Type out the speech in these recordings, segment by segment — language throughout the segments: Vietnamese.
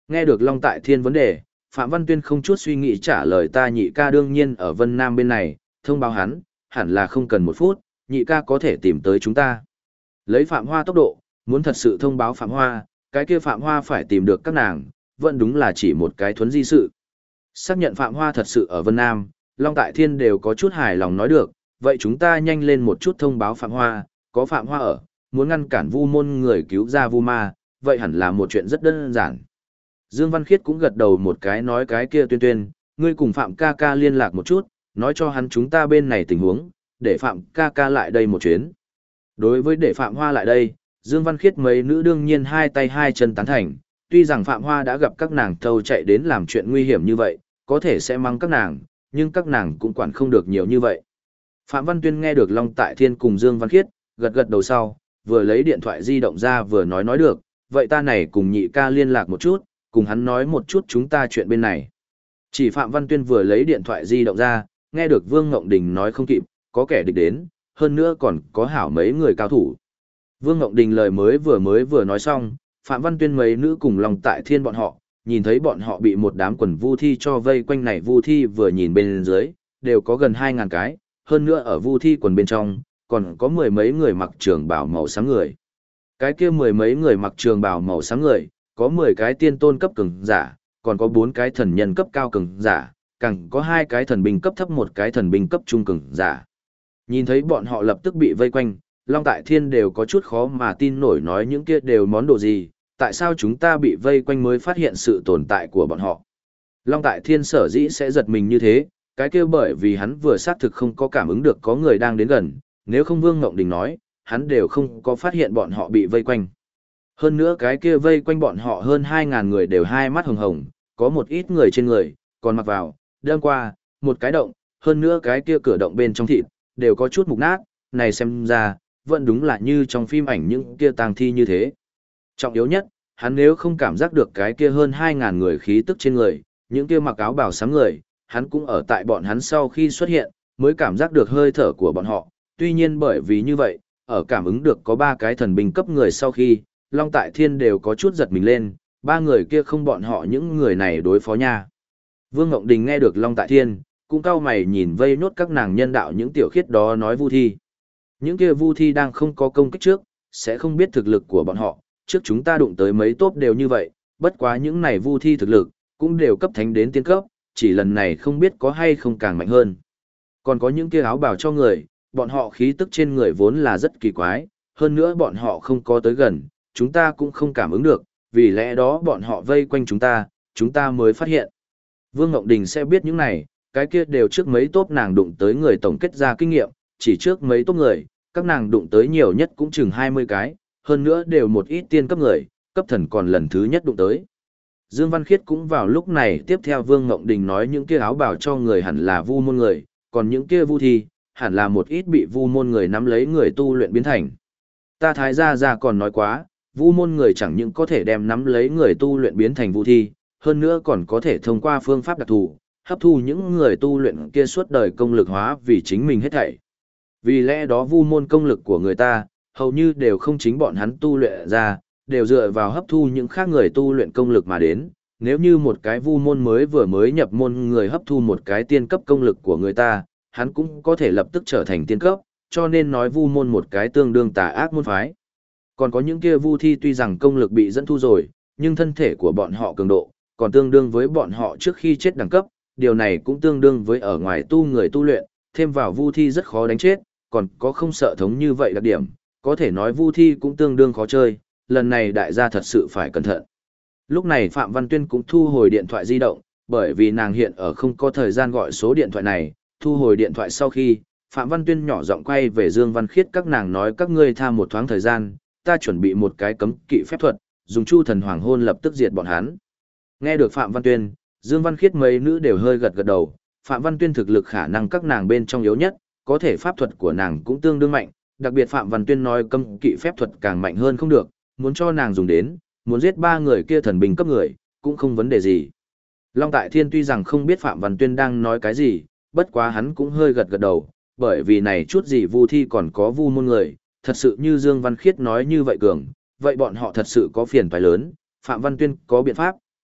Nghe được Long Tại Thiên vấn đề, Phạm Văn Tuyên không chút suy nghĩ trả lời ta nhị ca đương nhiên ở Vân Nam bên này, thông báo hắn, hẳn là không cần 1 phút, nhị ca có thể tìm tới chúng ta. Lấy Phạm Hoa tốc độ, muốn thật sự thông báo Phạm Hoa, cái kia Phạm Hoa phải tìm được các nàng, vẫn đúng là chỉ một cái thuấn di sự. Xác nhận Phạm Hoa thật sự ở Vân Nam, Long Tại Thiên đều có chút hài lòng nói được, vậy chúng ta nhanh lên một chút thông báo Phạm Hoa, có Phạm Hoa ở, muốn ngăn cản Vu môn người cứu ra Vu ma, vậy hẳn là một chuyện rất đơn giản. Dương Văn Khiết cũng gật đầu một cái nói cái kia Tuyên Tuyên, ngươi cùng Phạm ca ca liên lạc một chút, nói cho hắn chúng ta bên này tình huống, để Phạm ca ca lại đây một chuyến. Đối với để Phạm Hoa lại đây, Dương Văn Khiết mấy nữ đương nhiên hai tay hai chân tán thành, tuy rằng Phạm Hoa đã gặp các nàng thâu chạy đến làm chuyện nguy hiểm như vậy, có thể sẽ mắng các nàng, nhưng các nàng cũng quản không được nhiều như vậy. Phạm Văn Tuyên nghe được Long Tại Thiên cùng Dương Văn Khiết, gật gật đầu sau, vừa lấy điện thoại di động ra vừa nói được, vậy ta này cùng nhị ca liên lạc một chút, cùng hắn nói một chút chúng ta chuyện bên này. Chỉ Phạm Văn Tuyên vừa lấy điện thoại di động ra, nghe được Vương Ngộng Đình nói không kịp, có kẻ địch đến, hơn nữa còn có hảo mấy người cao thủ. Vương Ngộng Đình lời mới vừa nói xong, Phạm Văn Tuyên mấy nữ cùng Long Tại Thiên bọn họ, nhìn thấy bọn họ bị một đám quần vu thi cho vây quanh này vu thi vừa nhìn bên dưới, đều có gần 2.000 cái, hơn nữa ở vu thi quần bên trong, còn có 10 mấy người mặc trường bào màu xám người. Cái kia 10 mấy người mặc trường bào màu xám người, có 10 cái tiên tôn cấp cường giả, còn có 4 cái thần nhân cấp cao cường giả, càng có 2 cái thần binh cấp thấp một cái thần binh cấp trung cường giả. Nhìn thấy bọn họ lập tức bị vây quanh, Long Tại Thiên đều có chút khó mà tin nổi nói những kia đều món đồ gì, tại sao chúng ta bị vây quanh mới phát hiện sự tồn tại của bọn họ. Long Tại Thiên sở dĩ sẽ giật mình như thế, cái kia bởi vì hắn vừa xác thực không có cảm ứng được có người đang đến gần, nếu không Vương Ngộng Đình nói, hắn đều không có phát hiện bọn họ bị vây quanh. Hơn nữa cái kia vây quanh bọn họ hơn 2.000 người đều hai mắt hồng hồng, có một ít người trên người, còn mặc vào, đâm qua, một cái động, hơn nữa cái kia cửa động bên trong thịt, đều có chút mục nát, này xem ra, vẫn đúng là như trong phim ảnh những kia tang thi như thế. Trọng yếu nhất, hắn nếu không cảm giác được cái kia hơn 2.000 người khí tức trên người, những kia mặc áo bào xám người, hắn cũng ở tại bọn hắn sau khi xuất hiện, mới cảm giác được hơi thở của bọn họ. Tuy nhiên bởi vì như vậy, ở cảm ứng được có 3 cái thần binh cấp người sau khi, Long Tại Thiên đều có chút giật mình lên, 3 người kia không bọn họ những người này đối phó nha. Vương Ngộng Đình nghe được Long Tại Thiên, cũng cau mày nhìn vây nốt các nàng nhân đạo những tiểu khiết đó nói vu thi. Những kia vu thi đang không có công kích trước, sẽ không biết thực lực của bọn họ, trước chúng ta đụng tới mấy tốp đều như vậy, bất quá những này vu thi thực lực, cũng đều cấp thánh đến tiên cấp, chỉ lần này không biết có hay không càng mạnh hơn. Còn có những kia áo bào cho người, bọn họ khí tức trên người vốn là rất kỳ quái, hơn nữa bọn họ không có tới gần, chúng ta cũng không cảm ứng được, vì lẽ đó bọn họ vây quanh chúng ta mới phát hiện. Vương Ngộng Đình sẽ biết những này, cái kia đều trước mấy tốp nàng đụng tới người tổng kết ra kinh nghiệm, chỉ trước mấy tốp người, các nàng đụng tới nhiều nhất cũng chừng 20 cái, hơn nữa đều một ít tiên cấp người, cấp thần còn lần thứ nhất đụng tới. Dương Văn Khiết cũng vào lúc này tiếp theo Vương Ngộng Đình nói những kia áo bào cho người hẳn là vu môn người, còn những kia vu thi, hẳn là một ít bị vu môn người nắm lấy người tu luyện biến thành. Ta thái gia còn nói quá, vu môn người chẳng những có thể đem nắm lấy người tu luyện biến thành vu thi, hơn nữa còn có thể thông qua phương pháp đặc thù, hấp thu những người tu luyện kia suốt đời công lực hóa vì chính mình hết thảy. Vì lẽ đó vu môn công lực của người ta, hầu như đều không chính bọn hắn tu luyện ra, đều dựa vào hấp thu những khác người tu luyện công lực mà đến. Nếu như một cái vu môn vừa mới nhập môn người hấp thu một cái tiên cấp công lực của người ta, hắn cũng có thể lập tức trở thành tiên cấp, cho nên nói vu môn một cái tương đương tà ác môn phái. Còn có những kia vu thi tuy rằng công lực bị dẫn thu rồi, nhưng thân thể của bọn họ cường độ, còn tương đương với bọn họ trước khi chết đẳng cấp, điều này cũng tương đương với ở ngoài tu người tu luyện, thêm vào vu thi rất khó đánh chết, còn có không sợ thống như vậy đặc điểm, có thể nói vu thi cũng tương đương khó chơi, lần này đại gia thật sự phải cẩn thận. Lúc này Phạm Văn Tuyên cũng thu hồi điện thoại di động, bởi vì nàng hiện ở không có thời gian gọi số điện thoại này, thu hồi điện thoại sau khi, Phạm Văn Tuyên nhỏ giọng quay về Dương Văn Khiết các nàng nói các ngươi tha một thoáng thời gian, ta chuẩn bị một cái cấm kỵ phép thuật, dùng Chu Thần Hoàng Hôn lập tức diệt bọn hắn. Nghe được Phạm Văn Tuyên, Dương Văn Khiết mấy nữ đều hơi gật gật đầu, Phạm Văn Tuyên thực lực khả năng các nàng bên trong yếu nhất, có thể pháp thuật của nàng cũng tương đương mạnh, đặc biệt Phạm Văn Tuyên nói cấm kỵ phép thuật càng mạnh hơn không được, muốn cho nàng dùng đến, muốn giết 3 người kia thần binh cấp người, cũng không vấn đề gì. Long Tại Thiên tuy rằng không biết Phạm Văn Tuyên đang nói cái gì, bất quá hắn cũng hơi gật gật đầu, bởi vì này chút gì vu thi còn có vu môn người, thật sự như Dương Văn Khiết nói như vậy cường, vậy bọn họ thật sự có phiền toái lớn, Phạm Văn Tuyên có biện pháp,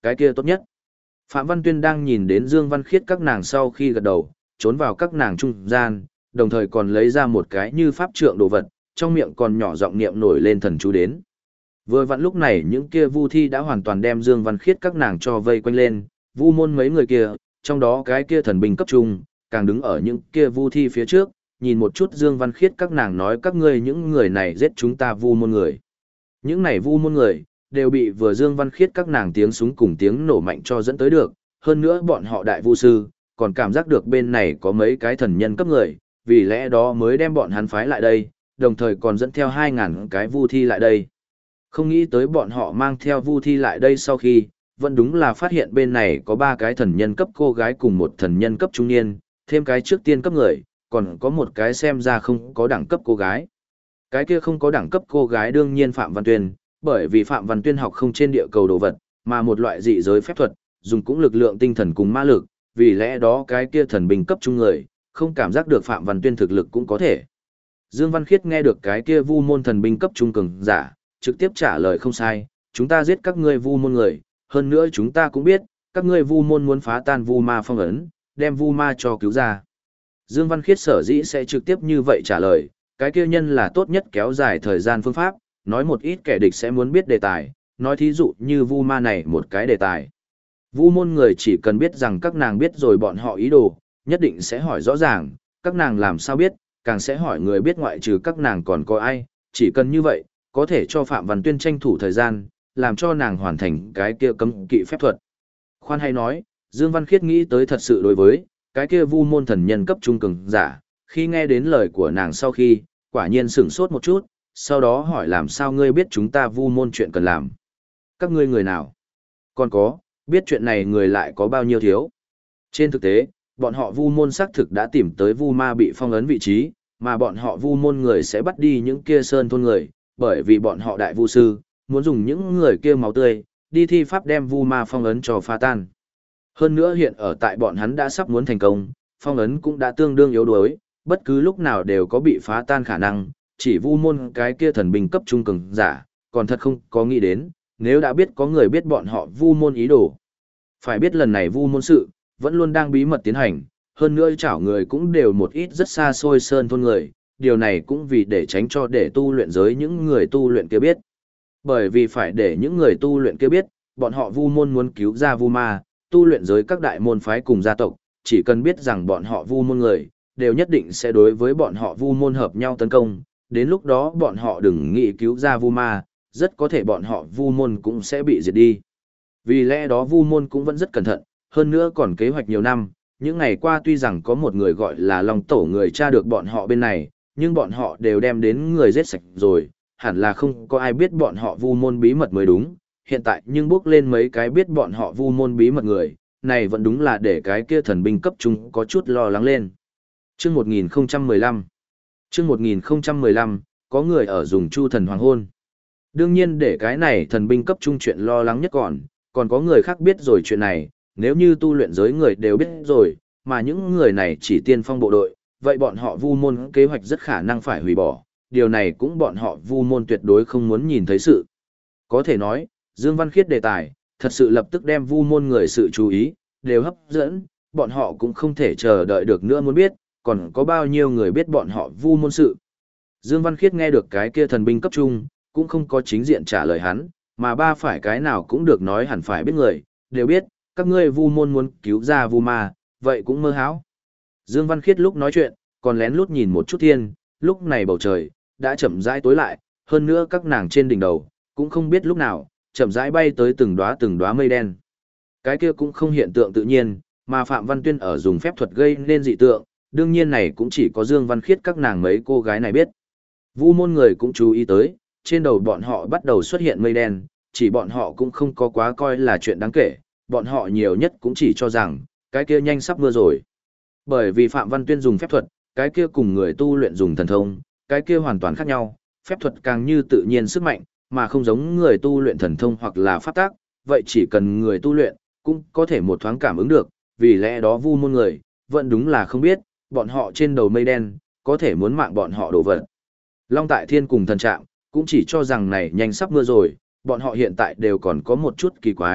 cái kia tốt nhất. Phạm Văn Tuyên đang nhìn đến Dương Văn Khiết các nàng sau khi gật đầu, trốn vào các nàng trung gian, đồng thời còn lấy ra một cái như pháp trượng đồ vật, trong miệng còn nhỏ giọng niệm nổi lên thần chú đến. Vừa vặn lúc này những kia vu thi đã hoàn toàn đem Dương Văn Khiết các nàng cho vây quanh lên, vu môn mấy người kia, trong đó cái kia thần binh cấp trung, càng đứng ở những kia vu thi phía trước, nhìn một chút Dương Văn Khiết các nàng nói các ngươi những người này giết chúng ta vu môn người. Những này vu môn người, đều bị vừa Dương Văn Khiết các nàng tiếng súng cùng tiếng nổ mạnh cho dẫn tới được, hơn nữa bọn họ đại vu sư, còn cảm giác được bên này có mấy cái thần nhân cấp người, vì lẽ đó mới đem bọn hắn phái lại đây, đồng thời còn dẫn theo 2.000 cái vu thi lại đây. Không nghĩ tới bọn họ mang theo vu thi lại đây sau khi, vẫn đúng là phát hiện bên này có 3 cái thần nhân cấp cô gái cùng một thần nhân cấp trung niên, thêm cái trước tiên cấp người, còn có một cái xem ra không có đẳng cấp cô gái. Cái kia không có đẳng cấp cô gái đương nhiên Phạm Văn Tuyên, bởi vì Phạm Văn Tuyên học không trên địa cầu đồ vật, mà một loại dị giới phép thuật, dùng cũng lực lượng tinh thần cùng ma lực, vì lẽ đó cái kia thần binh cấp trung người, không cảm giác được Phạm Văn Tuyên thực lực cũng có thể. Dương Văn Khiết nghe được cái kia vu môn thần binh cấp trung cường giả, trực tiếp trả lời không sai, chúng ta giết các ngươi vu môn người, hơn nữa chúng ta cũng biết, các ngươi vu môn muốn phá tan vu ma phong ấn, đem vu ma cho cứu ra. Dương Văn Khiết sở dĩ sẽ trực tiếp như vậy trả lời, cái kia nhân là tốt nhất kéo dài thời gian phương pháp, nói một ít kẻ địch sẽ muốn biết đề tài, nói thí dụ như vu ma này một cái đề tài. Vu môn người chỉ cần biết rằng các nàng biết rồi bọn họ ý đồ, nhất định sẽ hỏi rõ ràng, các nàng làm sao biết, càng sẽ hỏi người biết ngoại trừ các nàng còn có ai, chỉ cần như vậy, có thể cho Phạm Văn Tuyên tranh thủ thời gian, làm cho nàng hoàn thành cái kia cấm kỵ phép thuật. Khoan hay nói, Dương Văn Khiết nghĩ tới thật sự đối với, cái kia vu môn thần nhân cấp trung cường giả, khi nghe đến lời của nàng sau khi, quả nhiên sửng sốt một chút, sau đó hỏi làm sao ngươi biết chúng ta vu môn chuyện cần làm. Các ngươi người nào? Còn có, biết chuyện này người lại có bao nhiêu thiếu? Trên thực tế, bọn họ vu môn xác thực đã tìm tới vu ma bị phong ấn vị trí, mà bọn họ vu môn người sẽ bắt đi những kia sơn thôn người, bởi vì bọn họ đại vu sư, muốn dùng những người kia máu tươi, đi thi pháp đem vu ma phong ấn cho phá tan. Hơn nữa hiện ở tại bọn hắn đã sắp muốn thành công, phong ấn cũng đã tương đương yếu đuối, bất cứ lúc nào đều có bị phá tan khả năng, chỉ vu môn cái kia thần binh cấp trung cường giả, còn thật không có nghĩ đến, nếu đã biết có người biết bọn họ vu môn ý đồ. Phải biết lần này vu môn sự, vẫn luôn đang bí mật tiến hành, hơn nữa chảo người cũng đều một ít rất xa xôi sơn thôn người, điều này cũng vì để tránh cho để tu luyện giới những người tu luyện kia biết. Bởi vì phải để những người tu luyện kia biết, bọn họ vu môn muốn cứu ra vu ma, tu luyện giới các đại môn phái cùng gia tộc, chỉ cần biết rằng bọn họ vu môn người, đều nhất định sẽ đối với bọn họ vu môn hợp nhau tấn công, đến lúc đó bọn họ đừng nghĩ cứu ra vu ma, rất có thể bọn họ vu môn cũng sẽ bị diệt đi. Vì lẽ đó vu môn cũng vẫn rất cẩn thận, hơn nữa còn kế hoạch nhiều năm, những ngày qua tuy rằng có một người gọi là Long Tổ người tra được bọn họ bên này, nhưng bọn họ đều đem đến người giết sạch rồi, hẳn là không có ai biết bọn họ vu môn bí mật mới đúng, hiện tại nhưng bước lên mấy cái biết bọn họ vu môn bí mật người, này vẫn đúng là để cái kia thần binh cấp trung có chút lo lắng lên. Chương 1015 Chương 1015, có người ở dùng chu thần hoàng hôn. Đương nhiên để cái này thần binh cấp trung chuyện lo lắng nhất còn có người khác biết rồi chuyện này, nếu như tu luyện giới người đều biết rồi, mà những người này chỉ tiên phong bộ đội, vậy bọn họ vu môn kế hoạch rất khả năng phải hủy bỏ, điều này cũng bọn họ vu môn tuyệt đối không muốn nhìn thấy sự. Có thể nói, Dương Văn Khiết đề tài, thật sự lập tức đem vu môn người sự chú ý, đều hấp dẫn, bọn họ cũng không thể chờ đợi được nữa muốn biết, còn có bao nhiêu người biết bọn họ vu môn sự. Dương Văn Khiết nghe được cái kia thần binh cấp trung, cũng không có chính diện trả lời hắn, mà ba phải cái nào cũng được nói hẳn phải biết người, đều biết, các ngươi vu môn muốn cứu ra vu ma, vậy cũng mơ hão. Dương Văn Khiết lúc nói chuyện, còn lén lút nhìn một chút thiên, lúc này bầu trời, đã chậm rãi tối lại, hơn nữa các nàng trên đỉnh đầu, cũng không biết lúc nào, chậm rãi bay tới từng đóa mây đen. Cái kia cũng không hiện tượng tự nhiên, mà Phạm Văn Tuyên ở dùng phép thuật gây nên dị tượng, đương nhiên này cũng chỉ có Dương Văn Khiết các nàng mấy cô gái này biết. Vu môn người cũng chú ý tới, trên đầu bọn họ bắt đầu xuất hiện mây đen, chỉ bọn họ cũng không có quá coi là chuyện đáng kể, bọn họ nhiều nhất cũng chỉ cho rằng, cái kia nhanh sắp mưa rồi. Bởi vì Phạm Văn Tuyên dùng phép thuật, cái kia cùng người tu luyện dùng thần thông, cái kia hoàn toàn khác nhau, phép thuật càng như tự nhiên sức mạnh, mà không giống người tu luyện thần thông hoặc là pháp tác, vậy chỉ cần người tu luyện, cũng có thể một thoáng cảm ứng được, vì lẽ đó vu môn người, vẫn đúng là không biết, bọn họ trên đầu mây đen, có thể muốn mạng bọn họ đổ vật. Long Tại Thiên cùng thần trạng, cũng chỉ cho rằng này nhanh sắp mưa rồi, bọn họ hiện tại đều còn có một chút kỳ quái,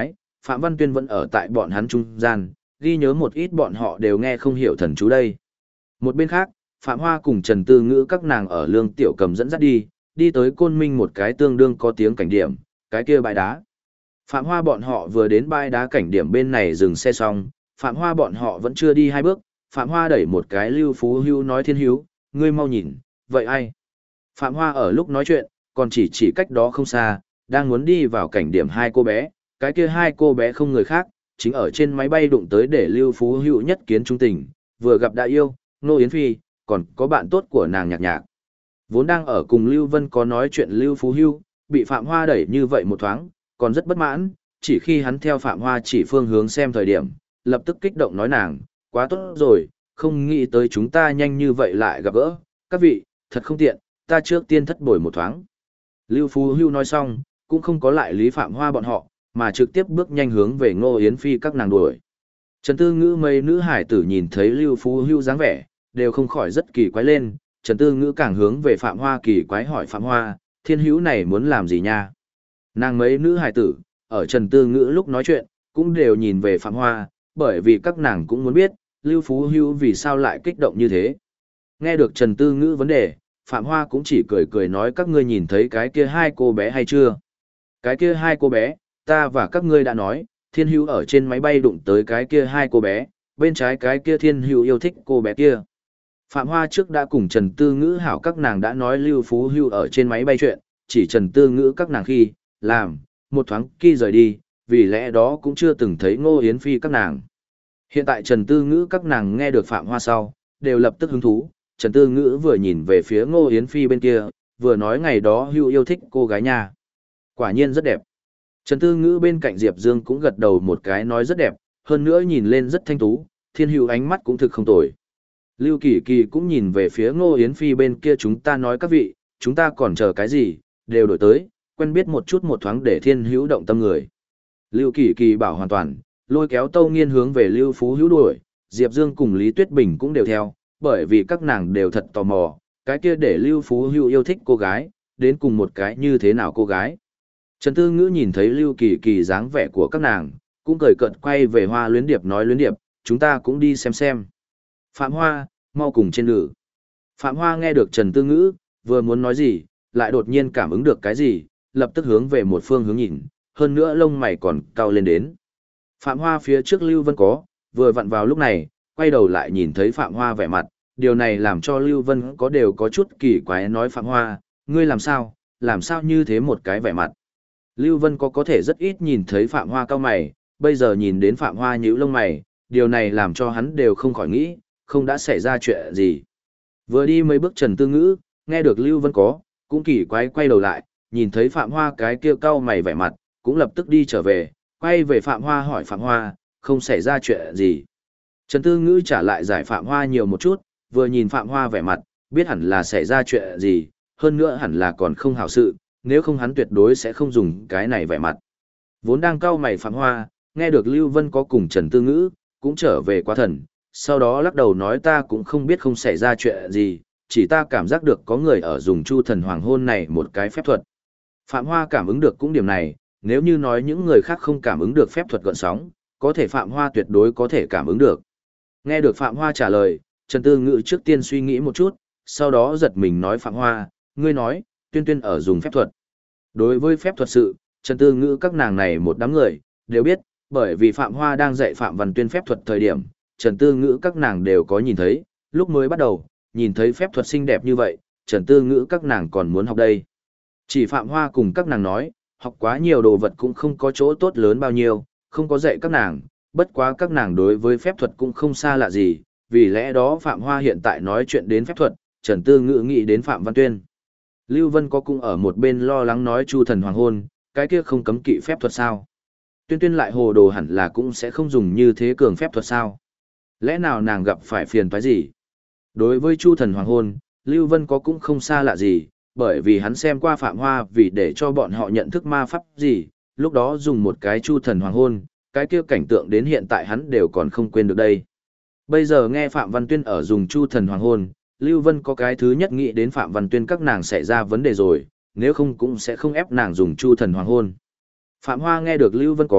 Phạm Văn Tuyên vẫn ở tại bọn hắn trung gian, ghi nhớ một ít bọn họ đều nghe không hiểu thần chú đây. Một bên khác, Phạm Hoa cùng Trần Tư Ngữ các nàng ở Lương Tiểu Cầm dẫn dắt đi tới Côn Minh một cái tương đương có tiếng cảnh điểm, cái kia bãi đá. Phạm Hoa bọn họ vừa đến bãi đá cảnh điểm bên này dừng xe xong, Phạm Hoa bọn họ vẫn chưa đi 2 bước, Phạm Hoa đẩy một cái Lưu Phú Hưu nói Thiên Hiếu, ngươi mau nhìn, vậy ai? Phạm Hoa ở lúc nói chuyện, còn chỉ cách đó không xa, đang muốn đi vào cảnh điểm 2 cô bé, cái kia 2 cô bé không người khác, chính ở trên máy bay đụng tới để Lưu Phú Hưu nhất kiến trung tình, vừa gặp đã yêu, Nô Yến Phi, còn có bạn tốt của nàng Nhạc Nhạc. Vốn đang ở cùng Lưu Vân có nói chuyện Lưu Phú Hưu, bị Phạm Hoa đẩy như vậy một thoáng, còn rất bất mãn, chỉ khi hắn theo Phạm Hoa chỉ phương hướng xem thời điểm, lập tức kích động nói nàng, quá tốt rồi, không nghĩ tới chúng ta nhanh như vậy lại gặp gỡ, các vị, thật không tiện, ta trước tiên thất bồi một thoáng. Lưu Phú Hưu nói xong, cũng không có lại lý Phạm Hoa bọn họ, mà trực tiếp bước nhanh hướng về Ngô Yến Phi các nàng đuổi. Trần Tư Ngữ mấy nữ hải tử nhìn thấy Lưu Phú Hưu dáng vẻ, đều không khỏi rất kỳ quái lên, Trần Tư Ngữ càng hướng về Phạm Hoa kỳ quái hỏi Phạm Hoa, Thiên Hữu này muốn làm gì nha? Nàng mấy nữ hải tử, ở Trần Tư Ngữ lúc nói chuyện, cũng đều nhìn về Phạm Hoa, bởi vì các nàng cũng muốn biết, Lưu Phú Hưu vì sao lại kích động như thế. Nghe được Trần Tư Ngữ vấn đề, Phạm Hoa cũng chỉ cười cười nói các ngươi nhìn thấy cái kia 2 cô bé hay chưa? Cái kia 2 cô bé, ta và các ngươi đã nói, Thiên Hữu ở trên máy bay đụng tới cái kia 2 cô bé, bên trái cái kia Thiên Hữu yêu thích cô bé kia. Phạm Hoa trước đã cùng Trần Tư Ngữ hảo các nàng đã nói Lưu Phú Hưu ở trên máy bay chuyện, chỉ Trần Tư Ngữ các nàng khi, làm, một thoáng khi rời đi, vì lẽ đó cũng chưa từng thấy Ngô Yến Phi các nàng. Hiện tại Trần Tư Ngữ các nàng nghe được Phạm Hoa sau, đều lập tức hứng thú, Trần Tư Ngữ vừa nhìn về phía Ngô Yến Phi bên kia, vừa nói ngày đó Hưu yêu thích cô gái nha. Quả nhiên rất đẹp. Trần Tư Ngữ bên cạnh Diệp Dương cũng gật đầu một cái nói rất đẹp, hơn nữa nhìn lên rất thanh tú, Thiên Hữu ánh mắt cũng thực không tồi. Lưu Kỳ Kỳ cũng nhìn về phía Ngô Yến Phi bên kia chúng ta nói các vị, chúng ta còn chờ cái gì, đều đổi tới, quen biết một chút một thoáng để Thiên Hữu động tâm người. Lưu Kỳ Kỳ bảo hoàn toàn, lôi kéo Tâu Nghiên hướng về Lưu Phú Hữu đuổi, Diệp Dương cùng Lý Tuyết Bình cũng đều theo, bởi vì các nàng đều thật tò mò, cái kia để Lưu Phú Hữu yêu thích cô gái, đến cùng một cái như thế nào cô gái. Trần Tư Ngữ nhìn thấy Lưu Kỳ Kỳ dáng vẻ của các nàng, cũng cười cợt quay về Hoa Luyến Điệp nói Luyến Điệp, chúng ta cũng đi xem. Phạm Hoa, mau cùng trên lử. Phạm Hoa nghe được Trần Tư Ngữ, vừa muốn nói gì, lại đột nhiên cảm ứng được cái gì, lập tức hướng về một phương hướng nhìn, hơn nữa lông mày còn cao lên đến. Phạm Hoa phía trước Lưu Vân có, vừa vặn vào lúc này, quay đầu lại nhìn thấy Phạm Hoa vẻ mặt, điều này làm cho Lưu Vân có đều có chút kỳ quái nói Phạm Hoa, ngươi làm sao như thế một cái vẻ mặt. Lưu Vân có thể rất ít nhìn thấy Phạm Hoa cao mày, bây giờ nhìn đến Phạm Hoa nhíu lông mày, điều này làm cho hắn đều không khỏi nghĩ, không đã xảy ra chuyện gì. Vừa đi mấy bước Trần Tư Ngữ, nghe được Lưu Vân có, cũng kỳ quái quay đầu lại, nhìn thấy Phạm Hoa cái kia cau mày vẻ mặt, cũng lập tức đi trở về, quay về Phạm Hoa hỏi Phạm Hoa, không xảy ra chuyện gì. Trần Tư Ngữ trả lại giải Phạm Hoa nhiều một chút, vừa nhìn Phạm Hoa vẻ mặt, biết hẳn là xảy ra chuyện gì, hơn nữa hẳn là còn không hảo sự, nếu không hắn tuyệt đối sẽ không dùng cái này vẻ mặt. Vốn đang cau mày Phạm Hoa, nghe được Lưu Vân có cùng Trần Tư Ngữ, cũng trở về quá thần, sau đó lắc đầu nói ta cũng không biết không xảy ra chuyện gì, chỉ ta cảm giác được có người ở dùng Chu Thần Hoàng Hôn này một cái phép thuật. Phạm Hoa cảm ứng được cũng điểm này, nếu như nói những người khác không cảm ứng được phép thuật gợn sóng, có thể Phạm Hoa tuyệt đối có thể cảm ứng được. Nghe được Phạm Hoa trả lời, Trần Tư Ngữ trước tiên suy nghĩ một chút, sau đó giật mình nói Phạm Hoa, ngươi nói, Tuyên Tuyên ở dùng phép thuật. Đối với phép thuật sự, Trần Tư Ngữ các nàng này một đám người, đều biết, bởi vì Phạm Hoa đang dạy Phạm Văn Tuyên phép thuật thời điểm, Trần Tư Ngữ các nàng đều có nhìn thấy, lúc mới bắt đầu, nhìn thấy phép thuật xinh đẹp như vậy, Trần Tư Ngữ các nàng còn muốn học đây. Chỉ Phạm Hoa cùng các nàng nói, học quá nhiều đồ vật cũng không có chỗ tốt lớn bao nhiêu, không có dạy các nàng, bất quá các nàng đối với phép thuật cũng không xa lạ gì, vì lẽ đó Phạm Hoa hiện tại nói chuyện đến phép thuật, Trần Tư Ngữ nghĩ đến Phạm Văn Tuyên. Lưu Vân có cũng ở một bên lo lắng nói Chu Thần Hoàng Hôn, cái kia không cấm kỵ phép thuật sao? Tuyên Tuyên lại hồ đồ hẳn là cũng sẽ không dùng như thế cường phép thuật sao? Lẽ nào nàng gặp phải phiền toái gì? Đối với Chu Thần Hoàng Hôn, Lưu Vân có cũng không xa lạ gì, bởi vì hắn xem qua Phạm Hoa vì để cho bọn họ nhận thức ma pháp gì, lúc đó dùng một cái Chu Thần Hoàng Hôn, cái kia cảnh tượng đến hiện tại hắn đều còn không quên được đây. Bây giờ nghe Phạm Văn Tuyên ở dùng Chu Thần Hoàng Hôn, Lưu Vân có cái thứ nhất nghĩ đến Phạm Văn Tuyên các nàng xảy ra vấn đề rồi, nếu không cũng sẽ không ép nàng dùng Chu Thần Hoàng Hôn. Phạm Hoa nghe được Lưu Vân có,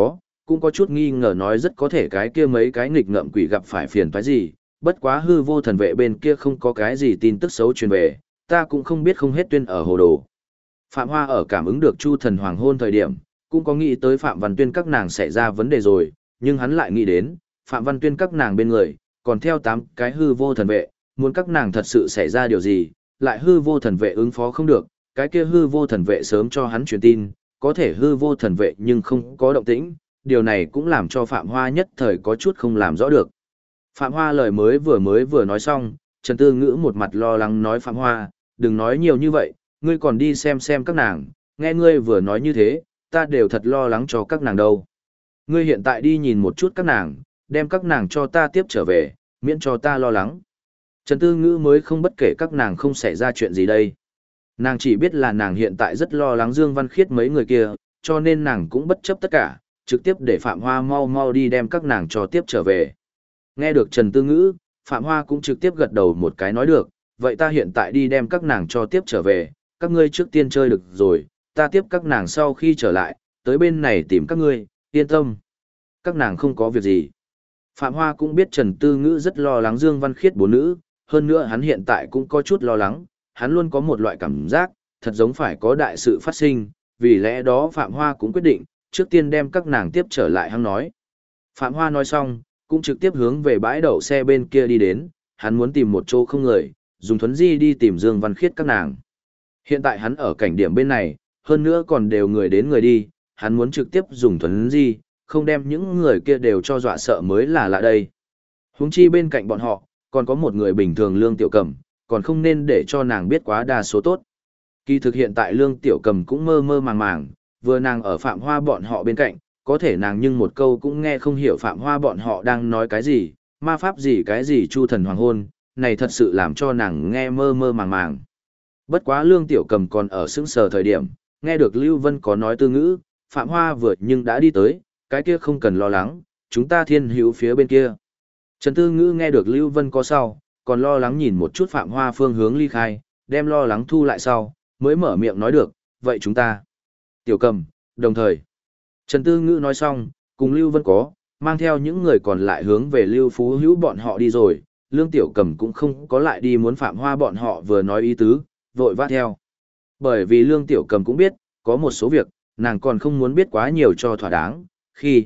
cũng có chút nghi ngờ nói rất có thể cái kia mấy cái nghịch ngợm quỷ gặp phải phiền toái gì, bất quá hư vô thần vệ bên kia không có cái gì tin tức xấu truyền về, ta cũng không biết không hết tuyên ở hồ đồ. Phạm Hoa ở cảm ứng được Chu Thần hoàng hôn thời điểm, cũng có nghĩ tới Phạm Văn Tuyên các nàng xảy ra vấn đề rồi, nhưng hắn lại nghĩ đến, Phạm Văn Tuyên các nàng bên người, còn theo 8 cái hư vô thần vệ, muốn các nàng thật sự xảy ra điều gì, lại hư vô thần vệ ứng phó không được, cái kia hư vô thần vệ sớm cho hắn truyền tin, có thể hư vô thần vệ nhưng không có động tĩnh, điều này cũng làm cho Phạm Hoa nhất thời có chút không làm rõ được. Phạm Hoa lời mới vừa nói xong, Trần Tư Ngữ một mặt lo lắng nói Phạm Hoa, đừng nói nhiều như vậy, ngươi còn đi xem các nàng, nghe ngươi vừa nói như thế, ta đều thật lo lắng cho các nàng đâu. Ngươi hiện tại đi nhìn một chút các nàng, đem các nàng cho ta tiếp trở về, miễn cho ta lo lắng. Trần Tư Ngữ mới không bất kể các nàng không xảy ra chuyện gì đây. Nàng chỉ biết là nàng hiện tại rất lo lắng Dương Văn Khiết mấy người kia, cho nên nàng cũng bất chấp tất cả, trực tiếp để Phạm Hoa mau mau đi đem các nàng cho tiếp trở về. Nghe được Trần Tư Ngữ, Phạm Hoa cũng trực tiếp gật đầu một cái nói được, vậy ta hiện tại đi đem các nàng cho tiếp trở về, các ngươi trước tiên chơi được rồi, ta tiếp các nàng sau khi trở lại, tới bên này tìm các ngươi, yên tâm. Các nàng không có việc gì. Phạm Hoa cũng biết Trần Tư Ngữ rất lo lắng Dương Văn Khiết bốn nữ, hơn nữa hắn hiện tại cũng có chút lo lắng, hắn luôn có một loại cảm giác, thật giống phải có đại sự phát sinh, vì lẽ đó Phạm Hoa cũng quyết định, trước tiên đem các nàng tiếp trở lại hắn nói. Phạm Hoa nói xong, cũng trực tiếp hướng về bãi đậu xe bên kia đi đến, hắn muốn tìm một chỗ không người, dùng thuấn di đi tìm Dương Văn Khiết các nàng. Hiện tại hắn ở cảnh điểm bên này, hơn nữa còn đều người đến người đi, hắn muốn trực tiếp dùng thuấn di, không đem những người kia đều cho dọa sợ mới là lạ đây. Huống chi bên cạnh bọn họ, còn có một người bình thường Lương Tiểu Cầm, còn không nên để cho nàng biết quá đa số tốt. Kỳ thực hiện tại Lương Tiểu Cầm cũng mơ mơ màng màng, vừa nàng ở Phạm Hoa bọn họ bên cạnh, có thể nàng nhưng một câu cũng nghe không hiểu Phạm Hoa bọn họ đang nói cái gì, ma pháp gì cái gì Chu Thần hoàng hôn, này thật sự làm cho nàng nghe mơ mơ màng màng. Bất quá Lương Tiểu Cầm còn ở sững sờ thời điểm, nghe được Lưu Vân có nói Tư Ngữ, Phạm Hoa vừa nhưng đã đi tới, cái kia không cần lo lắng, chúng ta thiên hữu phía bên kia. Trần Tư Ngữ nghe được Lưu Vân có sau, còn lo lắng nhìn một chút Phạm Hoa phương hướng ly khai, đem lo lắng thu lại sau, mới mở miệng nói được, vậy chúng ta. Tiểu Cầm, đồng thời. Trần Tư Ngữ nói xong, cùng Lưu Vân có, mang theo những người còn lại hướng về Lưu Phú Hữu bọn họ đi rồi, Lương Tiểu Cầm cũng không có lại đi muốn Phạm Hoa bọn họ vừa nói ý tứ, vội vã theo. Bởi vì Lương Tiểu Cầm cũng biết, có một số việc, nàng còn không muốn biết quá nhiều cho thỏa đáng, khi,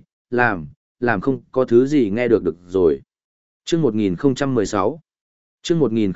làm không có thứ gì nghe được rồi. Chương 1016 Chương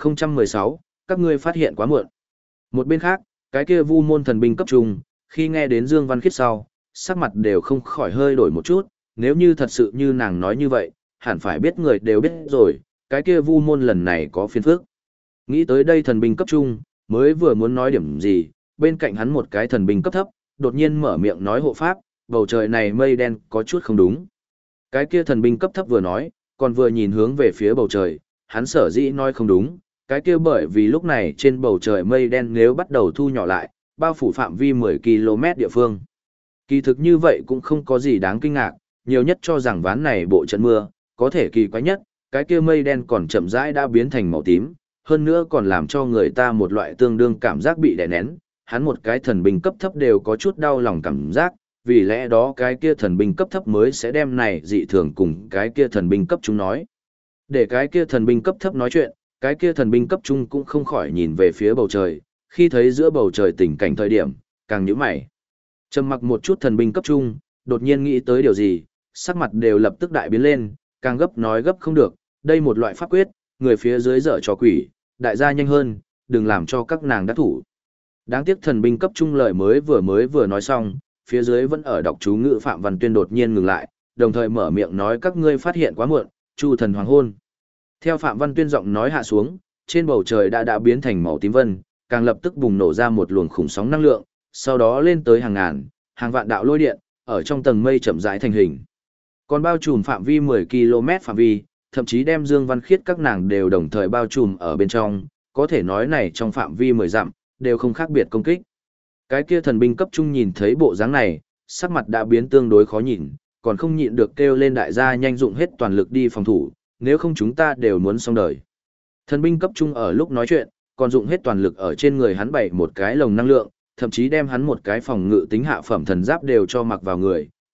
1016, các ngươi phát hiện quá muộn. Một bên khác, cái kia Vu môn thần binh cấp trung, khi nghe đến Dương Văn Khiết sau, sắc mặt đều không khỏi hơi đổi một chút, nếu như thật sự như nàng nói như vậy, hẳn phải biết người đều biết rồi, cái kia Vu môn lần này có phiền phức. Nghĩ tới đây thần binh cấp trung, mới vừa muốn nói điểm gì, bên cạnh hắn một cái thần binh cấp thấp, đột nhiên mở miệng nói hộ pháp, bầu trời này mây đen có chút không đúng. Cái kia thần binh cấp thấp vừa nói, còn vừa nhìn hướng về phía bầu trời, hắn sở dĩ nói không đúng, cái kia bởi vì lúc này trên bầu trời mây đen nếu bắt đầu thu nhỏ lại, bao phủ phạm vi 10 km địa phương. Kỳ thực như vậy cũng không có gì đáng kinh ngạc, nhiều nhất cho rằng ván này bộ trận mưa, có thể kỳ quái nhất, cái kia mây đen còn chậm rãi đã biến thành màu tím, hơn nữa còn làm cho người ta một loại tương đương cảm giác bị đè nén, hắn một cái thần binh cấp thấp đều có chút đau lòng cảm giác, vì lẽ đó cái kia thần binh cấp thấp mới sẽ đem này dị thường cùng cái kia thần binh cấp trung nói. Để cái kia thần binh cấp thấp nói chuyện, cái kia thần binh cấp trung cũng không khỏi nhìn về phía bầu trời, khi thấy giữa bầu trời tình cảnh thời điểm, càng nhíu mày. Trầm mặc một chút thần binh cấp trung, đột nhiên nghĩ tới điều gì, sắc mặt đều lập tức đại biến lên, càng gấp nói gấp không được, đây một loại pháp quyết, người phía dưới dở trò quỷ, đại gia nhanh hơn, đừng làm cho các nàng đắc thủ. Đáng tiếc thần binh cấp trung lời mới vừa nói xong, phía dưới vẫn ở đọc chú ngữ Phạm Văn Tuyên đột nhiên ngừng lại, đồng thời mở miệng nói các ngươi phát hiện quá muộn, Chu thần hoàng hôn. Theo Phạm Văn Tuyên giọng nói hạ xuống, trên bầu trời đã biến thành màu tím vân, càng lập tức bùng nổ ra một luồng khủng sóng năng lượng, sau đó lên tới hàng ngàn, hàng vạn đạo lôi điện, ở trong tầng mây chậm rãi thành hình. Còn bao trùm phạm vi 10 km phạm vi, thậm chí đem Dương Văn Khiết các nàng đều đồng thời bao trùm ở bên trong, có thể nói này trong phạm vi 10 dặm, đều không khác biệt công kích. Cái kia thần binh cấp trung nhìn thấy bộ dáng này, sắc mặt đã biến tương đối khó nhìn, còn không nhịn được kêu lên đại gia nhanh dụng hết toàn lực đi phòng thủ, nếu không chúng ta đều muốn xong đời. Thần binh cấp trung ở lúc nói chuyện, còn dụng hết toàn lực ở trên người hắn bày một cái lồng năng lượng, thậm chí đem hắn một cái phòng ngự tính hạ phẩm thần giáp đều cho mặc vào người,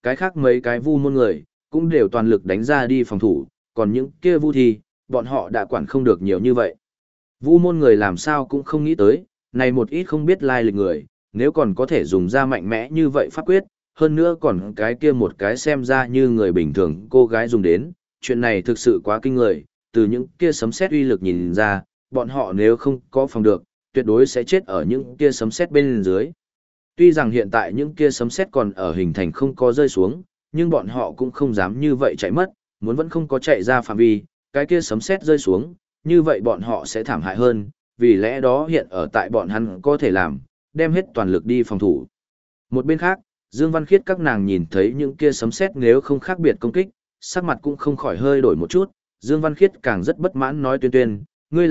cái khác mấy cái vu môn người, cũng đều toàn lực đánh ra đi phòng thủ, còn những kia vu thì, bọn họ đã quản không được nhiều như vậy. Vu môn người làm sao cũng không nghĩ tới, này một ít không biết lai lịch người, nếu còn có thể dùng ra mạnh mẽ như vậy pháp quyết, hơn nữa còn cái kia một cái xem ra như người bình thường cô gái dùng đến, chuyện này thực sự quá kinh người, từ những kia sấm sét uy lực nhìn ra, bọn họ nếu không có phòng được, tuyệt đối sẽ chết ở những kia sấm sét bên dưới. Tuy rằng hiện tại những kia sấm sét còn ở hình thành không có rơi xuống, nhưng bọn họ cũng không dám như vậy chạy mất, muốn vẫn không có chạy ra phạm vi, cái kia sấm sét rơi xuống, như vậy bọn họ sẽ thảm hại hơn, vì lẽ đó hiện ở tại bọn hắn có thể làm, đem hết toàn lực đi phòng thủ. Một bên khác, Dương Văn Khiết các nàng nhìn thấy những kia sấm sét nếu không khác biệt công kích, sắc mặt cũng không khỏi hơi đổi một chút, Dương Văn Khiết càng rất bất mãn nói tuyên tuyên, ngươi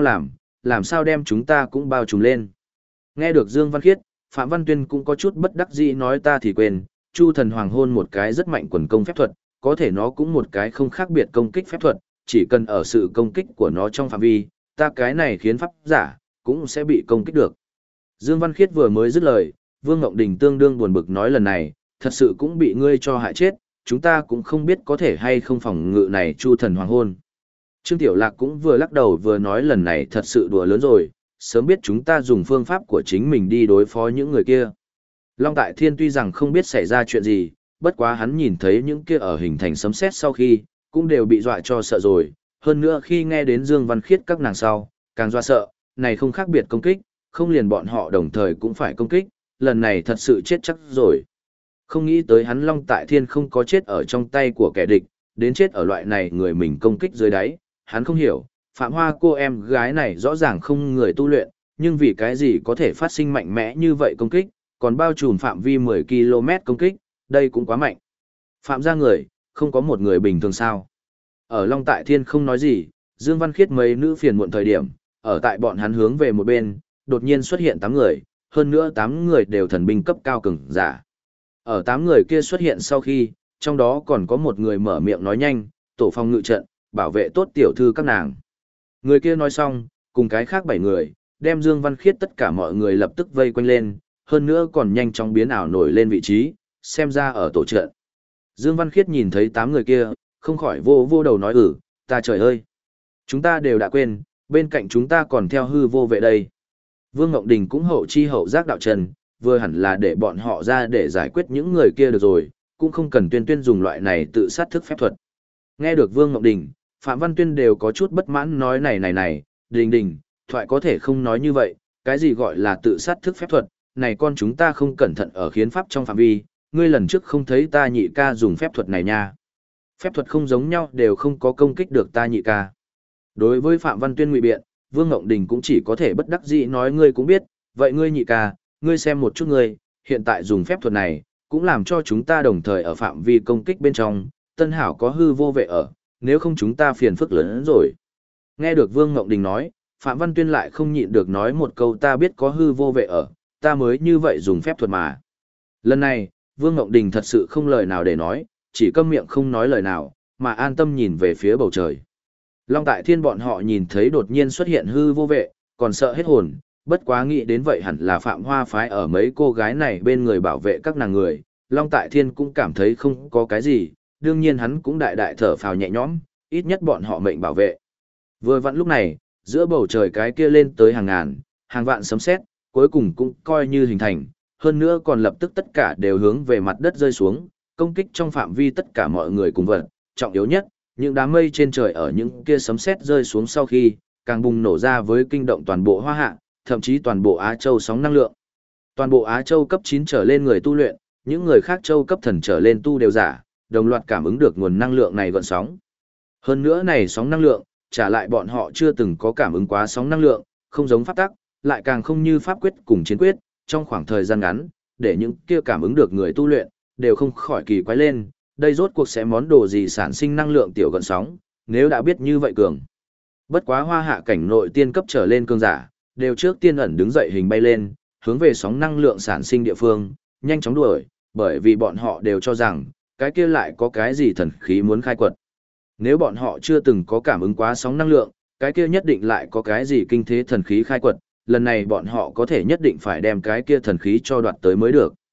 làm sao đem chúng ta cũng bao trùm lên. Nghe được Dương Văn Khiết, Phạm Văn Tuyên cũng có chút bất đắc dĩ nói ta thì quên, Chu Thần Hoàng Hôn một cái rất mạnh quần công phép thuật, có thể nó cũng một cái không khác biệt công kích phép thuật, chỉ cần ở sự công kích của nó trong phạm vi, ta cái này khiến pháp giả, cũng sẽ bị công kích được. Dương Văn Khiết vừa mới dứt lời, Vương Ngộng Đình tương đương buồn bực nói lần này, thật sự cũng bị ngươi cho hại chết, chúng ta cũng không biết có thể hay không phòng ngự này Chu Thần Hoàng Hôn. Trương Tiểu Lạc cũng vừa lắc đầu vừa nói lần này thật sự đùa lớn rồi, sớm biết chúng ta dùng phương pháp của chính mình đi đối phó những người kia. Long Tại Thiên tuy rằng không biết xảy ra chuyện gì, bất quá hắn nhìn thấy những kia ở hình thành sấm sét sau khi, cũng đều bị dọa cho sợ rồi, hơn nữa khi nghe đến Dương Văn Khiết các nàng sau, càng dọa sợ, này không khác biệt công kích, không liền bọn họ đồng thời cũng phải công kích, lần này thật sự chết chắc rồi. Không nghĩ tới hắn Long Tại Thiên không có chết ở trong tay của kẻ địch, đến chết ở loại này người mình công kích dưới đáy, hắn không hiểu, Phạm Hoa cô em gái này rõ ràng không người tu luyện, nhưng vì cái gì có thể phát sinh mạnh mẽ như vậy công kích, còn bao trùm phạm vi 10 km công kích, đây cũng quá mạnh. Phạm gia người, không có một người bình thường sao. Ở Long Tại Thiên không nói gì, Dương Văn Khiết mấy nữ phiền muộn thời điểm, ở tại bọn hắn hướng về một bên, đột nhiên xuất hiện 8 người, hơn nữa 8 người đều thần binh cấp cao cường giả. Ở 8 người kia xuất hiện sau khi, trong đó còn có một người mở miệng nói nhanh, tổ phong ngự trận, bảo vệ tốt tiểu thư các nàng. Người kia nói xong, cùng cái khác 7 người, đem Dương Văn Khiết tất cả mọi người lập tức vây quanh lên, hơn nữa còn nhanh chóng biến ảo nổi lên vị trí, xem ra ở tổ trận. Dương Văn Khiết nhìn thấy 8 người kia, không khỏi vô đầu nói ta trời ơi. Chúng ta đều đã quên, bên cạnh chúng ta còn theo hư vô vệ đây. Vương Ngộng Đình cũng hậu chi hậu giác đạo trần, vừa hẳn là để bọn họ ra để giải quyết những người kia được rồi, cũng không cần tuyên dùng loại này tự sát thức phép thuật. Nghe được Vương Ngộng Đình, Phạm Văn Tuyên đều có chút bất mãn nói này, đình, thoại có thể không nói như vậy, cái gì gọi là tự sát thức phép thuật, này con chúng ta không cẩn thận ở khiến pháp trong phạm vi, ngươi lần trước không thấy ta nhị ca dùng phép thuật này nha. Phép thuật không giống nhau đều không có công kích được ta nhị ca. Đối với Phạm Văn Tuyên ngụy biện, Vương Ngộng Đình cũng chỉ có thể bất đắc dĩ nói ngươi cũng biết, vậy ngươi nhị ca, ngươi xem một chút ngươi, hiện tại dùng phép thuật này, cũng làm cho chúng ta đồng thời ở phạm vi công kích bên trong, Tân Hảo có hư vô vệ ở, nếu không chúng ta phiền phức lớn hơn rồi. Nghe được Vương Ngộng Đình nói, Phạm Văn Tuyên lại không nhịn được nói một câu ta biết có hư vô vệ ở, ta mới như vậy dùng phép thuật mà. Lần này, Vương Ngộng Đình thật sự không lời nào để nói, chỉ câm miệng không nói lời nào, mà an tâm nhìn về phía bầu trời. Long Tại Thiên bọn họ nhìn thấy đột nhiên xuất hiện hư vô vệ, còn sợ hết hồn, bất quá nghĩ đến vậy hẳn là Phạm Hoa phái ở mấy cô gái này bên người bảo vệ các nàng người, Long Tại Thiên cũng cảm thấy không có cái gì, đương nhiên hắn cũng đại thở phào nhẹ nhõm, ít nhất bọn họ mệnh bảo vệ. Vừa vặn lúc này, giữa bầu trời cái kia lên tới hàng ngàn, hàng vạn sấm sét, cuối cùng cũng coi như hình thành, hơn nữa còn lập tức tất cả đều hướng về mặt đất rơi xuống, công kích trong phạm vi tất cả mọi người cùng vật, trọng yếu nhất, những đám mây trên trời ở những kia sấm sét rơi xuống sau khi, càng bùng nổ ra với kinh động toàn bộ Hoa Hạ, thậm chí toàn bộ Á Châu sóng năng lượng. Toàn bộ Á Châu cấp 9 trở lên người tu luyện, những người khác châu cấp thần trở lên tu đều giả, đồng loạt cảm ứng được nguồn năng lượng này gợn sóng. Hơn nữa này sóng năng lượng, trả lại bọn họ chưa từng có cảm ứng quá sóng năng lượng, không giống pháp tắc, lại càng không như pháp quyết cùng chiến quyết, trong khoảng thời gian ngắn, để những kia cảm ứng được người tu luyện, đều không khỏi kỳ quái lên, đây rốt cuộc sẽ món đồ gì sản sinh năng lượng tiểu gợn sóng, nếu đã biết như vậy cường. Bất quá Hoa Hạ cảnh nội tiên cấp trở lên cường giả, đều trước tiên ẩn đứng dậy hình bay lên, hướng về sóng năng lượng sản sinh địa phương, nhanh chóng đuổi, bởi vì bọn họ đều cho rằng, cái kia lại có cái gì thần khí muốn khai quật. Nếu bọn họ chưa từng có cảm ứng quá sóng năng lượng, cái kia nhất định lại có cái gì kinh thế thần khí khai quật, lần này bọn họ có thể nhất định phải đem cái kia thần khí cho đoạt tới mới được.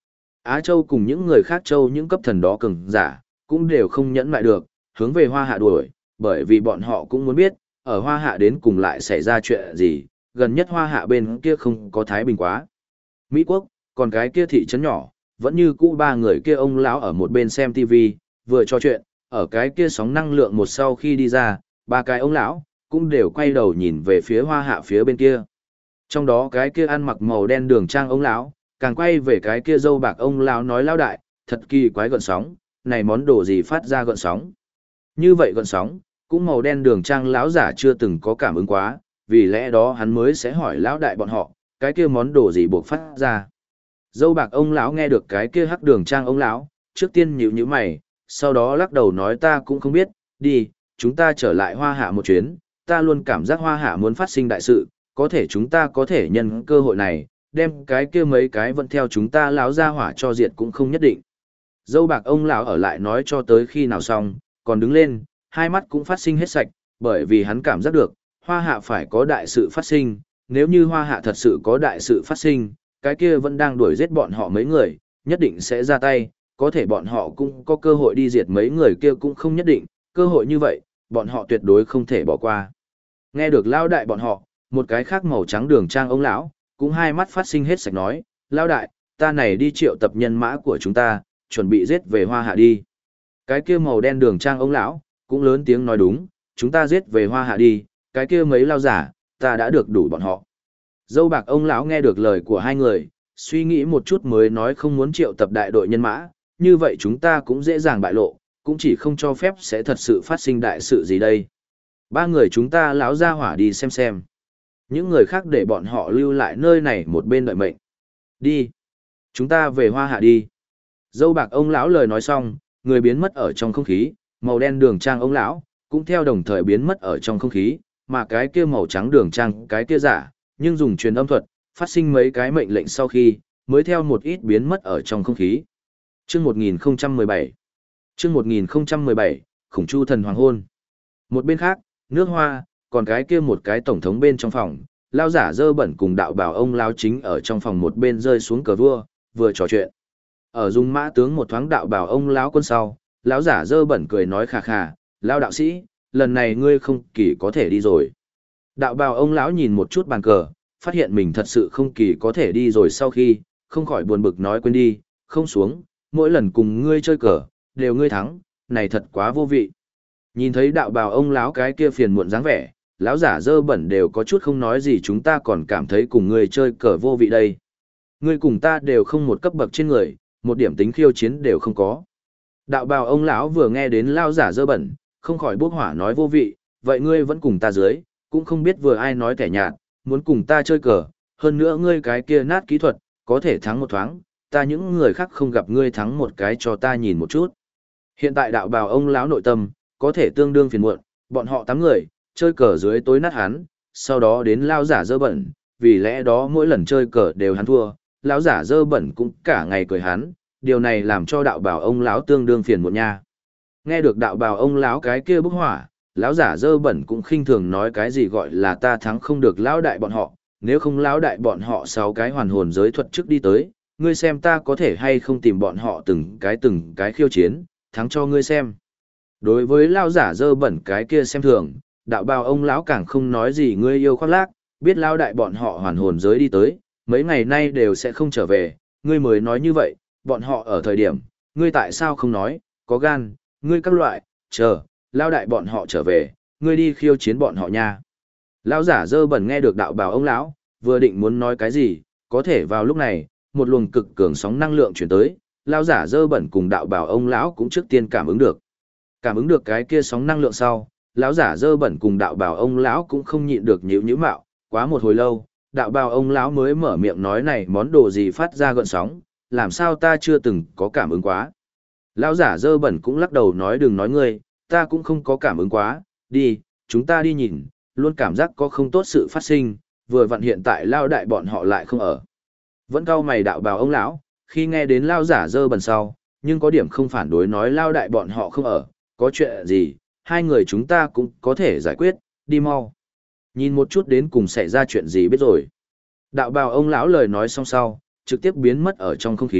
Á Châu cùng những người khác Châu những cấp thần đó cường giả, cũng đều không nhẫn lại được, hướng về Hoa Hạ đuổi, bởi vì bọn họ cũng muốn biết, ở Hoa Hạ đến cùng lại xảy ra chuyện gì, gần nhất Hoa Hạ bên kia không có thái bình quá. Mỹ Quốc, còn cái kia thị trấn nhỏ, vẫn như cũ ba người kia ông lão ở một bên xem TV, vừa trò chuyện, ở cái kia sóng năng lượng một sau khi đi ra, ba cái ông lão cũng đều quay đầu nhìn về phía Hoa Hạ phía bên kia. Trong đó cái kia ăn mặc màu đen đường trang ông lão, càng quay về cái kia dâu bạc ông lão nói lão đại, thật kỳ quái gợn sóng, này món đồ gì phát ra gợn sóng. Như vậy gợn sóng, cũng màu đen đường trang lão giả chưa từng có cảm ứng quá, vì lẽ đó hắn mới sẽ hỏi lão đại bọn họ, cái kia món đồ gì buộc phát ra. Dâu bạc ông lão nghe được cái kia hắc đường trang ông lão, trước tiên nhíu nhíu mày, sau đó lắc đầu nói ta cũng không biết, đi, chúng ta trở lại Hoa Hạ một chuyến, ta luôn cảm giác Hoa Hạ muốn phát sinh đại sự, có thể chúng ta có thể nhân cơ hội này, đem cái kia mấy cái vẫn theo chúng ta lão ra hỏa cho diệt cũng không nhất định. Dâu bạc ông lão ở lại nói cho tới khi nào xong, còn đứng lên, hai mắt cũng phát sinh hết sạch, bởi vì hắn cảm giác được, Hoa Hạ phải có đại sự phát sinh, nếu như Hoa Hạ thật sự có đại sự phát sinh, cái kia vẫn đang đuổi giết bọn họ mấy người, nhất định sẽ ra tay, có thể bọn họ cũng có cơ hội đi diệt mấy người kia cũng không nhất định, cơ hội như vậy, bọn họ tuyệt đối không thể bỏ qua. Nghe được lão đại bọn họ, một cái khác màu trắng đường trang ông lão, cũng hai mắt phát sinh hết sạch nói, lão đại, ta này đi triệu tập nhân mã của chúng ta, chuẩn bị giết về Hoa Hạ đi. Cái kia màu đen đường trang ông lão, cũng lớn tiếng nói đúng, chúng ta giết về Hoa Hạ đi, cái kia mấy lao giả, ta đã được đủ bọn họ. Dâu bạc ông lão nghe được lời của hai người, suy nghĩ một chút mới nói không muốn triệu tập đại đội nhân mã, như vậy chúng ta cũng dễ dàng bại lộ, cũng chỉ không cho phép sẽ thật sự phát sinh đại sự gì đây. Ba người chúng ta lão ra hỏa đi xem. Những người khác để bọn họ lưu lại nơi này một bên đợi mệnh. Đi. Chúng ta về Hoa Hạ đi. Dâu bạc ông lão lời nói xong, người biến mất ở trong không khí, màu đen đường trang ông lão cũng theo đồng thời biến mất ở trong không khí, mà cái kia màu trắng đường trang cái kia giả, nhưng dùng truyền âm thuật, phát sinh mấy cái mệnh lệnh sau khi, mới theo một ít biến mất ở trong không khí. Chương 1017 Chương 1017, Khủng Chu Thần Hoàng Hôn. Một bên khác, nước Hoa, còn cái kia một cái tổng thống bên trong phòng, lao giả dơ bẩn cùng đạo bảo ông lao chính ở trong phòng một bên rơi xuống cờ vua, vừa trò chuyện. Ở dung mã tướng một thoáng đạo bảo ông lão quân sau, lão giả dơ bẩn cười nói khà khà, lao đạo sĩ, lần này ngươi không kỳ có thể đi rồi. Đạo bào ông lão nhìn một chút bàn cờ, phát hiện mình thật sự không kỳ có thể đi rồi sau khi, không khỏi buồn bực nói quên đi, không xuống, mỗi lần cùng ngươi chơi cờ, đều ngươi thắng, này thật quá vô vị. Nhìn thấy đạo bào ông lão cái kia phiền muộn dáng vẻ, lão giả dơ bẩn đều có chút không nói gì chúng ta còn cảm thấy cùng ngươi chơi cờ vô vị đây. Ngươi cùng ta đều không một cấp bậc trên người, một điểm tính khiêu chiến đều không có. Đạo bào ông lão vừa nghe đến lão giả dơ bẩn, không khỏi bốc hỏa nói vô vị, vậy ngươi vẫn cùng ta dưới, cũng không biết vừa ai nói kẻ nhạt, muốn cùng ta chơi cờ, hơn nữa ngươi cái kia nát kỹ thuật, có thể thắng một thoáng, ta những người khác không gặp ngươi thắng một cái cho ta nhìn một chút. Hiện tại đạo bào ông lão nội tâm, có thể tương đương phiền muộn, bọn họ 8 người, chơi cờ dưới tối nát hắn, sau đó đến lao giả dơ bẩn, vì lẽ đó mỗi lần chơi cờ đều hắn thua, lão giả dơ bẩn cũng cả ngày cười hắn, điều này làm cho đạo bào ông lão tương đương phiền muộn nha. Nghe được đạo bào ông lão cái kia bốc hỏa, lão giả dơ bẩn cũng khinh thường nói cái gì gọi là ta thắng không được lão đại bọn họ, nếu không lão đại bọn họ 6 cái hoàn hồn giới thuật trước đi tới, ngươi xem ta có thể hay không tìm bọn họ từng cái khiêu chiến, thắng cho ngươi xem. Đối với lão giả dơ bẩn cái kia xem thường, đạo bào ông lão càng không nói gì ngươi yêu khoác lác, biết lão đại bọn họ hoàn hồn giới đi tới, mấy ngày nay đều sẽ không trở về, ngươi mới nói như vậy, bọn họ ở thời điểm, ngươi tại sao không nói, có gan, ngươi các loại, chờ, lao đại bọn họ trở về, ngươi đi khiêu chiến bọn họ nha. Lão giả dơ bẩn nghe được đạo bào ông lão, vừa định muốn nói cái gì, có thể vào lúc này, một luồng cực cường sóng năng lượng chuyển tới, lão giả dơ bẩn cùng đạo bào ông lão cũng trước tiên cảm ứng được. Cảm ứng được cái kia sóng năng lượng sau, lão giả dơ bẩn cùng đạo bào ông lão cũng không nhịn được nhíu mạo, quá một hồi lâu, đạo bào ông lão mới mở miệng nói này món đồ gì phát ra gợn sóng, làm sao ta chưa từng có cảm ứng quá. Lão giả dơ bẩn cũng lắc đầu nói đừng nói ngươi, ta cũng không có cảm ứng quá, đi, chúng ta đi nhìn, luôn cảm giác có không tốt sự phát sinh, vừa vặn hiện tại lao đại bọn họ lại không ở. Vẫn cau mày đạo bào ông lão, khi nghe đến lao giả dơ bẩn sau, nhưng có điểm không phản đối nói lao đại bọn họ không ở, có chuyện gì, hai người chúng ta cũng có thể giải quyết, đi mau. Nhìn một chút đến cùng xảy ra chuyện gì biết rồi. Đạo bào ông lão lời nói xong sau, trực tiếp biến mất ở trong không khí,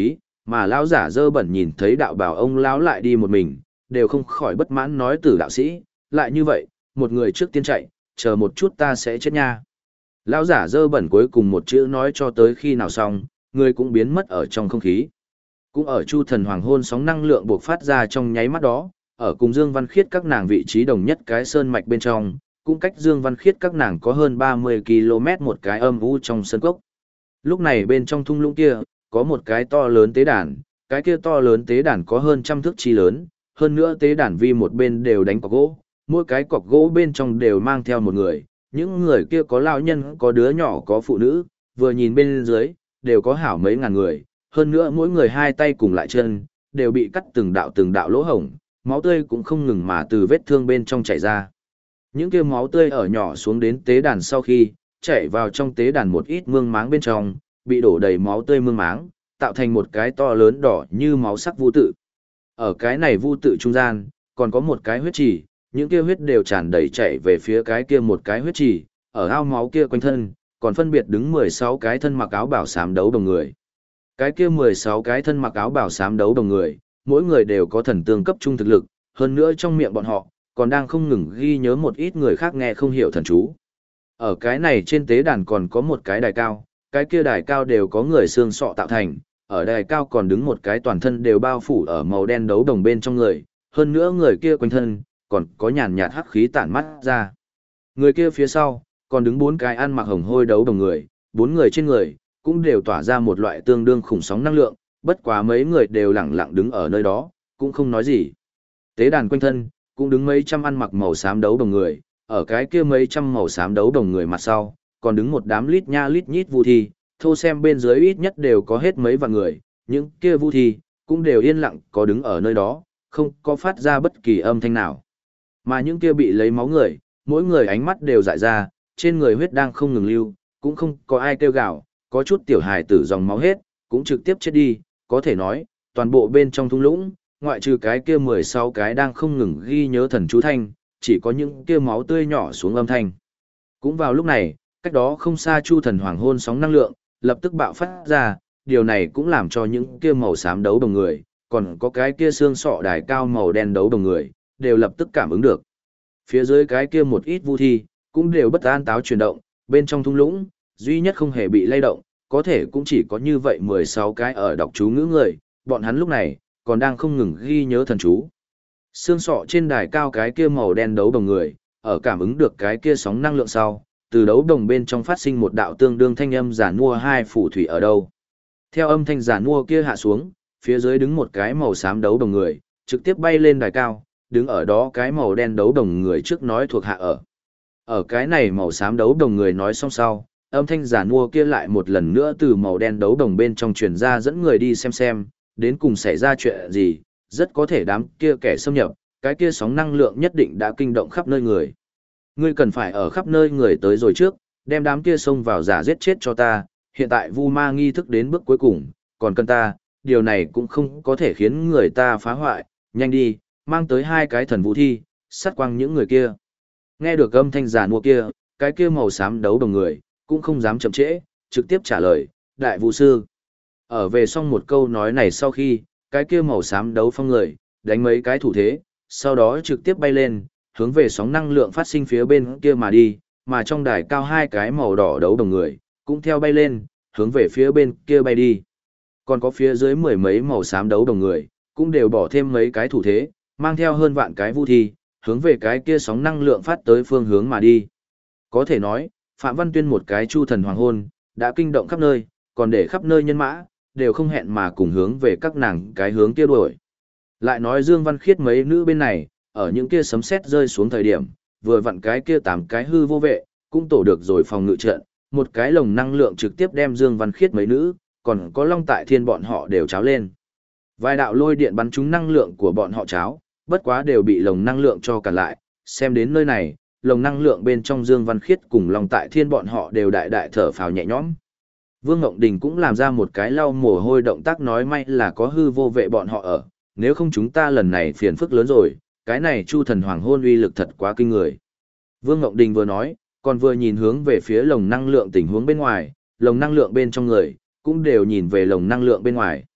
mà lão giả dơ bẩn nhìn thấy đạo bảo ông lão lại đi một mình, đều không khỏi bất mãn nói Tử đạo sĩ, lại như vậy, một người trước tiên chạy, chờ một chút ta sẽ chết nha. Lão giả dơ bẩn cuối cùng một chữ nói cho tới khi nào xong, người cũng biến mất ở trong không khí. Cũng ở Chu Thần Hoàng hôn sóng năng lượng buộc phát ra trong nháy mắt đó, ở cùng Dương Văn Khiết các nàng vị trí đồng nhất cái sơn mạch bên trong, cũng cách Dương Văn Khiết các nàng có hơn 30 km một cái âm u trong sơn cốc. Lúc này bên trong thung lũng kia, có một cái to lớn tế đàn, cái kia to lớn tế đàn có hơn trăm thước chi lớn, hơn nữa tế đàn vi một bên đều đánh cọc gỗ, mỗi cái cọc gỗ bên trong đều mang theo một người, những người kia có lão nhân, có đứa nhỏ, có phụ nữ, vừa nhìn bên dưới, đều có hảo mấy ngàn người, hơn nữa mỗi người hai tay cùng lại chân, đều bị cắt từng đạo lỗ hổng, máu tươi cũng không ngừng mà từ vết thương bên trong chảy ra. Những kia máu tươi ở nhỏ xuống đến tế đàn sau khi, chảy vào trong tế đàn một ít mương máng bên trong, bị đổ đầy máu tươi mương máng, tạo thành một cái to lớn đỏ như máu sắc vu tự. Ở cái này vu tự trung gian, còn có một cái huyết trì, những kia huyết đều tràn đầy chảy về phía cái kia một cái huyết trì, ở ao máu kia quanh thân, còn phân biệt đứng 16 cái thân mặc áo bảo xám đấu đồng người. Cái kia 16 cái thân mặc áo bảo xám đấu đồng người, mỗi người đều có thần tương cấp trung thực lực, hơn nữa trong miệng bọn họ, còn đang không ngừng ghi nhớ một ít người khác nghe không hiểu thần chú. Ở cái này trên tế đàn còn có một cái đài cao, cái kia đài cao đều có người xương sọ tạo thành, ở đài cao còn đứng một cái toàn thân đều bao phủ ở màu đen đấu đồng bên trong người, hơn nữa người kia quanh thân, còn có nhàn nhạt hắc khí tản mắt ra. Người kia phía sau, còn đứng bốn cái ăn mặc hồng hôi đấu đồng người, bốn người trên người, cũng đều tỏa ra một loại tương đương khủng sóng năng lượng, bất quá mấy người đều lặng lặng đứng ở nơi đó, cũng không nói gì. Tế đàn quanh thân, cũng đứng mấy trăm ăn mặc màu xám đấu đồng người, ở cái kia mấy trăm màu xám đấu đồng người mặt sau, còn đứng một đám lít nha lít nhít vu thi, thô xem bên dưới ít nhất đều có hết mấy vạn người, những kia vu thi, cũng đều yên lặng có đứng ở nơi đó, không có phát ra bất kỳ âm thanh nào. Mà những kia bị lấy máu người, mỗi người ánh mắt đều dại ra, trên người huyết đang không ngừng lưu, cũng không có ai kêu gào, có chút tiểu hài tử dòng máu hết, cũng trực tiếp chết đi, có thể nói, toàn bộ bên trong thung lũng, ngoại trừ cái kia 16 cái đang không ngừng ghi nhớ thần chú thanh, chỉ có những kia máu tươi nhỏ xuống âm thanh. Cũng vào lúc này, cách đó không xa Chu Thần Hoàng hôn sóng năng lượng, lập tức bạo phát ra, điều này cũng làm cho những kia màu xám đấu đồng người, còn có cái kia xương sọ đài cao màu đen đấu đồng người, đều lập tức cảm ứng được. Phía dưới cái kia một ít vu thi, cũng đều bất an táo chuyển động, bên trong thung lũng, duy nhất không hề bị lay động, có thể cũng chỉ có như vậy 16 cái ở đọc chú ngữ người, bọn hắn lúc này, còn đang không ngừng ghi nhớ thần chú. Xương sọ trên đài cao cái kia màu đen đấu đồng người, ở cảm ứng được cái kia sóng năng lượng sau, từ đấu đồng bên trong phát sinh một đạo tương đương thanh âm giả mua hai phủ thủy ở đâu. Theo âm thanh giả mua kia hạ xuống, phía dưới đứng một cái màu xám đấu đồng người, trực tiếp bay lên đài cao, đứng ở đó cái màu đen đấu đồng người trước nói thuộc hạ ở. Ở cái này màu xám đấu đồng người nói xong sau, âm thanh giả mua kia lại một lần nữa từ màu đen đấu đồng bên trong truyền ra dẫn người đi xem, đến cùng xảy ra chuyện gì, rất có thể đám kia kẻ xâm nhập, cái kia sóng năng lượng nhất định đã kinh động khắp nơi người. Ngươi cần phải ở khắp nơi người tới rồi trước, đem đám kia xông vào giả giết chết cho ta, hiện tại vu ma nghi thức đến bước cuối cùng, còn cần ta, điều này cũng không có thể khiến người ta phá hoại, nhanh đi, mang tới hai cái thần vũ thi, sát quang những người kia. Nghe được âm thanh giả mua kia, cái kia màu xám đấu đồng người, cũng không dám chậm trễ, trực tiếp trả lời, đại vũ sư. Ở về xong một câu nói này sau khi, cái kia màu xám đấu phong người, đánh mấy cái thủ thế, sau đó trực tiếp bay lên, hướng về sóng năng lượng phát sinh phía bên kia mà đi, mà trong đài cao hai cái màu đỏ đấu đồng người, cũng theo bay lên, hướng về phía bên kia bay đi. Còn có phía dưới mười mấy màu xám đấu đồng người, cũng đều bỏ thêm mấy cái thủ thế, mang theo hơn vạn cái vu thi, hướng về cái kia sóng năng lượng phát tới phương hướng mà đi. Có thể nói, Phạm Văn Tuyên một cái Chu Thần Hoàng hôn, đã kinh động khắp nơi, còn để khắp nơi nhân mã, đều không hẹn mà cùng hướng về các nàng cái hướng kia đuổi. Lại nói Dương Văn Khiết mấy nữ bên này, ở những kia sấm sét rơi xuống thời điểm, vừa vặn cái kia 8 cái hư vô vệ, cũng tổ được rồi phòng ngự trận, một cái lồng năng lượng trực tiếp đem Dương Văn Khiết mấy nữ, còn có Long Tại Thiên bọn họ đều cháo lên. Vài đạo lôi điện bắn trúng năng lượng của bọn họ cháo, bất quá đều bị lồng năng lượng cho cản lại, xem đến nơi này, lồng năng lượng bên trong Dương Văn Khiết cùng Long Tại Thiên bọn họ đều đại đại thở phào nhẹ nhõm. Vương Ngộng Đình cũng làm ra một cái lau mồ hôi động tác nói may là có hư vô vệ bọn họ ở, nếu không chúng ta lần này phiền phức lớn rồi, cái này Chu Thần Hoàng hôn uy lực thật quá kinh người. Vương Ngộng Đình vừa nói, còn vừa nhìn hướng về phía lồng năng lượng tình huống bên ngoài, lồng năng lượng bên trong người, cũng đều nhìn về lồng năng lượng bên ngoài.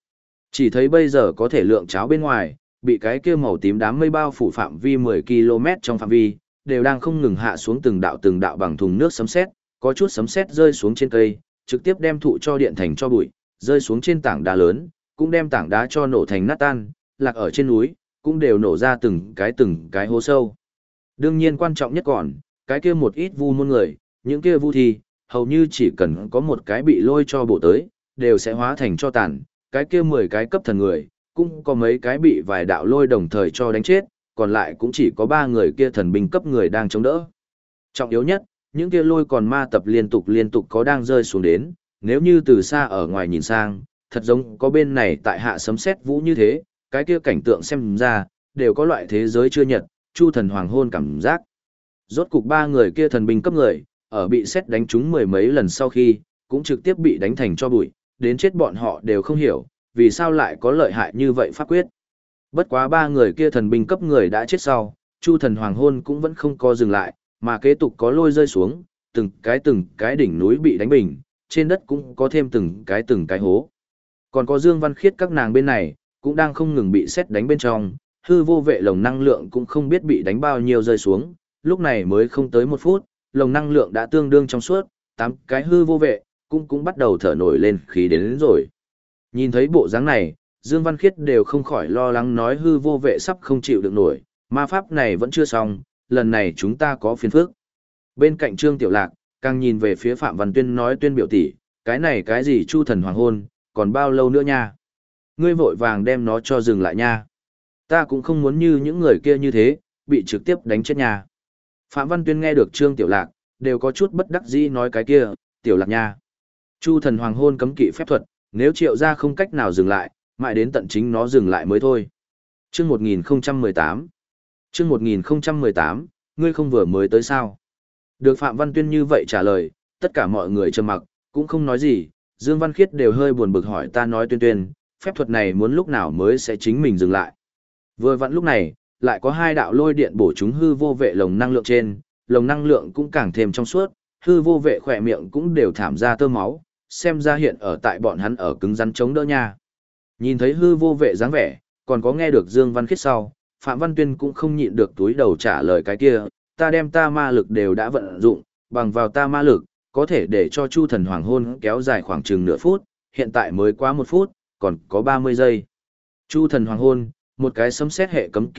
Chỉ thấy bây giờ có thể lượng cháo bên ngoài, bị cái kia màu tím đám mây bao phủ phạm vi 10 km trong phạm vi, đều đang không ngừng hạ xuống từng đạo bằng thùng nước sấm sét, có chút sấm sét rơi xuống trên cây, trực tiếp đem thụ cho điện thành cho bụi, rơi xuống trên tảng đá lớn, cũng đem tảng đá cho nổ thành nát tan, lạc ở trên núi, cũng đều nổ ra từng cái hố sâu. Đương nhiên quan trọng nhất còn, cái kia một ít vu môn người, những kia vu thi, hầu như chỉ cần có một cái bị lôi cho bổ tới, đều sẽ hóa thành cho tàn, cái kia 10 cái cấp thần người, cũng có mấy cái bị vài đạo lôi đồng thời cho đánh chết, còn lại cũng chỉ có 3 người kia thần binh cấp người đang chống đỡ. Trọng yếu nhất, những kia lôi còn ma tập liên tục có đang rơi xuống đến, nếu như từ xa ở ngoài nhìn sang, thật giống có bên này tại hạ sấm sét vũ như thế, cái kia cảnh tượng xem ra, đều có loại thế giới chưa nhật, chu thần hoàng hôn cảm giác. Rốt cục 3 người kia thần binh cấp người, ở bị sét đánh trúng mười mấy lần sau khi, cũng trực tiếp bị đánh thành cho bụi, đến chết bọn họ đều không hiểu, vì sao lại có lợi hại như vậy pháp quyết. Bất quá 3 người kia thần binh cấp người đã chết sau, chu thần hoàng hôn cũng vẫn không có dừng lại, mà kế tục có lôi rơi xuống, từng cái đỉnh núi bị đánh bình, trên đất cũng có thêm từng cái hố. Còn có Dương Văn Khiết các nàng bên này, cũng đang không ngừng bị sét đánh bên trong, hư vô vệ lồng năng lượng cũng không biết bị đánh bao nhiêu rơi xuống, lúc này mới không tới 1 phút, lồng năng lượng đã tương đương trong suốt, 8 cái hư vô vệ, cũng bắt đầu thở nổi lên khí đến rồi. Nhìn thấy bộ dáng này, Dương Văn Khiết đều không khỏi lo lắng nói hư vô vệ sắp không chịu được nổi, ma pháp này vẫn chưa xong, lần này chúng ta có phiền phức. Bên cạnh Trương Tiểu Lạc, càng nhìn về phía Phạm Văn Tuyên nói Tuyên biểu tỷ, cái này cái gì chu thần hoàng hôn, còn bao lâu nữa nha? Ngươi vội vàng đem nó cho dừng lại nha. Ta cũng không muốn như những người kia như thế, bị trực tiếp đánh chết nha. Phạm Văn Tuyên nghe được Trương Tiểu Lạc, đều có chút bất đắc dĩ nói cái kia, Tiểu Lạc nha. Chu thần hoàng hôn cấm kỵ phép thuật, nếu Triệu gia không cách nào dừng lại, mãi đến tận chính nó dừng lại mới thôi. Chương 1018. Chương 1018, ngươi không vừa mới tới sao? Được Phạm Văn Tuyên như vậy trả lời, tất cả mọi người trầm mặc, cũng không nói gì, Dương Văn Khiết đều hơi buồn bực hỏi ta nói Tuyên Tuyên, phép thuật này muốn lúc nào mới sẽ chính mình dừng lại. Vừa vặn lúc này, lại có 2 đạo lôi điện bổ chúng hư vô vệ lồng năng lượng trên, lồng năng lượng cũng càng thêm trong suốt, hư vô vệ khỏe miệng cũng đều thảm ra tơ máu, xem ra hiện ở tại bọn hắn ở cứng rắn chống đỡ nha. Nhìn thấy hư vô vệ dáng vẻ, còn có nghe được Dương Văn Khiết sau, Phạm Văn Tuyên cũng không nhịn được túi đầu trả lời cái kia, ta đem ta ma lực đều đã vận dụng, bằng vào ta ma lực, có thể để cho chu thần hoàng hôn kéo dài khoảng chừng nửa phút, hiện tại mới quá 1 phút, còn có 30 giây. Chu thần hoàng hôn, một cái sấm xét hệ cấm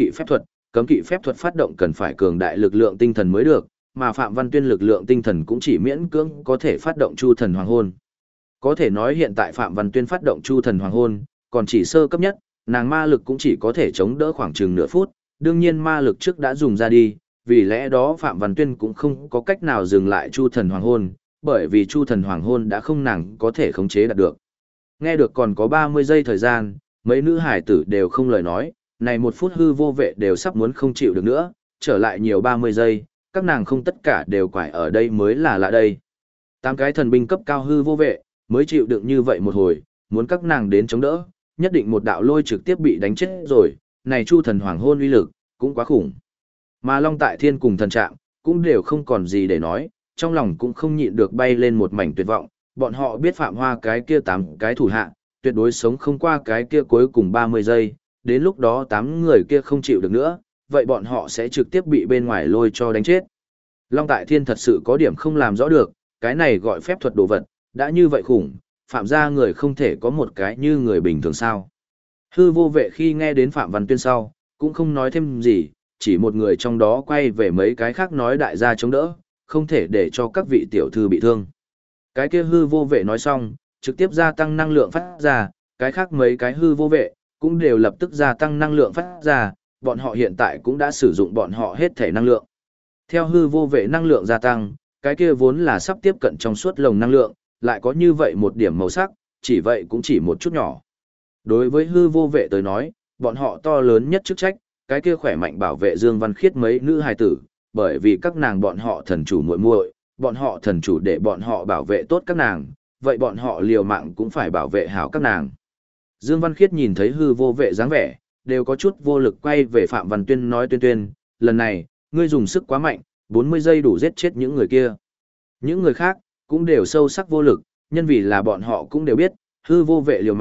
kỵ phép thuật phát động cần phải cường đại lực lượng tinh thần mới được, mà Phạm Văn Tuyên lực lượng tinh thần cũng chỉ miễn cưỡng có thể phát động chu thần hoàng hôn. Có thể nói hiện tại Phạm Văn Tuyên phát động chu thần hoàng hôn, còn chỉ sơ cấp nhất, nàng ma lực cũng chỉ có thể chống đỡ khoảng chừng nửa phút, đương nhiên ma lực trước đã dùng ra đi, vì lẽ đó Phạm Văn Tuyên cũng không có cách nào dừng lại chu thần hoàng hôn, bởi vì chu thần hoàng hôn đã không nàng có thể khống chế đạt được. Nghe được còn có 30 giây thời gian, mấy nữ hải tử đều không lời nói, này 1 phút hư vô vệ đều sắp muốn không chịu được nữa, trở lại nhiều 30 giây, các nàng không tất cả đều quải ở đây mới là lạ đây. 8 cái thần binh cấp cao hư vô vệ, mới chịu đựng như vậy một hồi, muốn các nàng đến chống đỡ, nhất định một đạo lôi trực tiếp bị đánh chết rồi, này chu thần hoàng hôn uy lực, cũng quá khủng. Mà Long Tại Thiên cùng thần trạng, cũng đều không còn gì để nói, trong lòng cũng không nhịn được bay lên một mảnh tuyệt vọng, bọn họ biết Phạm Hoa cái kia 8 cái thủ hạ, tuyệt đối sống không qua cái kia cuối cùng 30 giây, đến lúc đó 8 người kia không chịu được nữa, vậy bọn họ sẽ trực tiếp bị bên ngoài lôi cho đánh chết. Long Tại Thiên thật sự có điểm không làm rõ được, cái này gọi phép thuật đồ vật, đã như vậy khủng, Phạm gia người không thể có một cái như người bình thường sao. Hư vô vệ khi nghe đến Phạm Văn Tuyên sau, cũng không nói thêm gì, chỉ một người trong đó quay về mấy cái khác nói đại gia chống đỡ, không thể để cho các vị tiểu thư bị thương. Cái kia hư vô vệ nói xong, trực tiếp gia tăng năng lượng phát ra, cái khác mấy cái hư vô vệ, cũng đều lập tức gia tăng năng lượng phát ra, bọn họ hiện tại cũng đã sử dụng bọn họ hết thể năng lượng. Theo hư vô vệ năng lượng gia tăng, cái kia vốn là sắp tiếp cận trong suốt lồng năng lượng, lại có như vậy một điểm màu sắc, chỉ vậy cũng chỉ một chút nhỏ. Đối với hư vô vệ tới nói, bọn họ to lớn nhất chức trách, cái kia khỏe mạnh bảo vệ Dương Văn Khiết mấy nữ hài tử, bởi vì các nàng bọn họ thần chủ muội muội, bọn họ thần chủ để bọn họ bảo vệ tốt các nàng, vậy bọn họ liều mạng cũng phải bảo vệ hảo các nàng. Dương Văn Khiết nhìn thấy hư vô vệ dáng vẻ, đều có chút vô lực quay về Phạm Văn Tuyên nói Tuyên Tuyên, lần này, ngươi dùng sức quá mạnh, 40 giây đủ giết chết những người kia. Những người khác, cũng đều sâu sắc vô lực, nhân vì là bọn họ cũng đều biết, hư vô vệ liều mạng,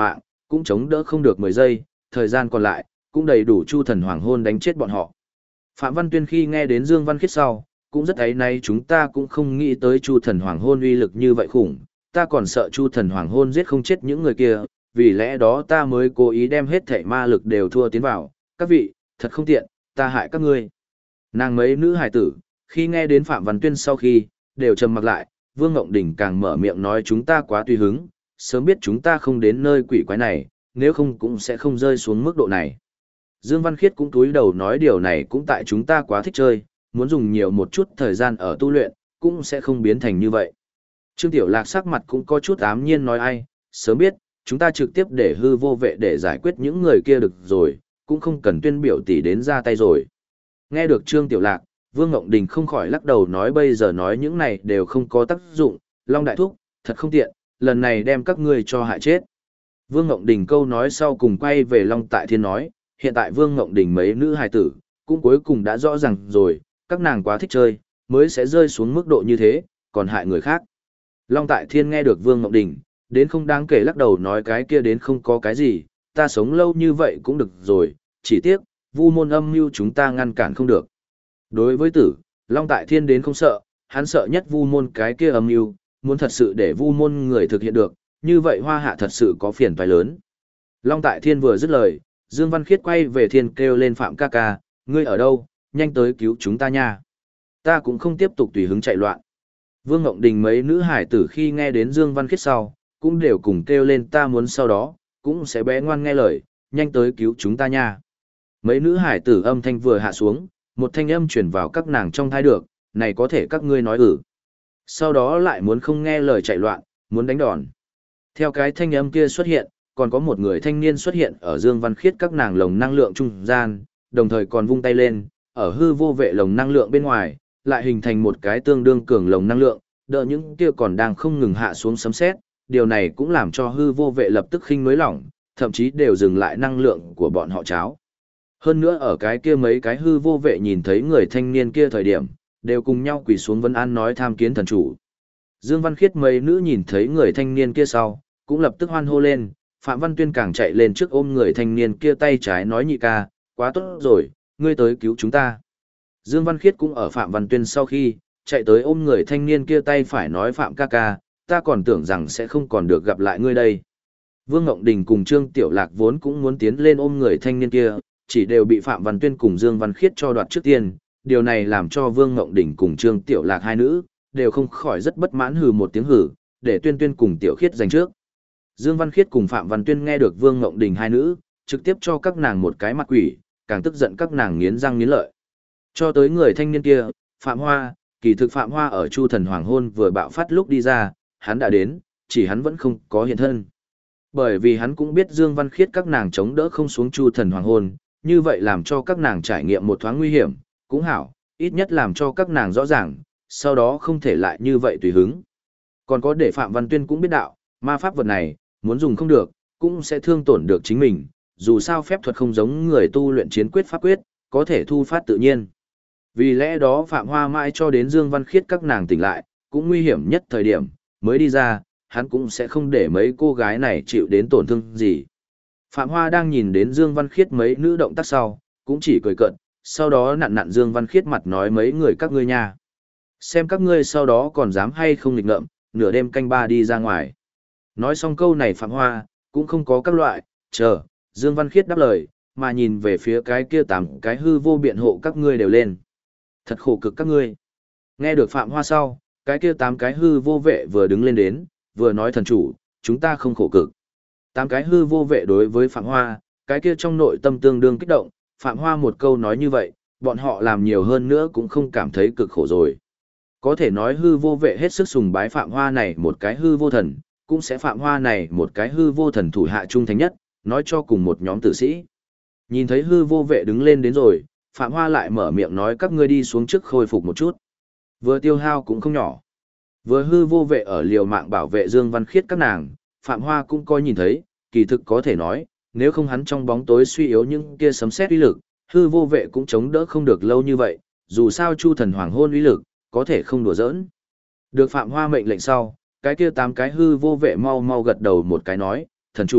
cũng chống đỡ không được 10 giây, thời gian còn lại, cũng đầy đủ Chu Thần Hoàng Hôn đánh chết bọn họ. Phạm Văn Tuyên khi nghe đến Dương Văn Khiết sau, cũng rất áy náy, chúng ta cũng không nghĩ tới Chu Thần Hoàng Hôn uy lực như vậy khủng, ta còn sợ Chu Thần Hoàng Hôn giết không chết những người kia, vì lẽ đó ta mới cố ý đem hết thảy ma lực đều thua tiến vào, các vị, thật không tiện, ta hại các ngươi. Nàng mấy nữ hài tử, khi nghe đến Phạm Văn Tuyên sau khi, đều trầm mặc lại, Vương Ngộng Đình càng mở miệng nói chúng ta quá tùy hứng, sớm biết chúng ta không đến nơi quỷ quái này, nếu không cũng sẽ không rơi xuống mức độ này. Dương Văn Khiết cũng túi đầu nói điều này cũng tại chúng ta quá thích chơi, muốn dùng nhiều một chút thời gian ở tu luyện, cũng sẽ không biến thành như vậy. Trương Tiểu Lạc sắc mặt cũng có chút ám nhiên nói ai, sớm biết, chúng ta trực tiếp để hư vô vệ để giải quyết những người kia được rồi, cũng không cần Tuyên biểu tỷ đến ra tay rồi. Nghe được Trương Tiểu Lạc, Vương Ngộng Đình không khỏi lắc đầu nói bây giờ nói những này đều không có tác dụng, Long Đại Thúc, thật không tiện, lần này đem các ngươi cho hại chết. Vương Ngộng Đình câu nói sau cùng quay về Long Tại Thiên nói, hiện tại Vương Ngộng Đình mấy nữ hài tử, cũng cuối cùng đã rõ ràng rồi, các nàng quá thích chơi, mới sẽ rơi xuống mức độ như thế, còn hại người khác. Long Tại Thiên nghe được Vương Ngộng Đình, đến không đáng kể lắc đầu nói cái kia đến không có cái gì, ta sống lâu như vậy cũng được rồi, chỉ tiếc, vu môn âm mưu chúng ta ngăn cản không được. Đối với tử, Long Tại Thiên đến không sợ, hắn sợ nhất vu môn cái kia âm mưu, muốn thật sự để vu môn người thực hiện được, như vậy Hoa Hạ thật sự có phiền toái lớn. Long Tại Thiên vừa dứt lời, Dương Văn Khiết quay về Thiên kêu lên Phạm ca ca, ngươi ở đâu, nhanh tới cứu chúng ta nha. Ta cũng không tiếp tục tùy hứng chạy loạn. Vương Ngộng Đình mấy nữ hải tử khi nghe đến Dương Văn Khiết sau, cũng đều cùng kêu lên ta muốn sau đó, cũng sẽ bé ngoan nghe lời, nhanh tới cứu chúng ta nha. Mấy nữ hải tử âm thanh vừa hạ xuống, một thanh âm truyền vào các nàng trong thai được, này có thể các ngươi nói sau đó lại muốn không nghe lời chạy loạn, muốn đánh đòn. Theo cái thanh âm kia xuất hiện, còn có một người thanh niên xuất hiện ở Dương Văn Khiết các nàng lồng năng lượng trung gian, đồng thời còn vung tay lên, ở hư vô vệ lồng năng lượng bên ngoài, lại hình thành một cái tương đương cường lồng năng lượng, đỡ những kia còn đang không ngừng hạ xuống sấm sét. Điều này cũng làm cho hư vô vệ lập tức khinh nới lỏng, thậm chí đều dừng lại năng lượng của bọn họ cháo. Hơn nữa ở cái kia mấy cái hư vô vệ nhìn thấy người thanh niên kia thời điểm, đều cùng nhau quỳ xuống vân an nói tham kiến thần chủ. Dương Văn Khiết mấy nữ nhìn thấy người thanh niên kia sau, cũng lập tức hoan hô lên, Phạm Văn Tuyên càng chạy lên trước ôm người thanh niên kia tay trái nói nhị ca, quá tốt rồi, ngươi tới cứu chúng ta. Dương Văn Khiết cũng ở Phạm Văn Tuyên sau khi, chạy tới ôm người thanh niên kia tay phải nói Phạm ca ca, ta còn tưởng rằng sẽ không còn được gặp lại ngươi đây. Vương Ngộng Đình cùng Trương Tiểu Lạc vốn cũng muốn tiến lên ôm người thanh niên kia, chỉ đều bị Phạm Văn Tuyên cùng Dương Văn Khiết cho đoạt trước tiên, điều này làm cho Vương Ngộng Đình cùng Trương Tiểu Lạc hai nữ, đều không khỏi rất bất mãn hừ một tiếng hừ, để Tuyên Tuyên cùng Tiểu Khiết giành trước. Dương Văn Khiết cùng Phạm Văn Tuyên nghe được Vương Ngộng Đình hai nữ, trực tiếp cho các nàng một cái mặt quỷ, càng tức giận các nàng nghiến răng nghiến lợi. Cho tới người thanh niên kia, Phạm Hoa, kỳ thực Phạm Hoa ở Chu Thần Hoàng Hôn vừa bạo phát lúc đi ra, hắn đã đến, chỉ hắn vẫn không có hiện thân. Bởi vì hắn cũng biết Dương Văn Khiết các nàng chống đỡ không xuống Chu Thần Hoàng Hôn, như vậy làm cho các nàng trải nghiệm một thoáng nguy hiểm, cũng hảo, ít nhất làm cho các nàng rõ ràng, sau đó không thể lại như vậy tùy hứng. Còn có để Phạm Văn Tuyên cũng biết đạo, ma pháp vật này, muốn dùng không được, cũng sẽ thương tổn được chính mình, dù sao phép thuật không giống người tu luyện chiến quyết pháp quyết, có thể thu phát tự nhiên. Vì lẽ đó Phạm Hoa mãi cho đến Dương Văn Khiết các nàng tỉnh lại, cũng nguy hiểm nhất thời điểm, mới đi ra, hắn cũng sẽ không để mấy cô gái này chịu đến tổn thương gì. Phạm Hoa đang nhìn đến Dương Văn Khiết mấy nữ động tác sau, cũng chỉ cười cợt, sau đó nặn nặn Dương Văn Khiết mặt nói mấy người các ngươi nha. Xem các ngươi sau đó còn dám hay không nghịch ngợm, nửa đêm canh ba đi ra ngoài. Nói xong câu này Phạm Hoa, cũng không có các loại, chờ, Dương Văn Khiết đáp lời, mà nhìn về phía cái kia 8 cái hư vô biện hộ các ngươi đều lên. Thật khổ cực các ngươi. Nghe được Phạm Hoa sau, cái kia 8 cái hư vô vệ vừa đứng lên đến, vừa nói thần chủ, chúng ta không khổ cực. 8 cái hư vô vệ đối với Phạm Hoa, cái kia trong nội tâm tương đương kích động, Phạm Hoa một câu nói như vậy, bọn họ làm nhiều hơn nữa cũng không cảm thấy cực khổ rồi. Có thể nói hư vô vệ hết sức sùng bái Phạm Hoa này một cái hư vô thần, cũng sẽ Phạm Hoa này một cái hư vô thần thủ hạ trung thành nhất, nói cho cùng một nhóm tử sĩ. Nhìn thấy hư vô vệ đứng lên đến rồi, Phạm Hoa lại mở miệng nói các ngươi đi xuống trước khôi phục một chút. Vừa tiêu hao cũng không nhỏ. Vừa hư vô vệ ở liều mạng bảo vệ Dương Văn Khiết các nàng, Phạm Hoa cũng coi nhìn thấy, kỳ thực có thể nói, nếu không hắn trong bóng tối suy yếu những kia sấm sét uy lực, hư vô vệ cũng chống đỡ không được lâu như vậy, dù sao Chu Thần Hoàng Hôn uy lực, có thể không đùa giỡn. Được Phạm Hoa mệnh lệnh sau, cái kia 8 cái hư vô vệ mau mau gật đầu một cái nói, thần chủ,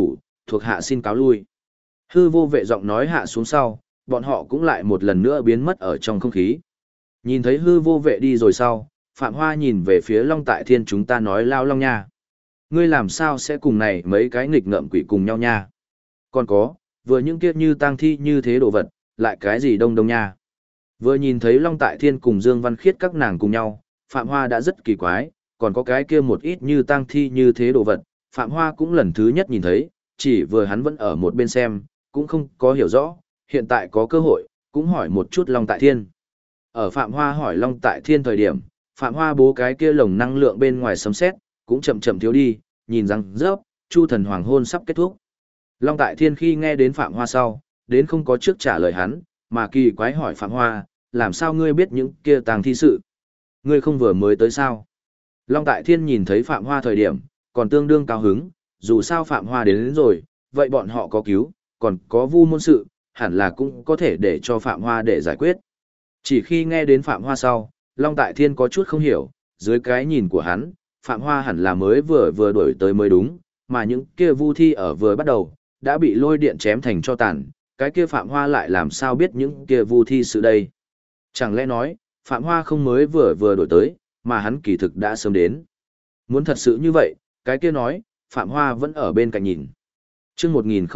thuộc hạ xin cáo lui. Hư vô vệ giọng nói hạ xuống sau, bọn họ cũng lại một lần nữa biến mất ở trong không khí. Nhìn thấy hư vô vệ đi rồi sau, Phạm Hoa nhìn về phía Long Tại Thiên, chúng ta nói lao Long nha. Ngươi làm sao sẽ cùng này mấy cái nghịch ngợm quỷ cùng nhau nha? Còn có, vừa những kiếp như tang thi như thế đồ vật, lại cái gì đông đông nha? Vừa nhìn thấy Long Tại Thiên cùng Dương Văn Khiết các nàng cùng nhau, Phạm Hoa đã rất kỳ quái, còn có cái kia một ít như tang thi như thế đồ vật, Phạm Hoa cũng lần thứ nhất nhìn thấy, chỉ vừa hắn vẫn ở một bên xem, cũng không có hiểu rõ, hiện tại có cơ hội, cũng hỏi một chút Long Tại Thiên. Ở Phạm Hoa hỏi Long Tại Thiên thời điểm, Phạm Hoa bố cái kia lồng năng lượng bên ngoài sấm sét cũng chậm chậm thiếu đi, nhìn rằng rớp, Chu thần hoàng hôn sắp kết thúc. Long Tại Thiên khi nghe đến Phạm Hoa sau, đến không có trước trả lời hắn, mà kỳ quái hỏi Phạm Hoa, làm sao ngươi biết những kia tàng thi sự? Ngươi không vừa mới tới sao? Long Tại Thiên nhìn thấy Phạm Hoa thời điểm, còn tương đương cao hứng, dù sao Phạm Hoa đến rồi, vậy bọn họ có cứu, còn có vu môn sự, hẳn là cũng có thể để cho Phạm Hoa để giải quyết. Chỉ khi nghe đến Phạm Hoa sau, Long Tại Thiên có chút không hiểu, dưới cái nhìn của hắn, Phạm Hoa hẳn là mới vừa đuổi tới mới đúng, mà những kia vu thi ở vừa bắt đầu, đã bị lôi điện chém thành cho tàn, cái kia Phạm Hoa lại làm sao biết những kia vu thi sự đây? Chẳng lẽ nói, Phạm Hoa không mới vừa đuổi tới, mà hắn kỳ thực đã sớm đến. Muốn thật sự như vậy, cái kia nói, Phạm Hoa vẫn ở bên cạnh nhìn. Chương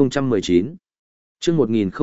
1019 Chương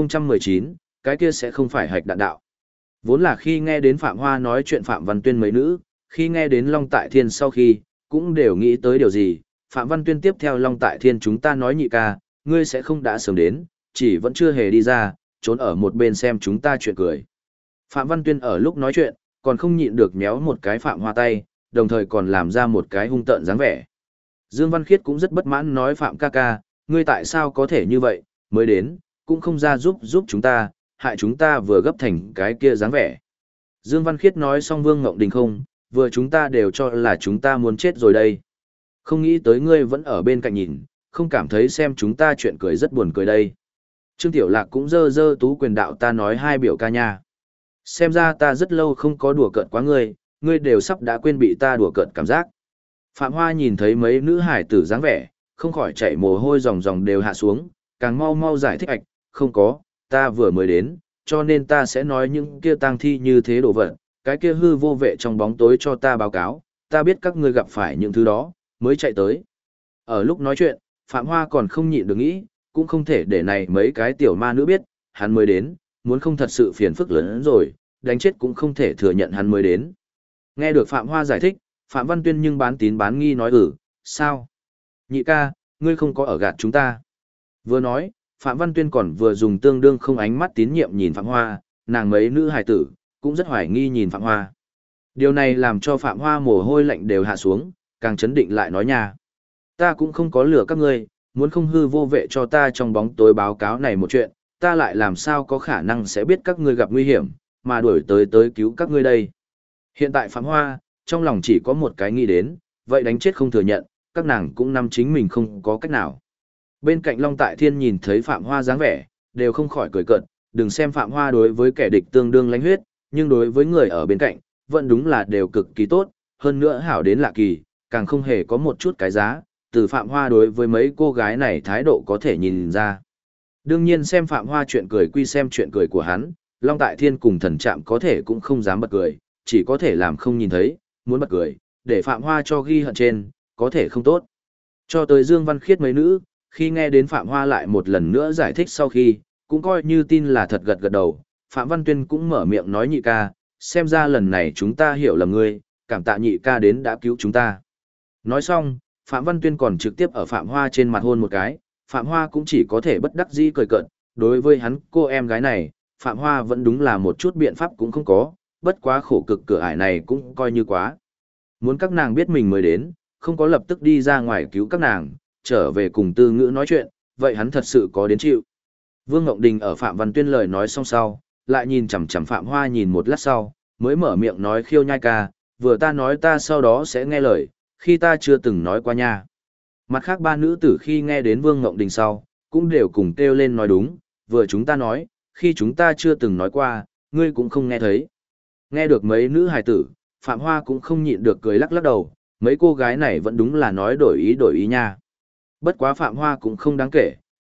1019, cái kia sẽ không phải hạch đạn đạo. Vốn là khi nghe đến Phạm Hoa nói chuyện Phạm Văn Tuyên mấy nữ, khi nghe đến Long Tại Thiên sau khi, cũng đều nghĩ tới điều gì. Phạm Văn Tuyên tiếp theo Long Tại Thiên chúng ta nói nhị ca, ngươi sẽ không đã sớm đến, chỉ vẫn chưa hề đi ra, trốn ở một bên xem chúng ta chuyện cười. Phạm Văn Tuyên ở lúc nói chuyện, còn không nhịn được méo một cái Phạm Hoa tay, đồng thời còn làm ra một cái hung tợn dáng vẻ. Dương Văn Khiết cũng rất bất mãn nói Phạm ca ca, ngươi tại sao có thể như vậy, mới đến, cũng không ra giúp chúng ta, hại chúng ta vừa gấp thành cái kia dáng vẻ. Dương Văn Khiết nói xong Vương Ngộng Đình không, vừa chúng ta đều cho là chúng ta muốn chết rồi đây. Không nghĩ tới ngươi vẫn ở bên cạnh nhìn, không cảm thấy xem chúng ta chuyện cười rất buồn cười đây. Trương Tiểu Lạc cũng dơ tú quyền đạo ta nói hai biểu ca nha. Xem ra ta rất lâu không có đùa cợt quá ngươi, ngươi đều sắp đã quên bị ta đùa cợt cảm giác. Phạm Hoa nhìn thấy mấy nữ hải tử dáng vẻ, không khỏi chạy mồ hôi ròng đều hạ xuống, càng mau giải thích ạch, không có, ta vừa mới đến, cho nên ta sẽ nói những kia tang thi như thế đồ vật, cái kia hư vô vệ trong bóng tối cho ta báo cáo, ta biết các ngươi gặp phải những thứ đó, mới chạy tới. Ở lúc nói chuyện, Phạm Hoa còn không nhịn được nghĩ, cũng không thể để này mấy cái tiểu ma nữ biết, hắn mới đến, muốn không thật sự phiền phức lớn hơn rồi, đánh chết cũng không thể thừa nhận hắn mới đến. Nghe được Phạm Hoa giải thích, Phạm Văn Tuyên nhưng bán tín bán nghi nói sao? Nhị ca, ngươi không có ở gạt chúng ta. Vừa nói, Phạm Văn Tuyên còn vừa dùng tương đương không ánh mắt tín nhiệm nhìn Phạm Hoa, nàng mấy nữ hài tử, cũng rất hoài nghi nhìn Phạm Hoa. Điều này làm cho Phạm Hoa mồ hôi lạnh đều hạ xuống, càng chấn định lại nói nha. Ta cũng không có lừa các ngươi, muốn không hư vô vệ cho ta trong bóng tối báo cáo này một chuyện, ta lại làm sao có khả năng sẽ biết các ngươi gặp nguy hiểm, mà đuổi tới cứu các ngươi đây. Hiện tại Phạm Hoa, trong lòng chỉ có một cái nghĩ đến, vậy đánh chết không thừa nhận, các nàng cũng nắm chính mình không có cách nào. Bên cạnh Long Tại Thiên nhìn thấy Phạm Hoa dáng vẻ, đều không khỏi cười cợt, đừng xem Phạm Hoa đối với kẻ địch tương đương lãnh huyết, nhưng đối với người ở bên cạnh, vẫn đúng là đều cực kỳ tốt, hơn nữa hảo đến lạ kỳ, càng không hề có một chút cái giá, từ Phạm Hoa đối với mấy cô gái này thái độ có thể nhìn ra. Đương nhiên xem Phạm Hoa chuyện cười quy xem chuyện cười của hắn, Long Tại Thiên cùng Thần Trạm có thể cũng không dám bật cười, chỉ có thể làm không nhìn thấy, muốn bật cười, để Phạm Hoa cho ghi hận trên, có thể không tốt. Cho tới Dương Văn Khiết mấy nữ, khi nghe đến Phạm Hoa lại một lần nữa giải thích sau khi, cũng coi như tin là thật gật đầu, Phạm Văn Tuyên cũng mở miệng nói nhị ca, xem ra lần này chúng ta hiểu lầm ngươi, cảm tạ nhị ca đến đã cứu chúng ta. Nói xong, Phạm Văn Tuyên còn trực tiếp ở Phạm Hoa trên mặt hôn một cái, Phạm Hoa cũng chỉ có thể bất đắc dĩ cười cợt, đối với hắn cô em gái này, Phạm Hoa vẫn đúng là một chút biện pháp cũng không có, bất quá khổ cực cửa ải này cũng coi như quá. Muốn các nàng biết mình mới đến, không có lập tức đi ra ngoài cứu các nàng, trở về cùng Tư Ngữ nói chuyện, vậy hắn thật sự có đến chịu. Vương Ngộng Đình ở Phạm Văn Tuyên lời nói xong sau, lại nhìn chằm chằm Phạm Hoa nhìn một lát sau, mới mở miệng nói khiêu nhai ca, vừa ta nói ta sau đó sẽ nghe lời, khi ta chưa từng nói qua nha. Mặt khác ba nữ tử khi nghe đến Vương Ngộng Đình sau, cũng đều cùng kêu lên nói đúng, vừa chúng ta nói, khi chúng ta chưa từng nói qua, ngươi cũng không nghe thấy. Nghe được mấy nữ hài tử, Phạm Hoa cũng không nhịn được cười lắc đầu, mấy cô gái này vẫn đúng là nói đổi ý nha. Bất quá Phạm Hoa cũng không đáng kể,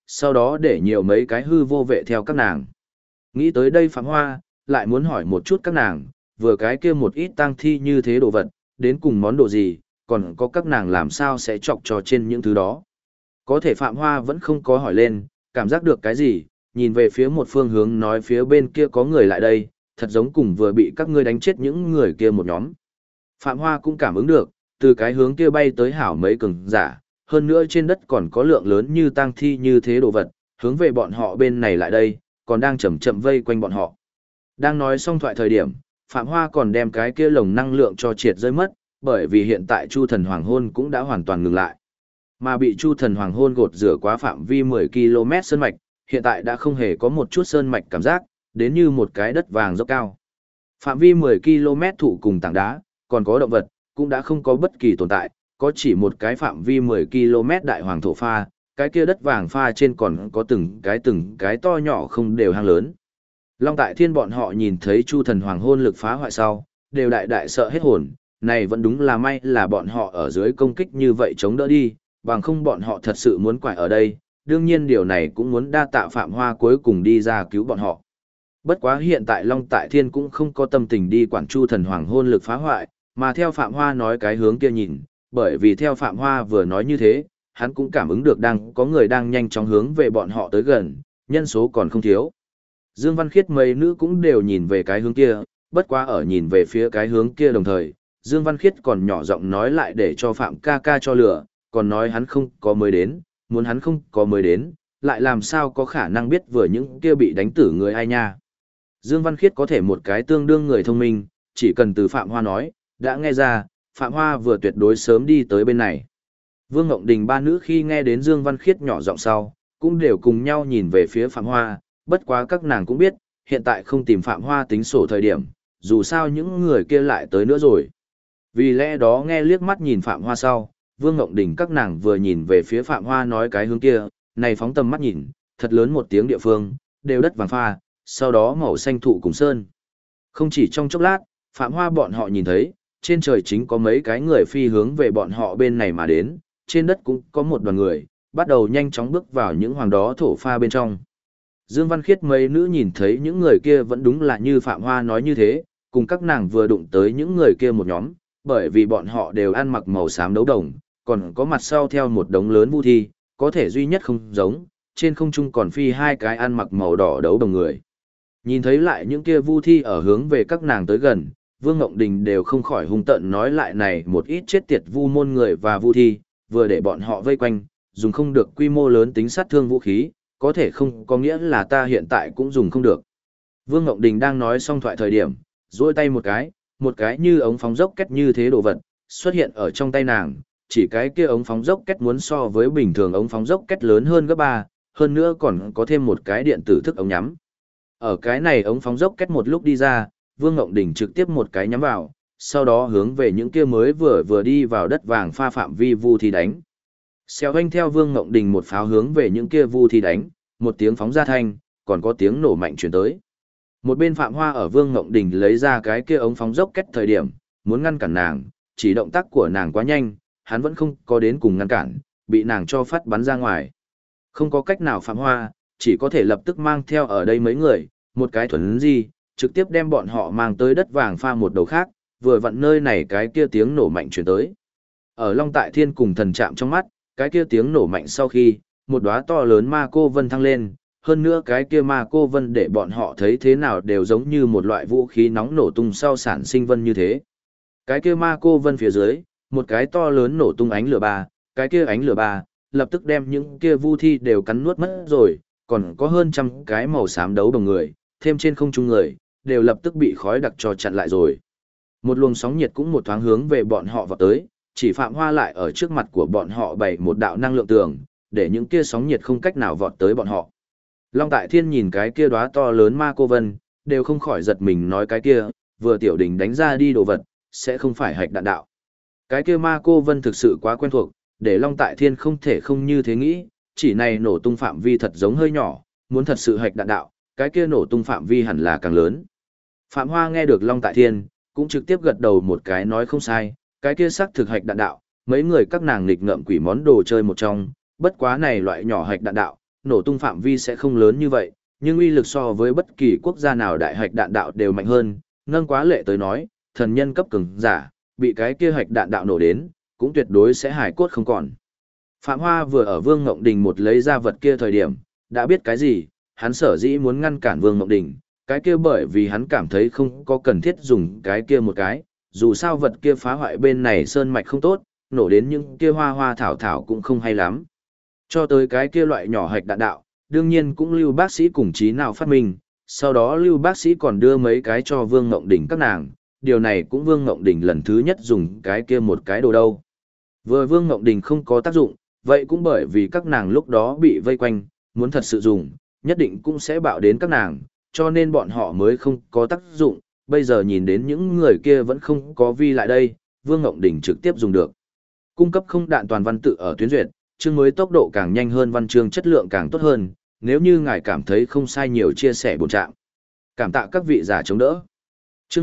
sau đó để nhiều mấy cái hư vô vệ theo các nàng. Nghĩ tới đây Phạm Hoa, lại muốn hỏi một chút các nàng, vừa cái kia một ít tang thi như thế đồ vật, đến cùng món đồ gì, còn có các nàng làm sao sẽ chọc cho trên những thứ đó. Có thể Phạm Hoa vẫn không có hỏi lên, cảm giác được cái gì, nhìn về phía một phương hướng nói phía bên kia có người lại đây, thật giống cùng vừa bị các ngươi đánh chết những người kia một nhóm. Phạm Hoa cũng cảm ứng được, từ cái hướng kia bay tới hảo mấy cường giả, hơn nữa trên đất còn có lượng lớn như tang thi như thế đồ vật, hướng về bọn họ bên này lại đây, còn đang chậm chậm vây quanh bọn họ. Đang nói xong thoại thời điểm, Phạm Hoa còn đem cái kia lồng năng lượng cho triệt rơi mất, bởi vì hiện tại Chu Thần Hoàng Hôn cũng đã hoàn toàn ngừng lại. Mà bị Chu Thần Hoàng Hôn gột rửa quá phạm vi 10 km sơn mạch, hiện tại đã không hề có một chút sơn mạch cảm giác, đến như một cái đất vàng dốc cao. Phạm vi 10 km thụ cùng tảng đá, còn có động vật, cũng đã không có bất kỳ tồn tại, có chỉ một cái phạm vi 10 km đại hoàng thổ pha, cái kia đất vàng pha trên còn có từng cái to nhỏ không đều hang lớn. Long Tại Thiên bọn họ nhìn thấy Chu Thần Hoàng Hôn lực phá hoại sau, đều đại sợ hết hồn, này vẫn đúng là may là bọn họ ở dưới công kích như vậy chống đỡ đi, bằng không bọn họ thật sự muốn quải ở đây, đương nhiên điều này cũng muốn đa tạ Phạm Hoa cuối cùng đi ra cứu bọn họ. Bất quá hiện tại Long Tại Thiên cũng không có tâm tình đi quản Chu Thần Hoàng Hôn lực phá hoại, mà theo Phạm Hoa nói cái hướng kia nhìn, bởi vì theo Phạm Hoa vừa nói như thế, hắn cũng cảm ứng được đang có người đang nhanh chóng hướng về bọn họ tới gần, nhân số còn không thiếu. Dương Văn Khiết mấy nữ cũng đều nhìn về cái hướng kia, bất quá ở nhìn về phía cái hướng kia đồng thời, Dương Văn Khiết còn nhỏ giọng nói lại để cho Phạm ca ca cho lửa, còn nói hắn không có mới đến, muốn hắn không có mới đến, lại làm sao có khả năng biết vừa những kia bị đánh tử người ai nha. Dương Văn Khiết có thể một cái tương đương người thông minh, chỉ cần từ Phạm Hoa nói, đã nghe ra, Phạm Hoa vừa tuyệt đối sớm đi tới bên này. Vương Ngộng Đình ba nữ khi nghe đến Dương Văn Khiết nhỏ giọng sau, cũng đều cùng nhau nhìn về phía Phạm Hoa, bất quá các nàng cũng biết, hiện tại không tìm Phạm Hoa tính sổ thời điểm, dù sao những người kia lại tới nữa rồi. Vì lẽ đó nghe liếc mắt nhìn Phạm Hoa sau, Vương Ngộng Đình các nàng vừa nhìn về phía Phạm Hoa nói cái hướng kia, này phóng tầm mắt nhìn, thật lớn một tiếng địa phương, đều đất vàng pha, sau đó màu xanh thụ cùng sơn. Không chỉ trong chốc lát, Phạm Hoa bọn họ nhìn thấy, trên trời chính có mấy cái người phi hướng về bọn họ bên này mà đến, trên đất cũng có một đoàn người, bắt đầu nhanh chóng bước vào những hoàng đó thổ pha bên trong. Dương Văn Khiết mấy nữ nhìn thấy những người kia vẫn đúng là như Phạm Hoa nói như thế, cùng các nàng vừa đụng tới những người kia một nhóm, bởi vì bọn họ đều ăn mặc màu xám đấu đồng, còn có mặt sau theo một đống lớn vu thi, có thể duy nhất không giống, trên không trung còn phi hai cái ăn mặc màu đỏ đấu đồng người. Nhìn thấy lại những kia vu thi ở hướng về các nàng tới gần, Vương Ngộng Đình đều không khỏi hung tợn nói lại này một ít chết tiệt vu môn người và vu thi, vừa để bọn họ vây quanh, dùng không được quy mô lớn tính sát thương vũ khí, có thể không có nghĩa là ta hiện tại cũng dùng không được. Vương Ngộng Đình đang nói xong thoại thời điểm, duỗi tay một cái như ống phóng dốc két như thế đồ vật, xuất hiện ở trong tay nàng, chỉ cái kia ống phóng dốc két muốn so với bình thường ống phóng dốc két lớn hơn gấp 3, hơn nữa còn có thêm một cái điện tử thức ống nhắm. Ở cái này ống phóng dốc két một lúc đi ra, Vương Ngộng Đình trực tiếp một cái nhắm vào, sau đó hướng về những kia mới vừa đi vào đất vàng pha phạm vi vu thi đánh. Xèo anh theo Vương Ngộng Đình một pháo hướng về những kia vu thi đánh, một tiếng phóng ra thanh, còn có tiếng nổ mạnh truyền tới. Một bên Phạm Hoa ở Vương Ngộng Đình lấy ra cái kia ống phóng dốc két thời điểm, muốn ngăn cản nàng, chỉ động tác của nàng quá nhanh, hắn vẫn không có đến cùng ngăn cản, bị nàng cho phát bắn ra ngoài. Không có cách nào Phạm Hoa, chỉ có thể lập tức mang theo ở đây mấy người, một cái thuần di, trực tiếp đem bọn họ mang tới đất vàng pha một đầu khác, vừa vặn nơi này cái kia tiếng nổ mạnh truyền tới. Ở Long Tại Thiên cùng thần trạm trong mắt, cái kia tiếng nổ mạnh sau khi, một đóa to lớn ma cô vân thăng lên, hơn nữa cái kia ma cô vân để bọn họ thấy thế nào đều giống như một loại vũ khí nóng nổ tung sau sản sinh vân như thế. Cái kia ma cô vân phía dưới, một cái to lớn nổ tung ánh lửa ba, cái kia ánh lửa ba, lập tức đem những kia vu thi đều cắn nuốt mất rồi, còn có hơn trăm cái màu xám đấu đồng người, thêm trên không trung người, đều lập tức bị khói đặc cho chặn lại rồi. Một luồng sóng nhiệt cũng một thoáng hướng về bọn họ vào tới, chỉ Phạm Hoa lại ở trước mặt của bọn họ bày một đạo năng lượng tường, để những kia sóng nhiệt không cách nào vọt tới bọn họ. Long Tại Thiên nhìn cái kia đóa to lớn ma cô vân, đều không khỏi giật mình nói cái kia, vừa tiểu đỉnh đánh ra đi đồ vật, sẽ không phải hạch đạn đạo. Cái kia ma cô vân thực sự quá quen thuộc, để Long Tại Thiên không thể không như thế nghĩ, chỉ này nổ tung phạm vi thật giống hơi nhỏ, muốn thật sự hạch đạn đạo, cái kia nổ tung phạm vi hẳn là càng lớn. Phạm Hoa nghe được Long Tại Thiên, cũng trực tiếp gật đầu một cái nói không sai, cái kia xác thực hạch đạn đạo, mấy người các nàng nghịch ngợm quỷ món đồ chơi một trong, bất quá này loại nhỏ hạch đạn đạo, nổ tung phạm vi sẽ không lớn như vậy, nhưng uy lực so với bất kỳ quốc gia nào đại hạch đạn đạo đều mạnh hơn, nâng quá lệ tới nói, thần nhân cấp cường giả, bị cái kia hạch đạn đạo nổ đến, cũng tuyệt đối sẽ hải cốt không còn. Phạm Hoa vừa ở Vương Ngộng Đình một lấy ra vật kia thời điểm, đã biết cái gì, hắn sở dĩ muốn ngăn cản Vương Ngộng Đình, cái kia bởi vì hắn cảm thấy không có cần thiết dùng cái kia một cái, dù sao vật kia phá hoại bên này sơn mạch không tốt, nổ đến những kia hoa hoa thảo thảo cũng không hay lắm. Cho tới cái kia loại nhỏ hạch đạn đạo, đương nhiên cũng Lưu bác sĩ cùng trí nào phát minh, sau đó Lưu bác sĩ còn đưa mấy cái cho Vương Ngộng Đình các nàng, điều này cũng Vương Ngộng Đình lần thứ nhất dùng cái kia một cái đồ đâu. Vừa Vương Ngộng Đình không có tác dụng, vậy cũng bởi vì các nàng lúc đó bị vây quanh, muốn thật sự dùng, nhất định cũng sẽ bạo đến các nàng, cho nên bọn họ mới không có tác dụng, bây giờ nhìn đến những người kia vẫn không có vi lại đây, Vương Ngộng Đình trực tiếp dùng được. Cung cấp không đạn toàn văn tự ở tuyến duyệt, chương mới tốc độ càng nhanh hơn văn chương chất lượng càng tốt hơn, nếu như ngài cảm thấy không sai nhiều chia sẻ bổn trạng. Cảm tạ các vị giả chống đỡ. Chương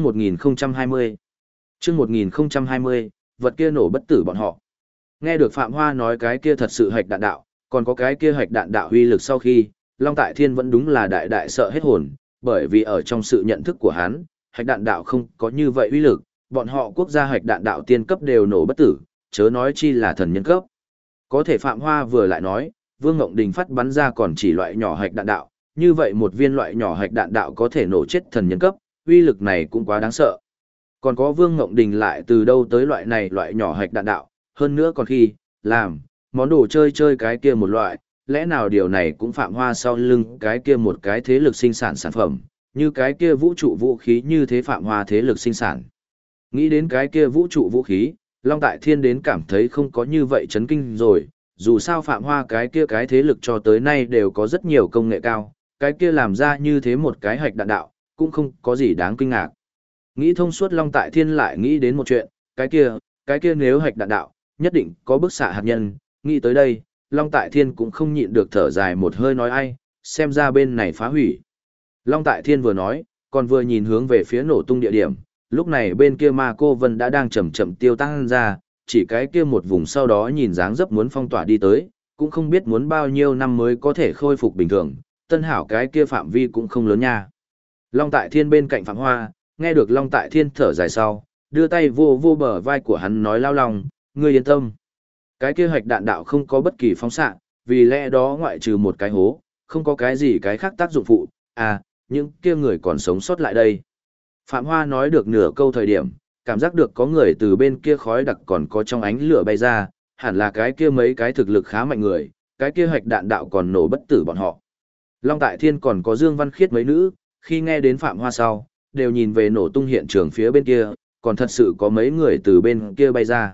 1020. Chương 1020, vật kia nổ bất tử bọn họ. Nghe được Phạm Hoa nói cái kia thật sự hạch đạn đạo, còn có cái kia hạch đạn đạo uy lực sau khi, Long Tại Thiên vẫn đúng là đại đại sợ hết hồn, bởi vì ở trong sự nhận thức của hắn, hạch đạn đạo không có như vậy uy lực, bọn họ quốc gia hạch đạn đạo tiên cấp đều nổ bất tử, chớ nói chi là thần nhân cấp. Có thể Phạm Hoa vừa lại nói, Vương Ngộng Đình phát bắn ra còn chỉ loại nhỏ hạch đạn đạo, như vậy một viên loại nhỏ hạch đạn đạo có thể nổ chết thần nhân cấp, uy lực này cũng quá đáng sợ. Còn có Vương Ngộng Đình lại từ đâu tới loại này loại nhỏ hạch đạn đạo, hơn nữa còn khi làm món đồ chơi chơi cái kia một loại, lẽ nào điều này cũng Phạm Hoa sau lưng cái kia một cái thế lực sinh sản sản phẩm, như cái kia vũ trụ vũ khí như thế Phạm Hoa thế lực sinh sản. Nghĩ đến cái kia vũ trụ vũ khí, Long Tại Thiên đến cảm thấy không có như vậy chấn kinh rồi, dù sao Phạm Hoa cái kia cái thế lực cho tới nay đều có rất nhiều công nghệ cao, cái kia làm ra như thế một cái hạch đạn đạo, cũng không có gì đáng kinh ngạc. Nghĩ thông suốt Long Tại Thiên lại nghĩ đến một chuyện, cái kia nếu hạch đạn đạo, nhất định có bức xạ hạt nhân, nghĩ tới đây, Long Tại Thiên cũng không nhịn được thở dài một hơi nói ai, xem ra bên này phá hủy. Long Tại Thiên vừa nói, còn vừa nhìn hướng về phía nổ tung địa điểm, lúc này bên kia Ma Cô Vân đã đang chậm chậm tiêu tan ra, chỉ cái kia một vùng sau đó nhìn dáng dấp muốn phong tỏa đi tới, cũng không biết muốn bao nhiêu năm mới có thể khôi phục bình thường, Tân Hảo cái kia phạm vi cũng không lớn nha. Long Tại Thiên bên cạnh Phạm Hoa, nghe được Long Tại Thiên thở dài sau, đưa tay vô vô bờ vai của hắn nói lao lòng, ngươi yên tâm. Cái kia hạch đạn đạo không có bất kỳ phóng xạ, vì lẽ đó ngoại trừ một cái hố, không có cái gì cái khác tác dụng phụ, à, những kia người còn sống sót lại đây. Phạm Hoa nói được nửa câu thời điểm, cảm giác được có người từ bên kia khói đặc còn có trong ánh lửa bay ra, hẳn là cái kia mấy cái thực lực khá mạnh người, cái kia hạch đạn đạo còn nổ bất tử bọn họ. Long Tại Thiên còn có Dương Văn Khiết mấy nữ, khi nghe đến Phạm Hoa sau, đều nhìn về nổ tung hiện trường phía bên kia, còn thật sự có mấy người từ bên kia bay ra.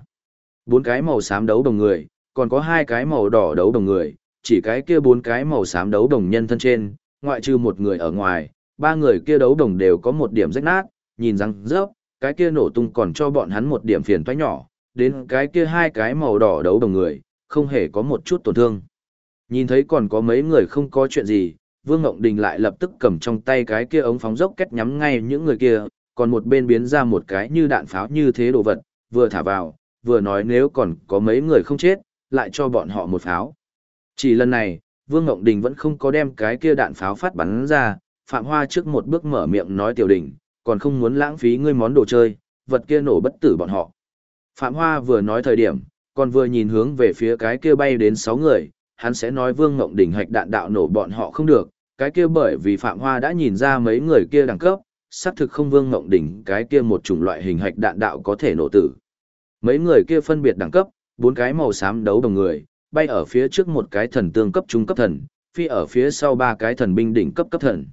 4 cái màu xám đấu đồng người, còn có 2 cái màu đỏ đấu đồng người, chỉ cái kia 4 cái màu xám đấu đồng nhân thân trên, ngoại trừ một người ở ngoài, 3 người kia đấu đồng đều có một điểm rách nát, nhìn răng rớp, cái kia nổ tung còn cho bọn hắn một điểm phiền toái nhỏ, đến cái kia 2 cái màu đỏ đấu đồng người, không hề có một chút tổn thương. Nhìn thấy còn có mấy người không có chuyện gì, Vương Ngộng Đình lại lập tức cầm trong tay cái kia ống phóng dốc kết nhắm ngay những người kia, còn một bên biến ra một cái như đạn pháo như thế đồ vật, vừa thả vào, vừa nói nếu còn có mấy người không chết, lại cho bọn họ một pháo. Chỉ lần này, Vương Ngộng Đình vẫn không có đem cái kia đạn pháo phát bắn ra, Phạm Hoa trước một bước mở miệng nói Tiểu Đình, còn không muốn lãng phí ngươi món đồ chơi, vật kia nổ bất tử bọn họ. Phạm Hoa vừa nói thời điểm, còn vừa nhìn hướng về phía cái kia bay đến 6 người, hắn sẽ nói Vương Ngộng Đình hạch đạn đạo nổ bọn họ không được, cái kia bởi vì Phạm Hoa đã nhìn ra mấy người kia đẳng cấp, xác thực không Vương Ngộng Đình cái kia một chủng loại hình hạch đạn đạo có thể nổ tử. Mấy người kia phân biệt đẳng cấp, 4 cái màu xám đấu đồng người, bay ở phía trước một cái thần tương cấp trung cấp thần, phi ở phía sau 3 cái thần binh đỉnh cấp cấp thần.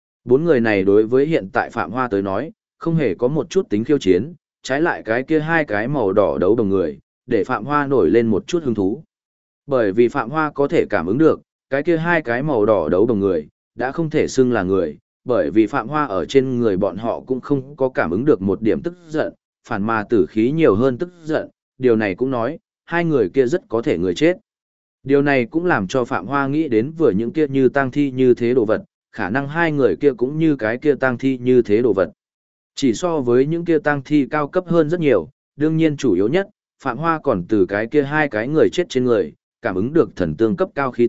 4 người này đối với hiện tại Phạm Hoa tới nói, không hề có một chút tính khiêu chiến, trái lại cái kia 2 cái màu đỏ đấu đồng người, để Phạm Hoa nổi lên một chút hứng thú. Bởi vì Phạm Hoa có thể cảm ứng được, cái kia 2 cái màu đỏ đấu đồng người, đã không thể xưng là người, bởi vì Phạm Hoa ở trên người bọn họ cũng không có cảm ứng được một điểm tức giận, phản mà tử khí nhiều hơn tức giận, điều này cũng nói, 2 người kia rất có thể người chết. Điều này cũng làm cho Phạm Hoa nghĩ đến vừa những kia như tang thi như thế đồ vật, khả năng 2 người kia cũng như cái kia tang thi như thế đồ vật. Chỉ so với những kia tang thi cao cấp hơn rất nhiều, đương nhiên chủ yếu nhất, Phạm Hoa còn từ cái kia 2 cái người chết trên người, cảm ứng được thần tương cấp cao khí tức,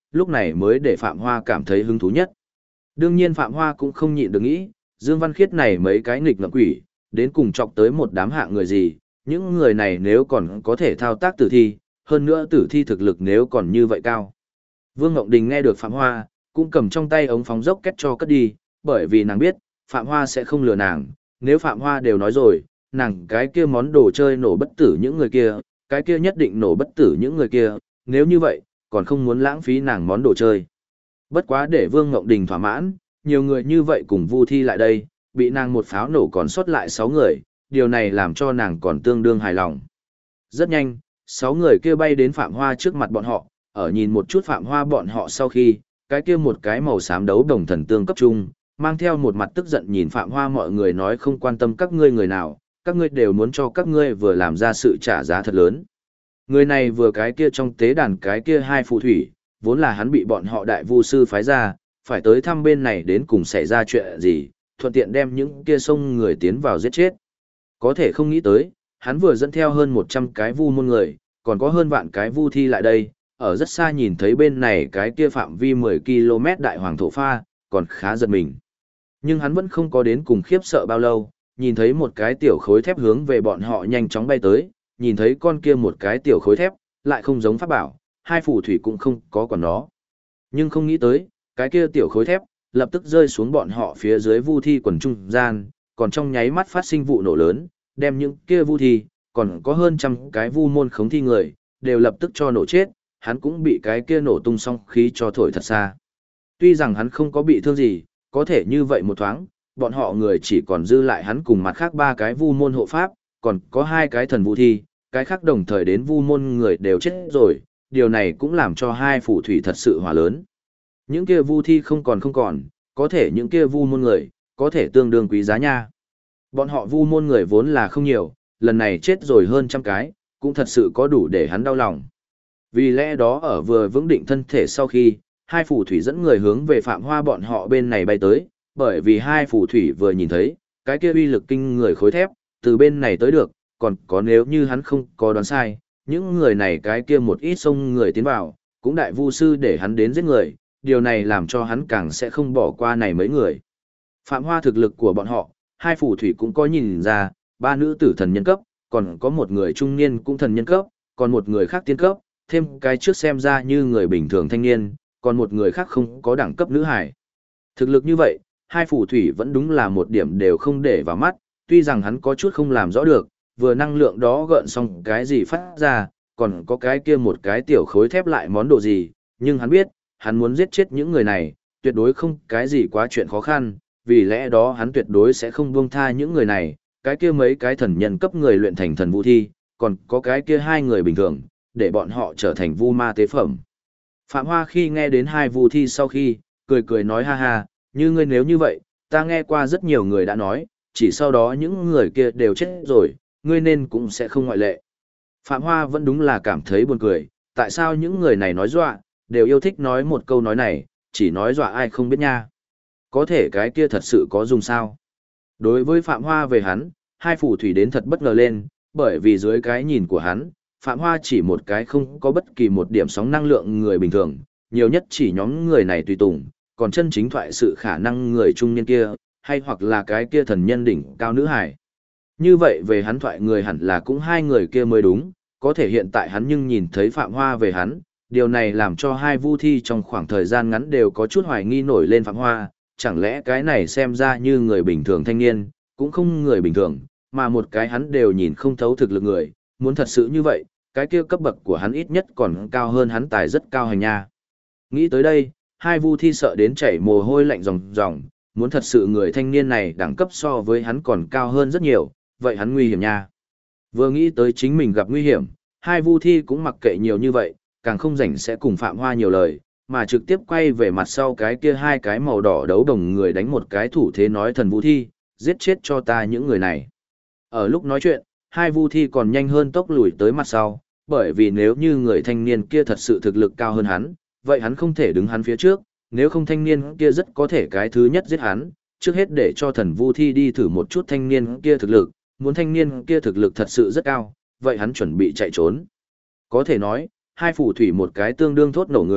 lúc này mới để Phạm Hoa cảm thấy hứng thú nhất. Đương nhiên Phạm Hoa cũng không nhịn được nghĩ, Dương Văn Khiết này mấy cái nghịch ngợm quỷ, đến cùng chọc tới một đám hạng người gì, những người này nếu còn có thể thao tác tử thi, hơn nữa tử thi thực lực nếu còn như vậy cao. Vương Ngộng Đình nghe được Phạm Hoa, cũng cầm trong tay ống phóng dốc kết cho cất đi, bởi vì nàng biết, Phạm Hoa sẽ không lừa nàng, nếu Phạm Hoa đều nói rồi, nàng cái kia món đồ chơi nổ bất tử những người kia, cái kia nhất định nổ bất tử những người kia, nếu như vậy, còn không muốn lãng phí nàng món đồ chơi. Bất quá để Vương Ngộng Đình thỏa mãn, nhiều người như vậy cùng Vu Thi lại đây, bị nàng một pháo nổ còn sót lại 6 người, điều này làm cho nàng còn tương đương hài lòng. Rất nhanh, 6 người kia bay đến Phạm Hoa trước mặt bọn họ, ở nhìn một chút Phạm Hoa bọn họ sau khi, cái kia một cái màu xám đấu đồng thần tương cấp trung, mang theo một mặt tức giận nhìn Phạm Hoa mọi người nói không quan tâm các ngươi người nào, các ngươi đều muốn cho các ngươi vừa làm ra sự trả giá thật lớn. Người này vừa cái kia trong tế đàn cái kia hai phù thủy, vốn là hắn bị bọn họ đại vu sư phái ra, phải tới thăm bên này đến cùng xảy ra chuyện gì, thuận tiện đem những kia sông người tiến vào giết chết. Có thể không nghĩ tới, hắn vừa dẫn theo hơn 100 cái vu môn người, còn có hơn vạn cái vu thi lại đây, ở rất xa nhìn thấy bên này cái kia phạm vi 10 km đại hoàng thổ pha, còn khá giật mình. Nhưng hắn vẫn không có đến cùng khiếp sợ bao lâu, nhìn thấy một cái tiểu khối thép hướng về bọn họ nhanh chóng bay tới, nhìn thấy con kia một cái tiểu khối thép, lại không giống pháp bảo, hai phù thủy cũng không có còn nó. Nhưng không nghĩ tới, cái kia tiểu khối thép, lập tức rơi xuống bọn họ phía dưới vu thi quần trung gian, còn trong nháy mắt phát sinh vụ nổ lớn, đem những kia vu thi, còn có hơn trăm cái vu môn khống thi người, đều lập tức cho nổ chết, hắn cũng bị cái kia nổ tung xong khí cho thổi thật xa. Tuy rằng hắn không có bị thương gì, có thể như vậy một thoáng, bọn họ người chỉ còn dư lại hắn cùng mặt khác ba cái vu môn hộ pháp, còn có hai cái thần vu thi, cái khác đồng thời đến vu môn người đều chết rồi, điều này cũng làm cho hai phù thủy thật sự hỏa lớn. Những kia vu thi không còn, có thể những kia vu môn người, có thể tương đương quý giá nha. Bọn họ vu môn người vốn là không nhiều, lần này chết rồi hơn trăm cái, cũng thật sự có đủ để hắn đau lòng. Vì lẽ đó ở vừa vững định thân thể sau khi, hai phù thủy dẫn người hướng về Phạm Hoa bọn họ bên này bay tới, bởi vì hai phù thủy vừa nhìn thấy, cái kia uy lực kinh người khối thép, từ bên này tới được, còn có nếu như hắn không có đoán sai, những người này cái kia một ít sông người tiến vào, cũng đại vu sư để hắn đến giết người, điều này làm cho hắn càng sẽ không bỏ qua này mấy người. Phạm Hoa thực lực của bọn họ, hai phù thủy cũng có nhìn ra, ba nữ tử thần nhân cấp, còn có một người trung niên cũng thần nhân cấp, còn một người khác tiên cấp, thêm cái trước xem ra như người bình thường thanh niên, còn một người khác không có đẳng cấp nữ hải. Thực lực như vậy, hai phù thủy vẫn đúng là một điểm đều không để vào mắt, tuy rằng hắn có chút không làm rõ được, vừa năng lượng đó gợn xong cái gì phát ra, còn có cái kia một cái tiểu khối thép lại món đồ gì, nhưng hắn biết, hắn muốn giết chết những người này, tuyệt đối không cái gì quá chuyện khó khăn, vì lẽ đó hắn tuyệt đối sẽ không buông tha những người này, cái kia mấy cái thần nhân cấp người luyện thành thần vũ thi, còn có cái kia hai người bình thường, để bọn họ trở thành vu ma tế phẩm. Phạm Hoa khi nghe đến hai vu thi sau khi, cười cười nói ha ha, như ngươi nếu như vậy, ta nghe qua rất nhiều người đã nói, chỉ sau đó những người kia đều chết rồi, ngươi nên cũng sẽ không ngoại lệ. Phạm Hoa vẫn đúng là cảm thấy buồn cười, tại sao những người này nói dọa, đều yêu thích nói một câu nói này, chỉ nói dọa ai không biết nha. Có thể cái kia thật sự có dùng sao? Đối với Phạm Hoa về hắn, hai phù thủy đến thật bất ngờ lên, bởi vì dưới cái nhìn của hắn, Phạm Hoa chỉ một cái không có bất kỳ một điểm sóng năng lượng người bình thường, nhiều nhất chỉ nhóm người này tùy tùng, còn chân chính thoại sự khả năng người trung niên kia, hay hoặc là cái kia thần nhân đỉnh cao nữ hải. Như vậy về hắn thoại người hẳn là cũng hai người kia mới đúng, có thể hiện tại hắn nhưng nhìn thấy Phạm Hoa về hắn, điều này làm cho hai vu thi trong khoảng thời gian ngắn đều có chút hoài nghi nổi lên Phạm Hoa, chẳng lẽ cái này xem ra như người bình thường thanh niên, cũng không người bình thường, mà một cái hắn đều nhìn không thấu thực lực người, muốn thật sự như vậy, cái kia cấp bậc của hắn ít nhất còn cao hơn hắn tài rất cao hành nha. Nghĩ tới đây, hai vu thi sợ đến chảy mồ hôi lạnh ròng ròng, muốn thật sự người thanh niên này đẳng cấp so với hắn còn cao hơn rất nhiều, vậy hắn nguy hiểm nha. Vừa nghĩ tới chính mình gặp nguy hiểm, hai vu thi cũng mặc kệ nhiều như vậy, càng không rảnh sẽ cùng Phạm Hoa nhiều lời, mà trực tiếp quay về mặt sau cái kia hai cái màu đỏ đấu đồng người đánh một cái thủ thế nói thần vu thi, giết chết cho ta những người này. Ở lúc nói chuyện, hai vu thi còn nhanh hơn tốc lùi tới mặt sau, bởi vì nếu như người thanh niên kia thật sự thực lực cao hơn hắn, vậy hắn không thể đứng hắn phía trước, nếu không thanh niên kia rất có thể cái thứ nhất giết hắn, trước hết để cho thần vu thi đi thử một chút thanh niên kia thực lực, muốn thanh niên kia thực lực thật sự rất cao, vậy hắn chuẩn bị chạy trốn. Có thể nói, hai phù thủy một cái tương đương thốt nổ người,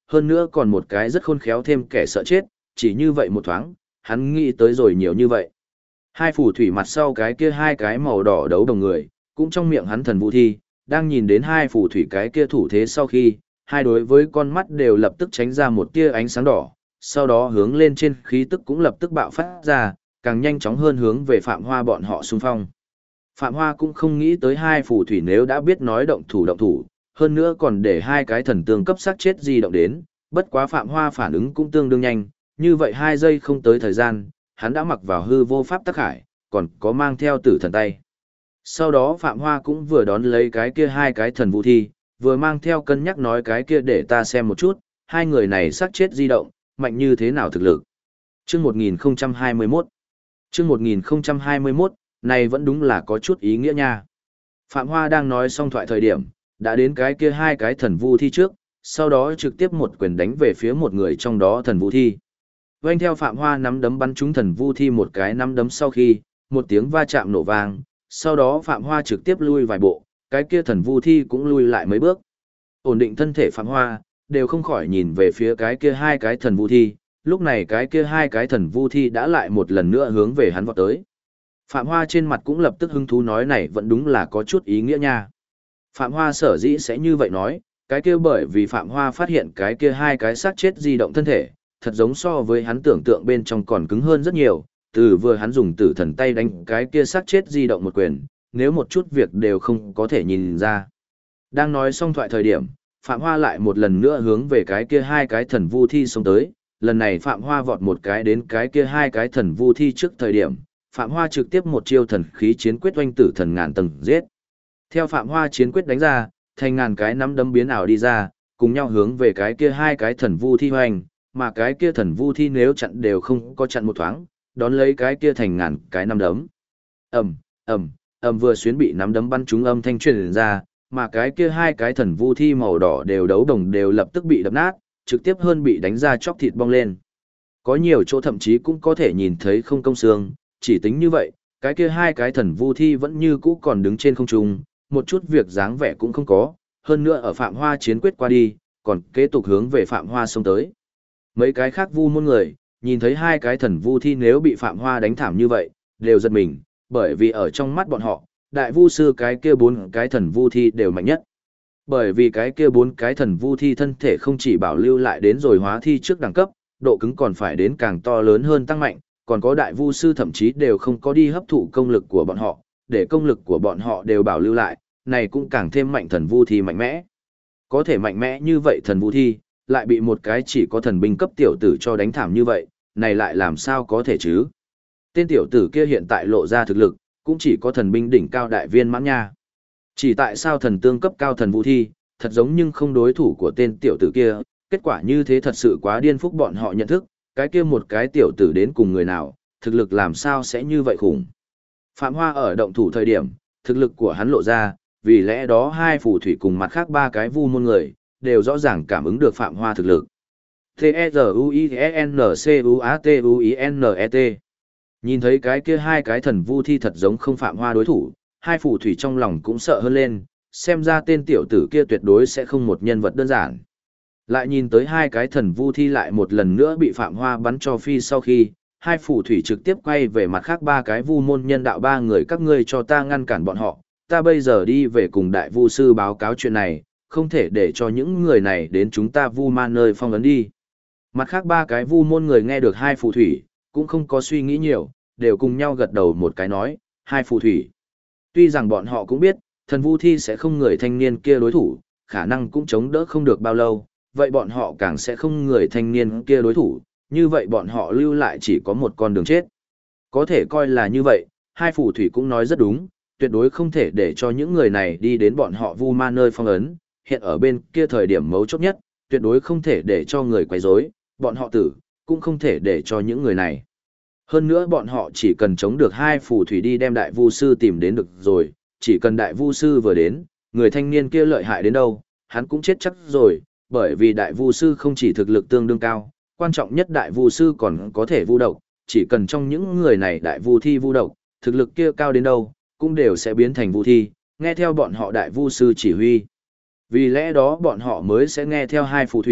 hơn nữa còn một cái rất khôn khéo thêm kẻ sợ chết, chỉ như vậy một thoáng, hắn nghĩ tới rồi nhiều như vậy. Hai phù thủy mặt sau cái kia hai cái màu đỏ đấu đồng người, cũng trong miệng hắn thần vũ thi, đang nhìn đến hai phù thủy cái kia thủ thế sau khi, hai đối với con mắt đều lập tức tránh ra một tia ánh sáng đỏ, sau đó hướng lên trên khí tức cũng lập tức bạo phát ra, càng nhanh chóng hơn hướng về Phạm Hoa bọn họ xung phong. Phạm Hoa cũng không nghĩ tới hai phù thủy nếu đã biết nói động thủ, hơn nữa còn để hai cái thần tương cấp sát chết di động đến, bất quá Phạm Hoa phản ứng cũng tương đương nhanh, như vậy 2 giây không tới thời gian, hắn đã mặc vào hư vô pháp tắc hải, còn có mang theo tử thần tay. Sau đó Phạm Hoa cũng vừa đón lấy cái kia hai cái thần vũ thi, vừa mang theo cân nhắc nói cái kia để ta xem một chút, hai người này sát chết di động, mạnh như thế nào thực lực. Chương 1021 Chương 1021, này vẫn đúng là có chút ý nghĩa nha. Phạm Hoa đang nói xong thoại thời điểm, đã đến cái kia hai cái thần vũ thi trước, sau đó trực tiếp một quyền đánh về phía một người trong đó thần vũ thi. Vâng theo Phạm Hoa nắm đấm bắn trúng thần vũ thi một cái nắm đấm sau khi, một tiếng va chạm nổ vang, sau đó Phạm Hoa trực tiếp lui vài bộ, cái kia thần vũ thi cũng lui lại mấy bước. Ổn định thân thể Phạm Hoa, đều không khỏi nhìn về phía cái kia hai cái thần vũ thi, lúc này cái kia hai cái thần vũ thi đã lại một lần nữa hướng về hắn vọt tới. Phạm Hoa trên mặt cũng lập tức hứng thú nói này vẫn đúng là có chút ý nghĩa nha. Phạm Hoa sở dĩ sẽ như vậy nói, cái kia bởi vì Phạm Hoa phát hiện cái kia hai cái xác chết di động thân thể, thật giống so với hắn tưởng tượng bên trong còn cứng hơn rất nhiều, từ vừa hắn dùng tử thần tay đánh cái kia xác chết di động một quyền, nếu một chút việc đều không có thể nhìn ra. Đang nói xong thoại thời điểm, Phạm Hoa lại một lần nữa hướng về cái kia hai cái thần vu thi xông tới, lần này Phạm Hoa vọt một cái đến cái kia hai cái thần vu thi trước thời điểm, Phạm Hoa trực tiếp một chiêu thần khí chiến quyết oanh tử thần ngàn tầng giết. Theo Phạm Hoa chiến quyết đánh ra, thành ngàn cái nắm đấm biến ảo đi ra, cùng nhau hướng về cái kia hai cái thần vu thi hoành, mà cái kia thần vu thi nếu chặn đều không có chặn một thoáng, đón lấy cái kia thành ngàn cái nắm đấm. Ầm, ầm, ầm vừa xuyến bị nắm đấm bắn trúng âm thanh truyền ra, mà cái kia hai cái thần vu thi màu đỏ đều đấu đồng đều lập tức bị đập nát, trực tiếp hơn bị đánh ra chóc thịt bong lên. Có nhiều chỗ thậm chí cũng có thể nhìn thấy không công xương, chỉ tính như vậy, cái kia hai cái thần vu thi vẫn như cũ còn đứng trên không trung, một chút việc dáng vẻ cũng không có, hơn nữa ở Phạm Hoa chiến quyết qua đi, còn kế tục hướng về Phạm Hoa xông tới. Mấy cái khác vu môn người, nhìn thấy hai cái thần vu thi nếu bị Phạm Hoa đánh thảm như vậy, đều giật mình, bởi vì ở trong mắt bọn họ, đại vu sư cái kia bốn cái thần vu thi đều mạnh nhất. Bởi vì cái kia bốn cái thần vu thi thân thể không chỉ bảo lưu lại đến rồi hóa thi trước đẳng cấp, độ cứng còn phải đến càng to lớn hơn tăng mạnh, còn có đại vu sư thậm chí đều không có đi hấp thụ công lực của bọn họ, để công lực của bọn họ đều bảo lưu lại, này cũng càng thêm mạnh thần vu thi mạnh mẽ. Có thể mạnh mẽ như vậy thần vu thi, lại bị một cái chỉ có thần binh cấp tiểu tử cho đánh thảm như vậy, này lại làm sao có thể chứ? Tên tiểu tử kia hiện tại lộ ra thực lực, cũng chỉ có thần binh đỉnh cao đại viên mãn nha. Chỉ tại sao thần tương cấp cao thần vu thi, thật giống nhưng không đối thủ của tên tiểu tử kia, kết quả như thế thật sự quá điên phúc bọn họ nhận thức, cái kia một cái tiểu tử đến cùng người nào, thực lực làm sao sẽ như vậy khủng. Phạm Hoa ở động thủ thời điểm, thực lực của hắn lộ ra, vì lẽ đó hai phù thủy cùng mặt khác ba cái vu môn người, đều rõ ràng cảm ứng được Phạm Hoa thực lực. T-E-Z-U-I-N-C-U-A-T-U-I-N-E-T Nhìn thấy cái kia hai cái thần vu thi thật giống không Phạm Hoa đối thủ, hai phù thủy trong lòng cũng sợ hơn lên, xem ra tên tiểu tử kia tuyệt đối sẽ không một nhân vật đơn giản. Lại nhìn tới hai cái thần vu thi lại một lần nữa bị Phạm Hoa bắn cho phi sau khi, hai phù thủy trực tiếp quay về mặt khác ba cái vu môn nhân đạo ba người các ngươi cho ta ngăn cản bọn họ, ta bây giờ đi về cùng đại vu sư báo cáo chuyện này, không thể để cho những người này đến chúng ta vu man nơi phong ấn đi. Mặt khác ba cái vu môn người nghe được hai phù thủy, cũng không có suy nghĩ nhiều, đều cùng nhau gật đầu một cái nói, hai phù thủy. Tuy rằng bọn họ cũng biết, thần vu thi sẽ không người thanh niên kia đối thủ, khả năng cũng chống đỡ không được bao lâu, vậy bọn họ càng sẽ không người thanh niên kia đối thủ, như vậy bọn họ lưu lại chỉ có một con đường chết. Có thể coi là như vậy, hai phù thủy cũng nói rất đúng, tuyệt đối không thể để cho những người này đi đến bọn họ vu ma nơi phong ấn, hiện ở bên kia thời điểm mấu chốt nhất, tuyệt đối không thể để cho người quấy rối, bọn họ tử, cũng không thể để cho những người này. Hơn nữa bọn họ chỉ cần chống được hai phù thủy đi đem đại vu sư tìm đến được rồi, chỉ cần đại vu sư vừa đến, người thanh niên kia lợi hại đến đâu, hắn cũng chết chắc rồi, bởi vì đại vu sư không chỉ thực lực tương đương cao, quan trọng nhất đại vu sư còn có thể vu độc, chỉ cần trong những người này đại vu thi vu độc, thực lực kia cao đến đâu, cũng đều sẽ biến thành vu thi, nghe theo bọn họ đại vu sư chỉ huy. Vì lẽ đó bọn họ mới sẽ nghe theo hai phù thủy,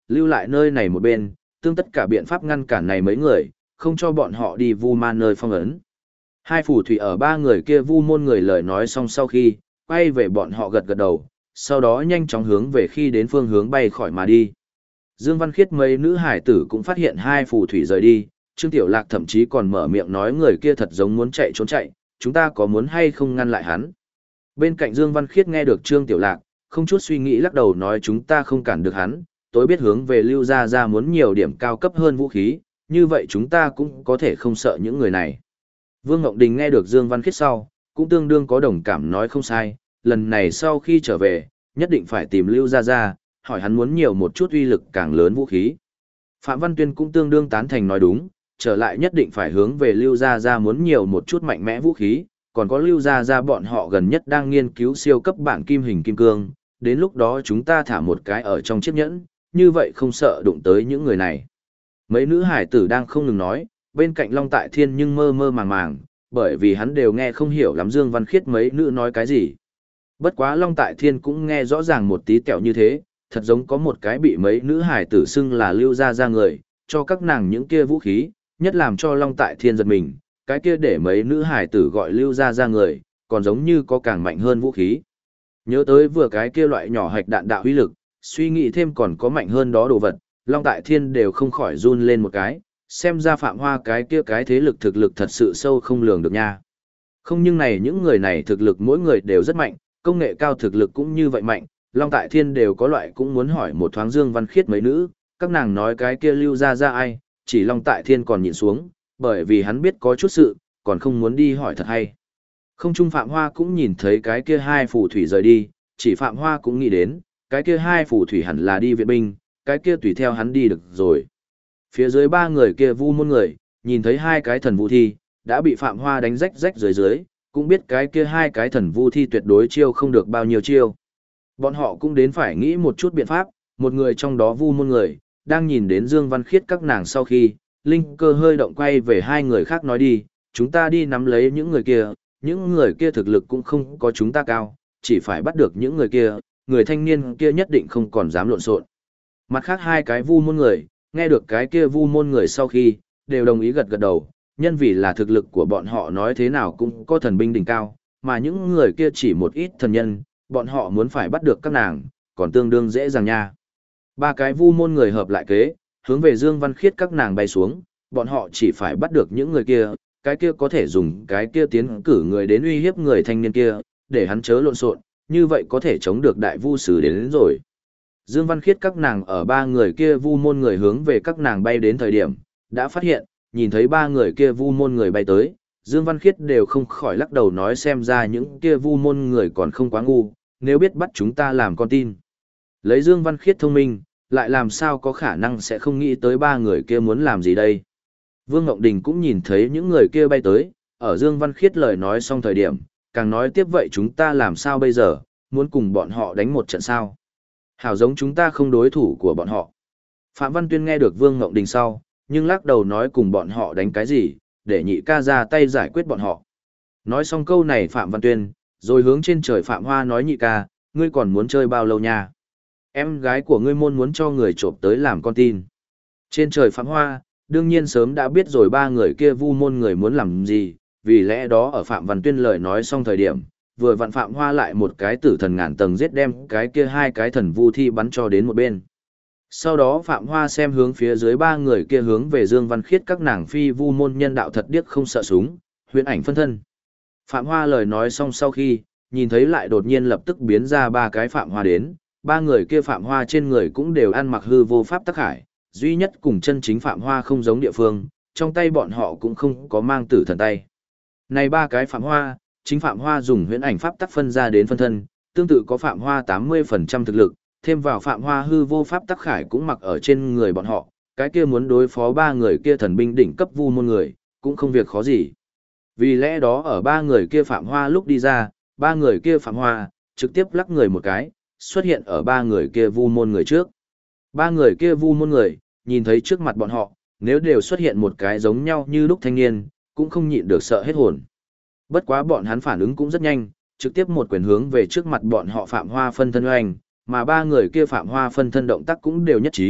lưu lại nơi này một bên, tương tất cả biện pháp ngăn cản này mấy người, không cho bọn họ đi vu man nơi phong ấn. Hai phù thủy ở ba người kia vu môn người lời nói xong sau khi, quay về bọn họ gật gật đầu, sau đó nhanh chóng hướng về khi đến phương hướng bay khỏi mà đi. Dương Văn Khiết mấy nữ hải tử cũng phát hiện hai phù thủy rời đi, Trương Tiểu Lạc thậm chí còn mở miệng nói người kia thật giống muốn chạy trốn chạy, chúng ta có muốn hay không ngăn lại hắn. Bên cạnh Dương Văn Khiết nghe được Trương Tiểu Lạc, không chút suy nghĩ lắc đầu nói chúng ta không cản được hắn, tối biết hướng về Lưu Gia Gia muốn nhiều điểm cao cấp hơn vũ khí, như vậy chúng ta cũng có thể không sợ những người này. Vương Ngọc Đình nghe được Dương Văn Khiết sau, cũng tương đương có đồng cảm nói không sai, lần này sau khi trở về, nhất định phải tìm Lưu Gia Gia, hỏi hắn muốn nhiều một chút uy lực càng lớn vũ khí. Phạm Văn Tuyên cũng tương đương tán thành nói đúng, trở lại nhất định phải hướng về Lưu Gia Gia muốn nhiều một chút mạnh mẽ vũ khí, còn có Lưu Gia Gia bọn họ gần nhất đang nghiên cứu siêu cấp bản kim hình kim cương, đến lúc đó chúng ta thả một cái ở trong chiếc nhẫn, như vậy không sợ đụng tới những người này. Mấy nữ hải tử đang không ngừng nói, bên cạnh Long Tại Thiên nhưng mơ mơ màng màng, bởi vì hắn đều nghe không hiểu lắm Dương Văn Khiết mấy nữ nói cái gì. Bất quá Long Tại Thiên cũng nghe rõ ràng một tí tẹo như thế, thật giống có một cái bị mấy nữ hải tử xưng là Lưu Gia Gia người, cho các nàng những kia vũ khí, nhất làm cho Long Tại Thiên giật mình, cái kia để mấy nữ hải tử gọi Lưu Gia Gia người, còn giống như có càng mạnh hơn vũ khí. Nhớ tới vừa cái kia loại nhỏ hạch đạn đạo uy lực, suy nghĩ thêm còn có mạnh hơn đó đồ vật, Long Tại Thiên đều không khỏi run lên một cái, xem ra Phạm Hoa cái kia cái thế lực thực lực thật sự sâu không lường được nha. Không nhưng này những người này thực lực mỗi người đều rất mạnh, công nghệ cao thực lực cũng như vậy mạnh, Long Tại Thiên đều có loại cũng muốn hỏi một thoáng Dương Văn Khiết mấy nữ, các nàng nói cái kia Lưu Gia Gia ai, chỉ Long Tại Thiên còn nhịn xuống, bởi vì hắn biết có chút sự, còn không muốn đi hỏi thật hay. Không chung Phạm Hoa cũng nhìn thấy cái kia hai phù thủy rời đi, chỉ Phạm Hoa cũng nghĩ đến, cái kia hai phù thủy hẳn là đi viện binh, cái kia tùy theo hắn đi được rồi. Phía dưới ba người kia vu môn người, nhìn thấy hai cái thần vu thi, đã bị Phạm Hoa đánh rách rách dưới, cũng biết cái kia hai cái thần vu thi tuyệt đối chiêu không được bao nhiêu chiêu. Bọn họ cũng đến phải nghĩ một chút biện pháp, một người trong đó vu môn người, đang nhìn đến Dương Văn Khiết các nàng sau khi, linh cơ hơi động quay về hai người khác nói đi, chúng ta đi nắm lấy những người kia thực lực cũng không có chúng ta cao, chỉ phải bắt được những người kia, người thanh niên kia nhất định không còn dám lộn xộn. Mặt khác hai cái vu môn người, nghe được cái kia vu môn người sau khi, đều đồng ý gật gật đầu, nhân vì là thực lực của bọn họ nói thế nào cũng có thần binh đỉnh cao, mà những người kia chỉ một ít thần nhân, bọn họ muốn phải bắt được các nàng, còn tương đương dễ dàng nha. Ba cái vu môn người hợp lại kế, hướng về Dương Văn Khiết các nàng bay xuống, bọn họ chỉ phải bắt được những người kia, cái kia có thể dùng cái kia tiến cử người đến uy hiếp người thanh niên kia, để hắn chớ lộn xộn, như vậy có thể chống được đại vu sử đến rồi. Dương Văn Khiết các nàng ở ba người kia vu môn người hướng về các nàng bay đến thời điểm, đã phát hiện, nhìn thấy ba người kia vu môn người bay tới, Dương Văn Khiết đều không khỏi lắc đầu nói xem ra những kia vu môn người còn không quá ngu, nếu biết bắt chúng ta làm con tin. Lấy Dương Văn Khiết thông minh, lại làm sao có khả năng sẽ không nghĩ tới ba người kia muốn làm gì đây. Vương Ngọc Đình cũng nhìn thấy những người kia bay tới, ở Dương Văn Khiết lời nói xong thời điểm, càng nói tiếp vậy chúng ta làm sao bây giờ, muốn cùng bọn họ đánh một trận sao. Hảo giống chúng ta không đối thủ của bọn họ. Phạm Văn Tuyên nghe được Vương Ngọc Đình sau, nhưng lắc đầu nói cùng bọn họ đánh cái gì, để nhị ca ra tay giải quyết bọn họ. Nói xong câu này Phạm Văn Tuyên, rồi hướng trên trời Phạm Hoa nói nhị ca, ngươi còn muốn chơi bao lâu nha? Em gái của ngươi môn muốn cho người trộm tới làm con tin. Trên trời Phạm Hoa, đương nhiên sớm đã biết rồi ba người kia vu môn người muốn làm gì, vì lẽ đó ở Phạm Văn Tuyên lời nói xong thời điểm, vừa vặn Phạm Hoa lại một cái tử thần ngàn tầng giết đem cái kia hai cái thần vu thi bắn cho đến một bên. Sau đó Phạm Hoa xem hướng phía dưới ba người kia hướng về Dương Văn Khiết các nàng phi vu môn nhân đạo thật điếc không sợ súng, huyễn ảnh phân thân. Phạm Hoa lời nói xong sau khi, nhìn thấy lại đột nhiên lập tức biến ra ba cái Phạm Hoa đến, ba người kia Phạm Hoa trên người cũng đều ăn mặc hư vô pháp tắc hải, duy nhất cùng chân chính Phạm Hoa không giống địa phương, trong tay bọn họ cũng không có mang tử thần tay. Này ba cái Phạm Hoa, chính Phạm Hoa dùng huyễn ảnh pháp tắc phân ra đến phân thân, tương tự có Phạm Hoa 80% thực lực, thêm vào Phạm Hoa hư vô pháp tắc khải cũng mặc ở trên người bọn họ, cái kia muốn đối phó ba người kia thần binh đỉnh cấp vu môn người, cũng không việc khó gì. Vì lẽ đó ở ba người kia Phạm Hoa lúc đi ra, ba người kia Phạm Hoa, trực tiếp lắc người một cái, xuất hiện ở ba người kia vu môn người trước. Ba người kia vu môn người, nhìn thấy trước mặt bọn họ, nếu đều xuất hiện một cái giống nhau như lúc thanh niên, cũng không nhịn được sợ hết hồn. Bất quá bọn hắn phản ứng cũng rất nhanh, trực tiếp một quyền hướng về trước mặt bọn họ Phạm Hoa phân thân oanh, mà ba người kia Phạm Hoa phân thân động tác cũng đều nhất trí,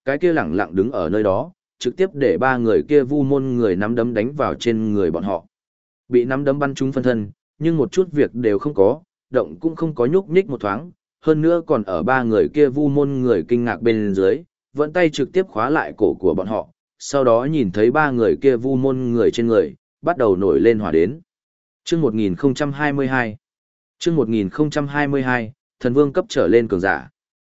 cái kia lẳng lặng đứng ở nơi đó, trực tiếp để ba người kia vu môn người nắm đấm đánh vào trên người bọn họ. Bị nắm đấm bắn trúng phân thân, nhưng một chút việc đều không có, động cũng không có nhúc nhích một thoáng, hơn nữa còn ở ba người kia vu môn người kinh ngạc bên dưới, vẫn tay trực tiếp khóa lại cổ của bọn họ, sau đó nhìn thấy ba người kia vu môn người trên người, bắt đầu nổi lên hỏa đến. Chương 1022 Chương 1022, thần vương cấp trở lên cường giả.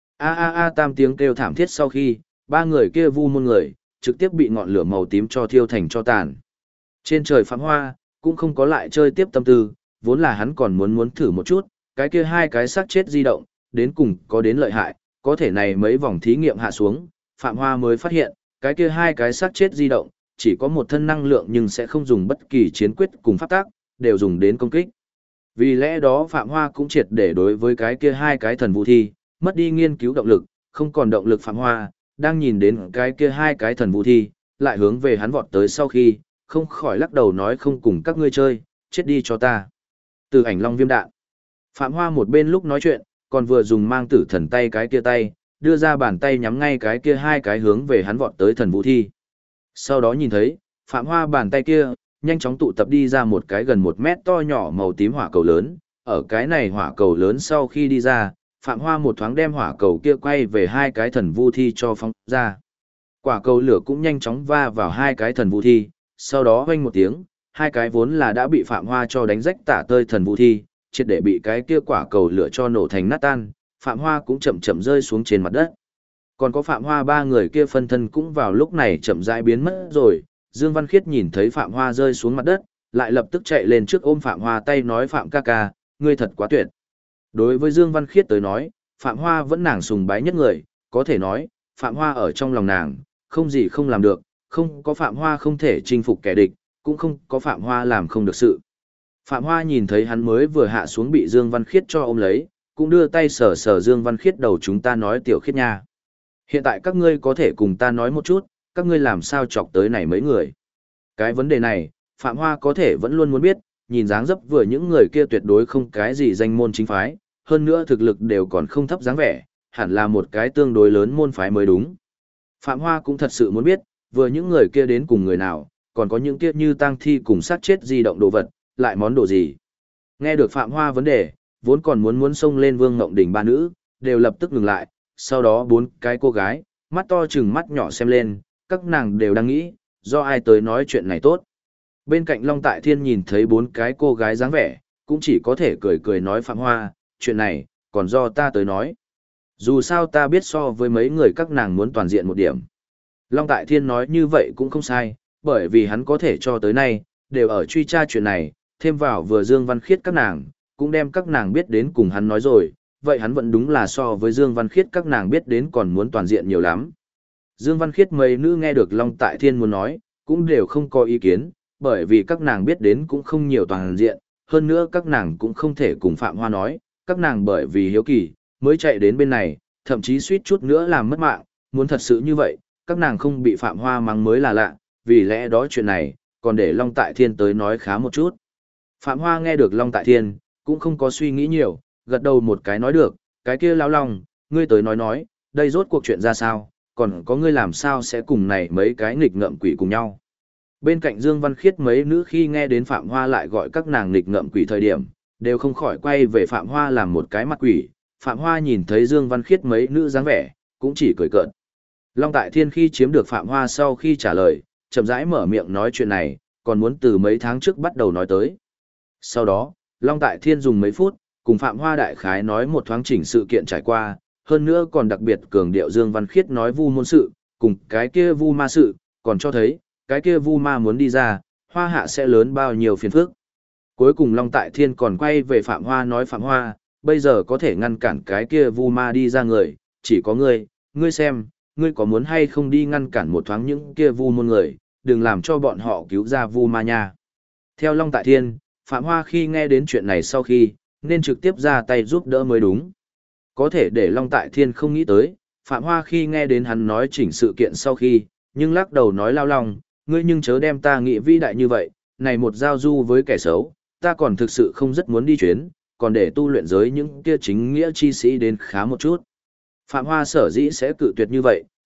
Tam tiếng kêu thảm thiết sau khi, ba người kia vu môn người, trực tiếp bị ngọn lửa màu tím cho thiêu thành cho tàn. Trên trời phám hoa, cũng không có lại chơi tiếp tâm tư, vốn là hắn còn muốn thử một chút, cái kia hai cái xác chết di động, đến cùng có đến lợi hại, có thể này mấy vòng thí nghiệm hạ xuống, Phạm Hoa mới phát hiện, cái kia hai cái xác chết di động, chỉ có một thân năng lượng nhưng sẽ không dùng bất kỳ chiến quyết cùng pháp tác, đều dùng đến công kích. Vì lẽ đó Phạm Hoa cũng triệt để đối với cái kia hai cái thần vũ thi, mất đi nghiên cứu động lực, không còn động lực Phạm Hoa, đang nhìn đến cái kia hai cái thần vũ thi, lại hướng về hắn vọt tới sau khi, không khỏi lắc đầu nói không cùng các ngươi chơi, chết đi cho ta. Từ ảnh long viêm đạn. Phạm Hoa một bên lúc nói chuyện, còn vừa dùng mang tử thần tay cái kia tay, đưa ra bàn tay nhắm ngay cái kia hai cái hướng về hắn vọt tới thần vũ thi. Sau đó nhìn thấy, Phạm Hoa bàn tay kia, nhanh chóng tụ tập đi ra một cái gần 1 mét to nhỏ màu tím hỏa cầu lớn, ở cái này hỏa cầu lớn sau khi đi ra, Phạm Hoa một thoáng đem hỏa cầu kia quay về hai cái thần vũ thi cho phóng ra. Quả cầu lửa cũng nhanh chóng va vào hai cái thần vũ thi, sau đó vang một tiếng, hai cái vốn là đã bị Phạm Hoa cho đánh rách tả tơi thần vũ thi, triệt để bị cái kia quả cầu lửa cho nổ thành nát tan, Phạm Hoa cũng chậm chậm rơi xuống trên mặt đất. Còn có Phạm Hoa ba người kia phân thân cũng vào lúc này chậm rãi biến mất rồi, Dương Văn Khiết nhìn thấy Phạm Hoa rơi xuống mặt đất, lại lập tức chạy lên trước ôm Phạm Hoa tay nói Phạm ca ca, ngươi thật quá tuyệt. Đối với Dương Văn Khiết tới nói, Phạm Hoa vẫn nàng sùng bái nhất người, có thể nói, Phạm Hoa ở trong lòng nàng, không gì không làm được, không có Phạm Hoa không thể chinh phục kẻ địch, cũng không có Phạm Hoa làm không được sự. Phạm Hoa nhìn thấy hắn mới vừa hạ xuống bị Dương Văn Khiết cho ôm lấy, cũng đưa tay sờ sờ Dương Văn Khiết đầu chúng ta nói tiểu khiết nha. Hiện tại các ngươi có thể cùng ta nói một chút, các ngươi làm sao chọc tới này mấy người. Cái vấn đề này, Phạm Hoa có thể vẫn luôn muốn biết, nhìn dáng dấp vừa những người kia tuyệt đối không cái gì danh môn chính phái, hơn nữa thực lực đều còn không thấp dáng vẻ, hẳn là một cái tương đối lớn môn phái mới đúng. Phạm Hoa cũng thật sự muốn biết, vừa những người kia đến cùng người nào, còn có những kia như tang thi cùng sát chết di động đồ vật, lại món đồ gì. Nghe được Phạm Hoa vấn đề, vốn còn muốn xông lên Vương Ngộng Đình ba nữ, đều lập tức ngừng lại, sau đó 4 cái cô gái, mắt to chừng mắt nhỏ xem lên, các nàng đều đang nghĩ, do ai tới nói chuyện này tốt. Bên cạnh Long Tại Thiên nhìn thấy 4 cái cô gái dáng vẻ, cũng chỉ có thể cười cười nói Phạm Hoa, chuyện này, còn do ta tới nói. Dù sao ta biết so với mấy người các nàng muốn toàn diện một điểm. Long Tại Thiên nói như vậy cũng không sai, bởi vì hắn có thể cho tới nay, đều ở truy tra chuyện này, thêm vào vừa Dương Văn Khiết các nàng, cũng đem các nàng biết đến cùng hắn nói rồi, vậy hắn vẫn đúng là so với Dương Văn Khiết các nàng biết đến còn muốn toàn diện nhiều lắm. Dương Văn Khiết mấy nữ nghe được Long Tại Thiên muốn nói, cũng đều không có ý kiến, bởi vì các nàng biết đến cũng không nhiều toàn diện, hơn nữa các nàng cũng không thể cùng Phạm Hoa nói, các nàng bởi vì hiếu kỳ, mới chạy đến bên này, thậm chí suýt chút nữa làm mất mạng, muốn thật sự như vậy, các nàng không bị Phạm Hoa mắng mới là lạ, vì lẽ đó chuyện này, còn để Long Tại Thiên tới nói khá một chút. Phạm Hoa nghe được Long Tại Thiên, cũng không có suy nghĩ nhiều, gật đầu một cái nói được, cái kia lão Long, ngươi tới nói, đây rốt cuộc chuyện ra sao, còn có ngươi làm sao sẽ cùng này mấy cái nghịch ngợm quỷ cùng nhau. Bên cạnh Dương Văn Khiết mấy nữ khi nghe đến Phạm Hoa lại gọi các nàng nghịch ngợm quỷ thời điểm, đều không khỏi quay về Phạm Hoa làm một cái mặt quỷ, Phạm Hoa nhìn thấy Dương Văn Khiết mấy nữ dáng vẻ, cũng chỉ cười cợt. Long Tại Thiên khi chiếm được Phạm Hoa sau khi trả lời, chậm rãi mở miệng nói chuyện này, còn muốn từ mấy tháng trước bắt đầu nói tới. Sau đó, Long Tại Thiên dùng mấy phút, cùng Phạm Hoa đại khái nói một thoáng chỉnh sự kiện trải qua, hơn nữa còn đặc biệt cường điệu Dương Văn Khiết nói vu môn sự, cùng cái kia vu ma sự, còn cho thấy, cái kia vu ma muốn đi ra, Hoa hạ sẽ lớn bao nhiêu phiền phức. Cuối cùng Long Tại Thiên còn quay về Phạm Hoa nói Phạm Hoa, bây giờ có thể ngăn cản cái kia vu ma đi ra người, chỉ có ngươi xem, ngươi có muốn hay không đi ngăn cản một thoáng những kia vu môn người, đừng làm cho bọn họ cứu ra vu ma nha. Theo Long Tại Thiên, Phạm Hoa khi nghe đến chuyện này sau khi, nên trực tiếp ra tay giúp đỡ mới đúng. Có thể để Long Tại Thiên không nghĩ tới, Phạm Hoa khi nghe đến hắn nói chỉnh sự kiện sau khi, nhưng lắc đầu nói lao lòng, ngươi nhưng chớ đem ta nghĩ vĩ đại như vậy, này một giao du với kẻ xấu, ta còn thực sự không rất muốn đi chuyến, còn để tu luyện giới những kia chính nghĩa chi sĩ đến khá một chút. Phạm Hoa sở dĩ sẽ cự tuyệt như vậy,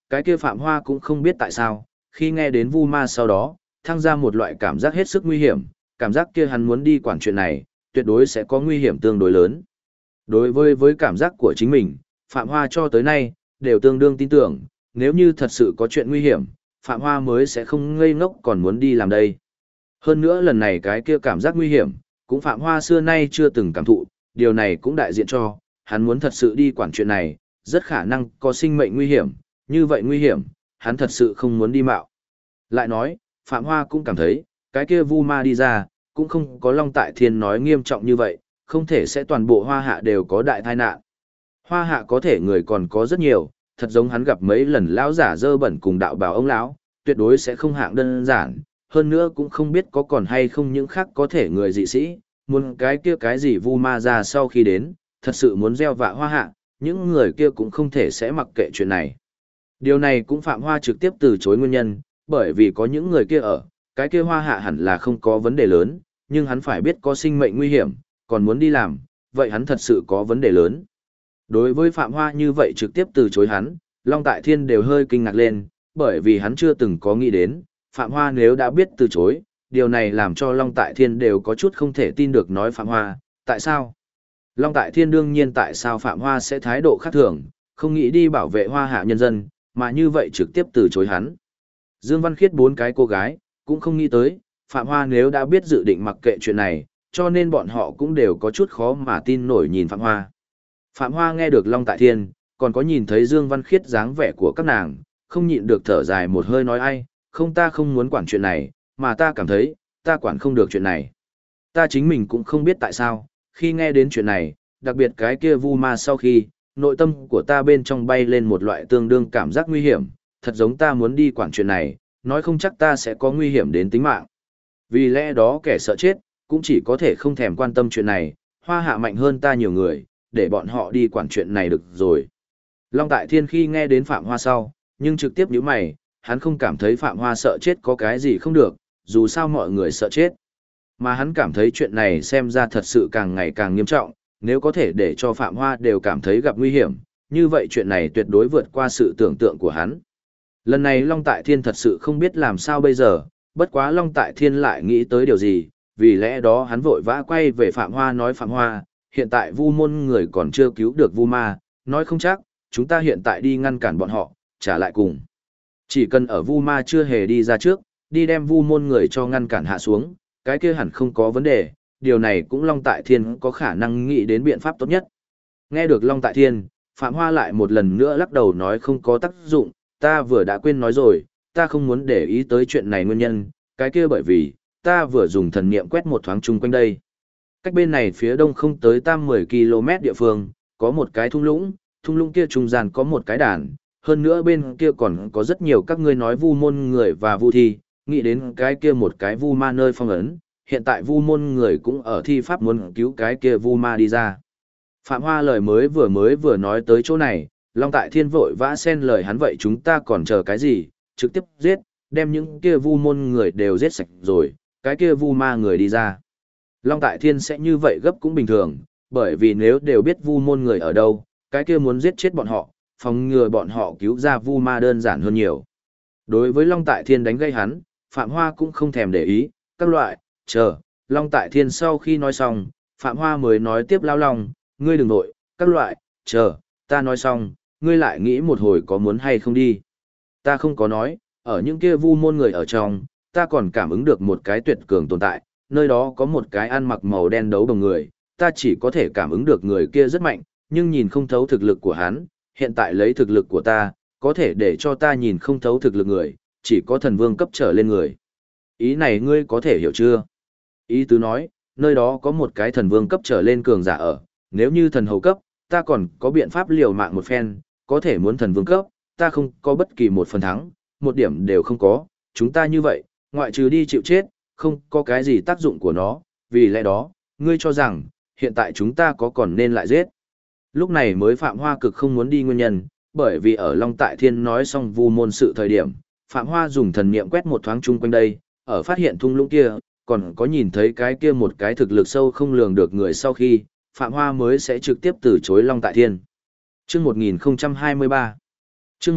cái kia Phạm Hoa cũng không biết tại sao, khi nghe đến Vu Ma sau đó, thăng ra một loại cảm giác hết sức nguy hiểm, cảm giác kia hắn muốn đi quản chuyện này, tuyệt đối sẽ có nguy hiểm tương đối lớn. Đối với cảm giác của chính mình, Phạm Hoa cho tới nay, đều tương đương tin tưởng, nếu như thật sự có chuyện nguy hiểm, Phạm Hoa mới sẽ không ngây ngốc còn muốn đi làm đây. Hơn nữa lần này cái kia cảm giác nguy hiểm, cũng Phạm Hoa xưa nay chưa từng cảm thụ, điều này cũng đại diện cho, hắn muốn thật sự đi quản chuyện này, rất khả năng có sinh mệnh nguy hiểm, như vậy nguy hiểm, hắn thật sự không muốn đi mạo. Lại nói, Phạm Hoa cũng cảm thấy, cái kia Vu Ma đi ra, cũng không có Long Tại Thiên nói nghiêm trọng như vậy, không thể sẽ toàn bộ Hoa Hạ đều có đại tai nạn. Hoa Hạ có thể người còn có rất nhiều, thật giống hắn gặp mấy lần lão giả dơ bẩn cùng đạo bào ông lão, tuyệt đối sẽ không hạng đơn giản, hơn nữa cũng không biết có còn hay không những khác có thể người dị sĩ, muốn cái kia cái gì Vu Ma ra sau khi đến, thật sự muốn gieo vạ Hoa Hạ, những người kia cũng không thể sẽ mặc kệ chuyện này. Điều này cũng Phạm Hoa trực tiếp từ chối nguyên nhân, bởi vì có những người kia ở, cái kia Hoa Hạ hẳn là không có vấn đề lớn, nhưng hắn phải biết có sinh mệnh nguy hiểm, còn muốn đi làm, vậy hắn thật sự có vấn đề lớn. Đối với Phạm Hoa như vậy trực tiếp từ chối hắn, Long Tại Thiên đều hơi kinh ngạc lên, bởi vì hắn chưa từng có nghĩ đến, Phạm Hoa nếu đã biết từ chối, điều này làm cho Long Tại Thiên đều có chút không thể tin được nói Phạm Hoa, tại sao? Long Tại Thiên đương nhiên tại sao Phạm Hoa sẽ thái độ khác thường, không nghĩ đi bảo vệ Hoa Hạ nhân dân, mà như vậy trực tiếp từ chối hắn. Dương Văn Khiết bốn cái cô gái, cũng không nghĩ tới, Phạm Hoa nếu đã biết dự định mặc kệ chuyện này, cho nên bọn họ cũng đều có chút khó mà tin nổi nhìn Phạm Hoa. Phạm Hoa nghe được Long Tại Thiên, còn có nhìn thấy Dương Văn Khiết dáng vẻ của các nàng, không nhịn được thở dài một hơi nói ai, không ta không muốn quản chuyện này, mà ta cảm thấy, ta quản không được chuyện này. Ta chính mình cũng không biết tại sao, khi nghe đến chuyện này, đặc biệt cái kia Vu Ma sau khi, nội tâm của ta bên trong bay lên một loại tương đương cảm giác nguy hiểm, thật giống ta muốn đi quản chuyện này, nói không chắc ta sẽ có nguy hiểm đến tính mạng. Vì lẽ đó kẻ sợ chết, cũng chỉ có thể không thèm quan tâm chuyện này, Hoa Hạ mạnh hơn ta nhiều người, để bọn họ đi quản chuyện này được rồi. Long Tại Thiên khi nghe đến Phạm Hoa sau, nhưng trực tiếp nhíu mày, hắn không cảm thấy Phạm Hoa sợ chết có cái gì không được, dù sao mọi người sợ chết. Mà hắn cảm thấy chuyện này xem ra thật sự càng ngày càng nghiêm trọng, nếu có thể để cho Phạm Hoa đều cảm thấy gặp nguy hiểm, như vậy chuyện này tuyệt đối vượt qua sự tưởng tượng của hắn. Lần này Long Tại Thiên thật sự không biết làm sao bây giờ, bất quá Long Tại Thiên lại nghĩ tới điều gì, vì lẽ đó hắn vội vã quay về Phạm Hoa nói Phạm Hoa, hiện tại Vu môn người còn chưa cứu được Vu Ma, nói không chắc, chúng ta hiện tại đi ngăn cản bọn họ, trả lại cùng. Chỉ cần ở Vu Ma chưa hề đi ra trước, đi đem Vu môn người cho ngăn cản hạ xuống, cái kia hẳn không có vấn đề, điều này cũng Long Tại Thiên có khả năng nghĩ đến biện pháp tốt nhất. Nghe được Long Tại Thiên, Phạm Hoa lại một lần nữa lắc đầu nói không có tác dụng, ta vừa đã quên nói rồi, ta không muốn để ý tới chuyện này nguyên nhân, cái kia bởi vì, ta vừa dùng thần niệm quét một thoáng chung quanh đây. Cách bên này phía đông không tới 10 km địa phương, có một cái thung lũng kia trung gian có một cái đàn, hơn nữa bên kia còn có rất nhiều các ngươi nói Vu môn người và Vu thi, nghĩ đến cái kia một cái Vu Ma nơi phong ấn, hiện tại Vu môn người cũng ở thi pháp muốn cứu cái kia Vu Ma đi ra. Phạm Hoa lời mới vừa nói tới chỗ này, Long Tại Thiên vội vã xen lời hắn vậy chúng ta còn chờ cái gì, trực tiếp giết, đem những kia Vu môn người đều giết sạch rồi, cái kia Vu Ma người đi ra. Long Tại Thiên sẽ như vậy gấp cũng bình thường, bởi vì nếu đều biết Vu môn người ở đâu, cái kia muốn giết chết bọn họ, phòng ngừa bọn họ cứu ra Vu Ma đơn giản hơn nhiều. Đối với Long Tại Thiên đánh gây hắn, Phạm Hoa cũng không thèm để ý, các loại, chờ, Long Tại Thiên sau khi nói xong, Phạm Hoa mới nói tiếp lao lòng, ngươi đừng nội, các loại, chờ, ta nói xong, ngươi lại nghĩ một hồi có muốn hay không đi. Ta không có nói, ở những kia Vu môn người ở trong, ta còn cảm ứng được một cái tuyệt cường tồn tại, nơi đó có một cái ăn mặc màu đen đấu đồng người, ta chỉ có thể cảm ứng được người kia rất mạnh, nhưng nhìn không thấu thực lực của hắn, hiện tại lấy thực lực của ta, có thể để cho ta nhìn không thấu thực lực người, chỉ có thần vương cấp trở lên người. Ý này ngươi có thể hiểu chưa? Ý tứ nói, nơi đó có một cái thần vương cấp trở lên cường giả ở, nếu như thần hầu cấp, ta còn có biện pháp liều mạng một phen, có thể muốn thần vương cấp, ta không có bất kỳ một phần thắng, một điểm đều không có, chúng ta như vậy, ngoại trừ đi chịu chết, không có cái gì tác dụng của nó, vì lẽ đó, ngươi cho rằng, hiện tại chúng ta có còn nên lại giết. Lúc này mới Phạm Hoa cực không muốn đi nguyên nhân, bởi vì ở Long Tại Thiên nói xong Vu môn sự thời điểm, Phạm Hoa dùng thần niệm quét một thoáng chung quanh đây, ở phát hiện thung lũng kia, còn có nhìn thấy cái kia một cái thực lực sâu không lường được người sau khi, Phạm Hoa mới sẽ trực tiếp từ chối Long Tại Thiên. Chương 1023 Chương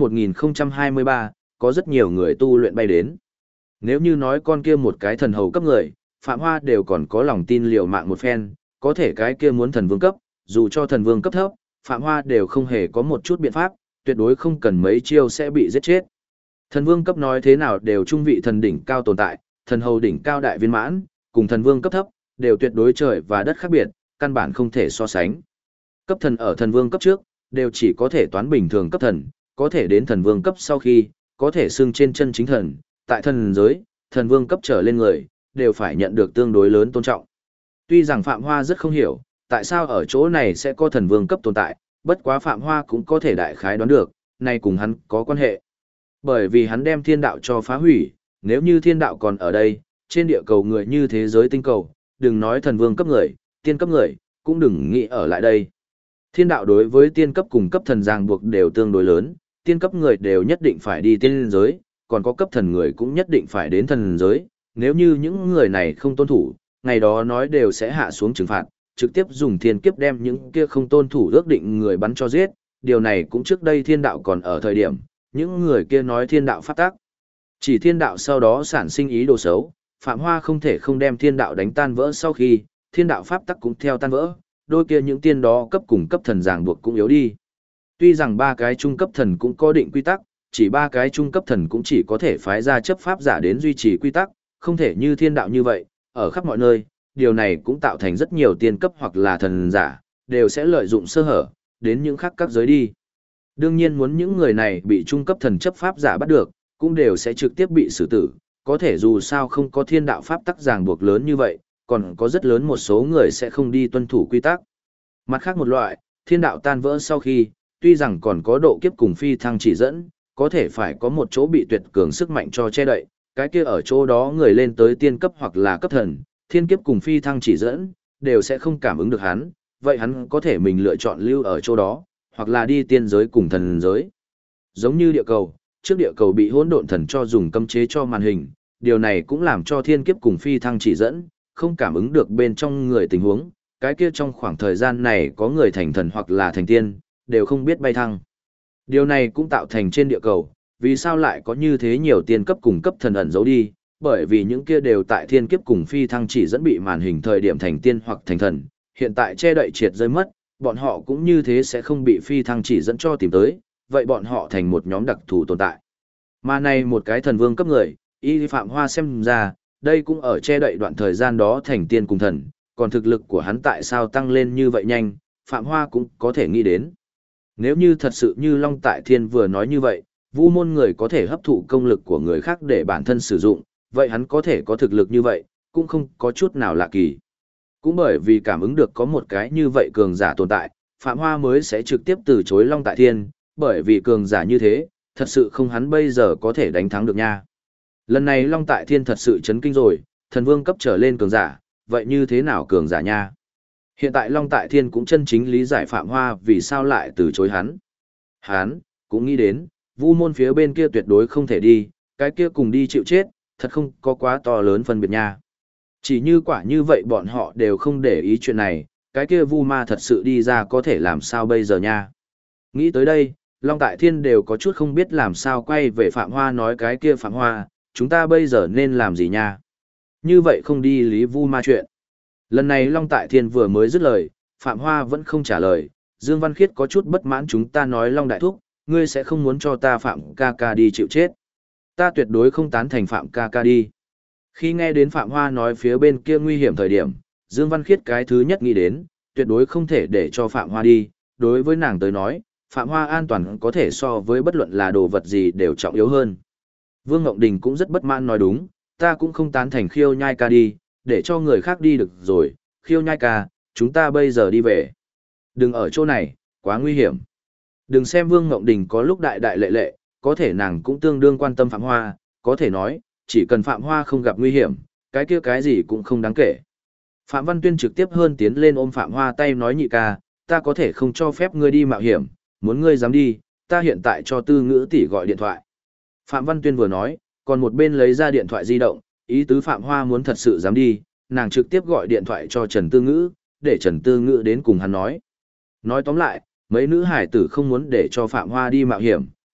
1023, có rất nhiều người tu luyện bay đến. Nếu như nói con kia một cái thần hầu cấp người, Phạm Hoa đều còn có lòng tin liều mạng một phen, có thể cái kia muốn thần vương cấp, dù cho thần vương cấp thấp, Phạm Hoa đều không hề có một chút biện pháp, tuyệt đối không cần mấy chiêu sẽ bị giết chết. Thần vương cấp nói thế nào đều trung vị thần đỉnh cao tồn tại, thần hầu đỉnh cao đại viên mãn, cùng thần vương cấp thấp, đều tuyệt đối trời và đất khác biệt, căn bản không thể so sánh. Cấp thần ở thần vương cấp trước, đều chỉ có thể toán bình thường cấp thần, có thể đến thần vương cấp sau khi, có thể xưng trên chân chính thần, tại thần giới, thần vương cấp trở lên người, đều phải nhận được tương đối lớn tôn trọng. Tuy rằng Phạm Hoa rất không hiểu, tại sao ở chỗ này sẽ có thần vương cấp tồn tại, bất quá Phạm Hoa cũng có thể đại khái đoán được, này cùng hắn có quan hệ. Bởi vì hắn đem thiên đạo cho phá hủy, nếu như thiên đạo còn ở đây, trên địa cầu người như thế giới tinh cầu, đừng nói thần vương cấp người, tiên cấp người, cũng đừng nghĩ ở lại đây. Thiên đạo đối với tiên cấp cùng cấp thần ràng buộc đều tương đối lớn, tiên cấp người đều nhất định phải đi tiên giới, còn có cấp thần người cũng nhất định phải đến thần giới, nếu như những người này không tuân thủ, ngày đó nói đều sẽ hạ xuống trừng phạt, trực tiếp dùng thiên kiếp đem những kia không tuân thủ ước định người bắn cho giết, điều này cũng trước đây thiên đạo còn ở thời điểm, những người kia nói thiên đạo phát tác. Chỉ thiên đạo sau đó sản sinh ý đồ xấu, Phạm Hoa không thể không đem thiên đạo đánh tan vỡ sau khi, thiên đạo pháp tắc cũng theo tan vỡ, đôi kia những tiên đó cấp cùng cấp thần ràng buộc cũng yếu đi. Tuy rằng ba cái trung cấp thần cũng có định quy tắc, chỉ ba cái trung cấp thần cũng chỉ có thể phái ra chấp pháp giả đến duy trì quy tắc, không thể như thiên đạo như vậy, ở khắp mọi nơi, điều này cũng tạo thành rất nhiều tiên cấp hoặc là thần giả, đều sẽ lợi dụng sơ hở, đến những khác các giới đi. Đương nhiên muốn những người này bị trung cấp thần chấp pháp giả bắt được, cũng đều sẽ trực tiếp bị xử tử, có thể dù sao không có thiên đạo pháp tắc ràng buộc lớn như vậy, còn có rất lớn một số người sẽ không đi tuân thủ quy tắc. Mặt khác một loại, thiên đạo tan vỡ sau khi, tuy rằng còn có độ kiếp cùng phi thăng chỉ dẫn, có thể phải có một chỗ bị tuyệt cường sức mạnh cho che đậy, cái kia ở chỗ đó người lên tới tiên cấp hoặc là cấp thần, thiên kiếp cùng phi thăng chỉ dẫn, đều sẽ không cảm ứng được hắn, vậy hắn có thể mình lựa chọn lưu ở chỗ đó, hoặc là đi tiên giới cùng thần giới. Giống như địa cầu, trước địa cầu bị hỗn độn thần cho dùng cấm chế cho màn hình, điều này cũng làm cho thiên kiếp cùng phi thăng chỉ dẫn, không cảm ứng được bên trong người tình huống, cái kia trong khoảng thời gian này có người thành thần hoặc là thành tiên, đều không biết bay thăng. Điều này cũng tạo thành trên địa cầu, vì sao lại có như thế nhiều tiên cấp cùng cấp thần ẩn giấu đi, bởi vì những kia đều tại thiên kiếp cùng phi thăng chỉ dẫn bị màn hình thời điểm thành tiên hoặc thành thần, hiện tại che đậy triệt rơi mất, bọn họ cũng như thế sẽ không bị phi thăng chỉ dẫn cho tìm tới, vậy bọn họ thành một nhóm đặc thù tồn tại. Mà này một cái thần vương cấp người, y Phạm Hoa xem ra, đây cũng ở che đậy đoạn thời gian đó thành tiên cùng thần, còn thực lực của hắn tại sao tăng lên như vậy nhanh, Phạm Hoa cũng có thể nghĩ đến. Nếu như thật sự như Long Tại Thiên vừa nói như vậy, Vu môn người có thể hấp thụ công lực của người khác để bản thân sử dụng, vậy hắn có thể có thực lực như vậy, cũng không có chút nào lạ kỳ. Cũng bởi vì cảm ứng được có một cái như vậy cường giả tồn tại, Phạm Hoa mới sẽ trực tiếp từ chối Long Tại Thiên, bởi vì cường giả như thế, thật sự không hắn bây giờ có thể đánh thắng được nha. Lần này Long Tại Thiên thật sự chấn kinh rồi, thần vương cấp trở lên cường giả, vậy như thế nào cường giả nha? Hiện tại Long Tại Thiên cũng chân chính lý giải Phạm Hoa vì sao lại từ chối hắn. Hắn cũng nghĩ đến, Vu môn phía bên kia tuyệt đối không thể đi, cái kia cùng đi chịu chết, thật không có quá to lớn phân biệt nha. Chỉ như quả như vậy bọn họ đều không để ý chuyện này, cái kia Vu ma thật sự đi ra có thể làm sao bây giờ nha. Nghĩ tới đây, Long Tại Thiên đều có chút không biết làm sao quay về Phạm Hoa nói cái kia Phạm Hoa, chúng ta bây giờ nên làm gì nha. Như vậy không đi lý Vu ma chuyện. Lần này Long Tại Thiên vừa mới dứt lời, Phạm Hoa vẫn không trả lời, Dương Văn Khiết có chút bất mãn chúng ta nói Long Đại Thúc, ngươi sẽ không muốn cho ta Phạm ca ca đi chịu chết. Ta tuyệt đối không tán thành Phạm ca ca đi. Khi nghe đến Phạm Hoa nói phía bên kia nguy hiểm thời điểm, Dương Văn Khiết cái thứ nhất nghĩ đến, tuyệt đối không thể để cho Phạm Hoa đi, đối với nàng tới nói, Phạm Hoa an toàn có thể so với bất luận là đồ vật gì đều trọng yếu hơn. Vương Ngộng Đình cũng rất bất mãn nói đúng, ta cũng không tán thành Khiêu Nhai ca đi, để cho người khác đi được rồi, Khiêu Nhai ca, chúng ta bây giờ đi về. Đừng ở chỗ này, quá nguy hiểm. Đừng xem Vương Ngộng Đình có lúc đại đại lệ lệ, có thể nàng cũng tương đương quan tâm Phạm Hoa, có thể nói, chỉ cần Phạm Hoa không gặp nguy hiểm, cái kia cái gì cũng không đáng kể. Phạm Văn Tuyên trực tiếp hơn tiến lên ôm Phạm Hoa tay nói nhị ca, ta có thể không cho phép ngươi đi mạo hiểm, muốn ngươi dám đi, ta hiện tại cho Tư Ngữ tỷ gọi điện thoại. Phạm Văn Tuyên vừa nói, còn một bên lấy ra điện thoại di động, ý tứ Phạm Hoa muốn thật sự dám đi, nàng trực tiếp gọi điện thoại cho Trần Tư Ngữ, để Trần Tư Ngữ đến cùng hắn nói. Nói tóm lại, mấy nữ hải tử không muốn để cho Phạm Hoa đi mạo hiểm,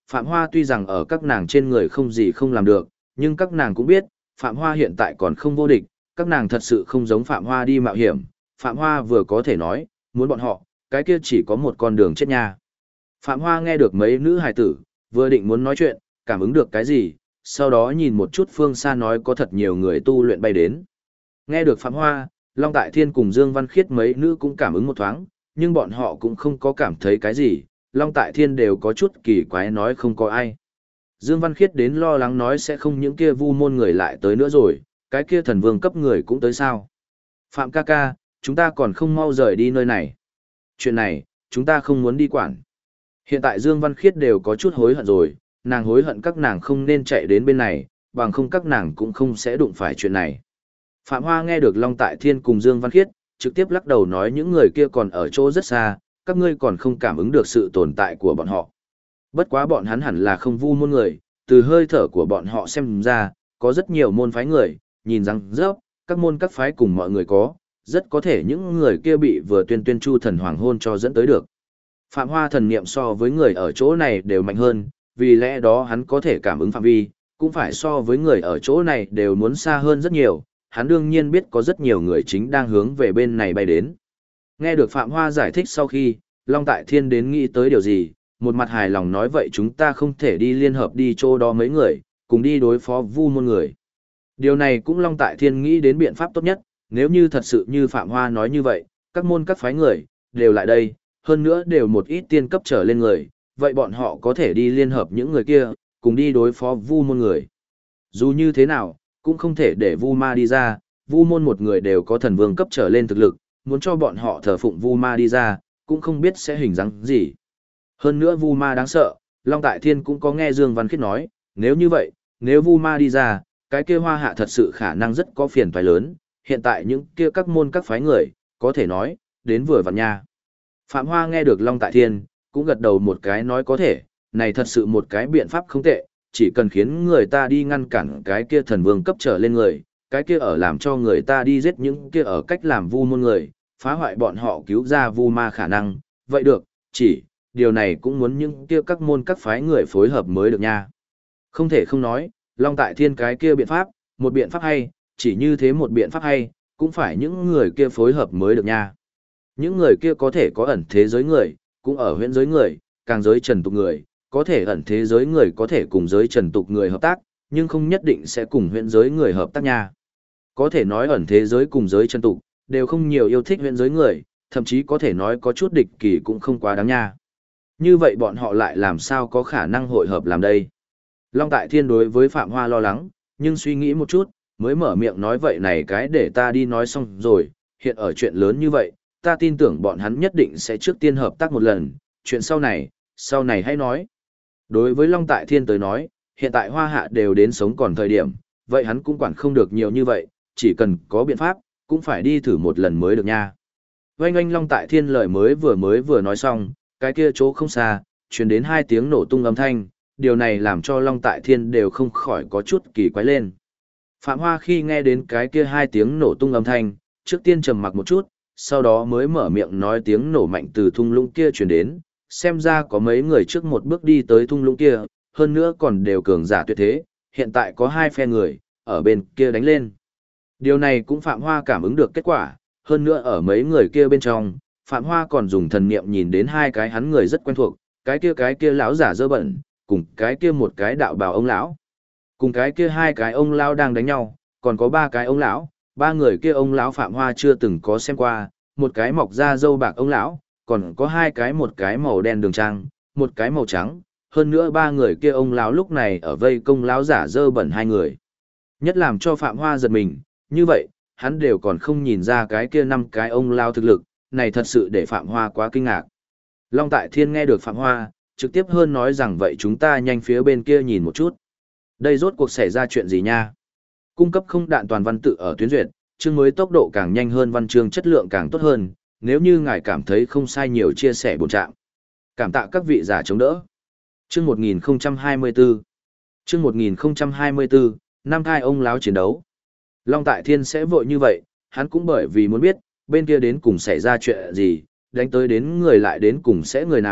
Phạm Hoa tuy rằng ở các nàng trên người không gì không làm được, nhưng các nàng cũng biết, Phạm Hoa hiện tại còn không vô địch, các nàng thật sự không giống Phạm Hoa đi mạo hiểm. Phạm Hoa vừa có thể nói, muốn bọn họ, cái kia chỉ có một con đường chết nha. Phạm Hoa nghe được mấy nữ hài tử, vừa định muốn nói chuyện, cảm ứng được cái gì, sau đó nhìn một chút phương xa nói có thật nhiều người tu luyện bay đến. Nghe được Phạm Hoa, Long Tại Thiên cùng Dương Văn Khiết mấy nữ cũng cảm ứng một thoáng, nhưng bọn họ cũng không có cảm thấy cái gì, Long Tại Thiên đều có chút kỳ quái nói không có ai. Dương Văn Khiết đến lo lắng nói sẽ không những kia vu môn người lại tới nữa rồi, cái kia thần vương cấp người cũng tới sao. Phạm ca ca, chúng ta còn không mau rời đi nơi này. Chuyện này, chúng ta không muốn đi quản. Hiện tại Dương Văn Khiết đều có chút hối hận rồi, nàng hối hận các nàng không nên chạy đến bên này, bằng không các nàng cũng không sẽ đụng phải chuyện này. Phạm Hoa nghe được Long Tại Thiên cùng Dương Văn Khiết, trực tiếp lắc đầu nói những người kia còn ở chỗ rất xa, các ngươi còn không cảm ứng được sự tồn tại của bọn họ. Bất quá bọn hắn hẳn là không vu môn người, từ hơi thở của bọn họ xem ra, có rất nhiều môn phái người, nhìn rằng rớp, các môn các phái cùng mọi người có, rất có thể những người kia bị vừa tuyên tuyên chu thần hoàng hôn cho dẫn tới được. Phạm Hoa thần niệm so với người ở chỗ này đều mạnh hơn, vì lẽ đó hắn có thể cảm ứng phạm vi, cũng phải so với người ở chỗ này đều muốn xa hơn rất nhiều, hắn đương nhiên biết có rất nhiều người chính đang hướng về bên này bay đến. Nghe được Phạm Hoa giải thích sau khi, Long Tại Thiên đến nghĩ tới điều gì, một mặt hài lòng nói vậy chúng ta không thể đi liên hợp đi chỗ đó mấy người, cùng đi đối phó vu môn người. Điều này cũng Long Tại Thiên nghĩ đến biện pháp tốt nhất, nếu như thật sự như Phạm Hoa nói như vậy, các môn các phái người, đều lại đây, hơn nữa đều một ít tiên cấp trở lên người, vậy bọn họ có thể đi liên hợp những người kia, cùng đi đối phó vu môn người. Dù như thế nào, cũng không thể để vu ma đi ra, vu môn một người đều có thần vương cấp trở lên thực lực, muốn cho bọn họ thờ phụng vu ma đi ra, cũng không biết sẽ hình dáng gì. Hơn nữa vu ma đáng sợ, Long Tại Thiên cũng có nghe Dương Văn Khiết nói, nếu như vậy, nếu vu ma đi ra, cái kia Hoa Hạ thật sự khả năng rất có phiền toái lớn, hiện tại những kia các môn các phái người, có thể nói, đến vừa vặn nha. Phạm Hoa nghe được Long Tại Thiên, cũng gật đầu một cái nói có thể, này thật sự một cái biện pháp không tệ, chỉ cần khiến người ta đi ngăn cản cái kia thần vương cấp trở lên người, cái kia ở làm cho người ta đi giết những kia ở cách làm vu môn người, phá hoại bọn họ cứu ra vu ma khả năng, vậy được, chỉ, điều này cũng muốn những kia các môn các phái người phối hợp mới được nha. Không thể không nói, Long Tại Thiên cái kia biện pháp, một biện pháp hay, chỉ như thế một biện pháp hay, cũng phải những người kia phối hợp mới được nha. Những người kia có thể có ẩn thế giới người, cũng ở huyễn giới người, càng giới trần tục người, có thể ẩn thế giới người có thể cùng giới trần tục người hợp tác, nhưng không nhất định sẽ cùng huyễn giới người hợp tác nha. Có thể nói ẩn thế giới cùng giới trần tục, đều không nhiều yêu thích huyễn giới người, thậm chí có thể nói có chút địch kỳ cũng không quá đáng nha. Như vậy bọn họ lại làm sao có khả năng hội hợp làm đây? Long Tại Thiên đối với Phạm Hoa lo lắng, nhưng suy nghĩ một chút, mới mở miệng nói vậy này cái để ta đi nói xong rồi, hiện ở chuyện lớn như vậy, ta tin tưởng bọn hắn nhất định sẽ trước tiên hợp tác một lần, chuyện sau này hãy nói. Đối với Long Tại Thiên tới nói, hiện tại Hoa Hạ đều đến sống còn thời điểm, vậy hắn cũng quản không được nhiều như vậy, chỉ cần có biện pháp, cũng phải đi thử một lần mới được nha. Oanh oanh Long Tại Thiên lời mới vừa nói xong, cái kia chỗ không xa, truyền đến 2 tiếng nổ tung âm thanh, điều này làm cho Long Tại Thiên đều không khỏi có chút kỳ quái lên. Phạm Hoa khi nghe đến cái kia 2 tiếng nổ tung âm thanh, trước tiên trầm mặc một chút, sau đó mới mở miệng nói tiếng nổ mạnh từ thung lũng kia truyền đến, xem ra có mấy người trước một bước đi tới thung lũng kia, hơn nữa còn đều cường giả tuyệt thế, hiện tại có 2 phe người, ở bên kia đánh lên. Điều này cũng Phạm Hoa cảm ứng được kết quả, hơn nữa ở mấy người kia bên trong, Phạm Hoa còn dùng thần niệm nhìn đến 2 cái hắn người rất quen thuộc, cái kia lão giả dơ bẩn, cùng cái kia một cái đạo bào ông lão. Cùng cái kia 2 cái ông lão đang đánh nhau, còn có 3 cái ông lão, 3 người kia ông lão Phạm Hoa chưa từng có xem qua, một cái mọc da râu bạc ông lão, còn có 2 cái, một cái màu đen đường trang, một cái màu trắng, hơn nữa 3 người kia ông lão lúc này ở vây công lão giả dơ bẩn 2 người. Nhất làm cho Phạm Hoa giật mình, như vậy, hắn đều còn không nhìn ra cái kia 5 cái ông lão thực lực, này thật sự để Phạm Hoa quá kinh ngạc. Long Tại Thiên nghe được Phạm Hoa, trực tiếp hơn nói rằng vậy chúng ta nhanh phía bên kia nhìn một chút. Đây rốt cuộc xảy ra chuyện gì nha? Cung cấp không đạn toàn văn tự ở tuyến duyệt, chương mới tốc độ càng nhanh hơn văn chương chất lượng càng tốt hơn, nếu như ngài cảm thấy không sai nhiều chia sẻ bổn trạng. Cảm tạ các vị giả chống đỡ. Chương 1024. Chương 1024, năm thai ông láo chiến đấu. Long Tại Thiên sẽ vội như vậy, hắn cũng bởi vì muốn biết, bên kia đến cùng xảy ra chuyện gì, đánh tới đến người lại đến cùng sẽ người nào,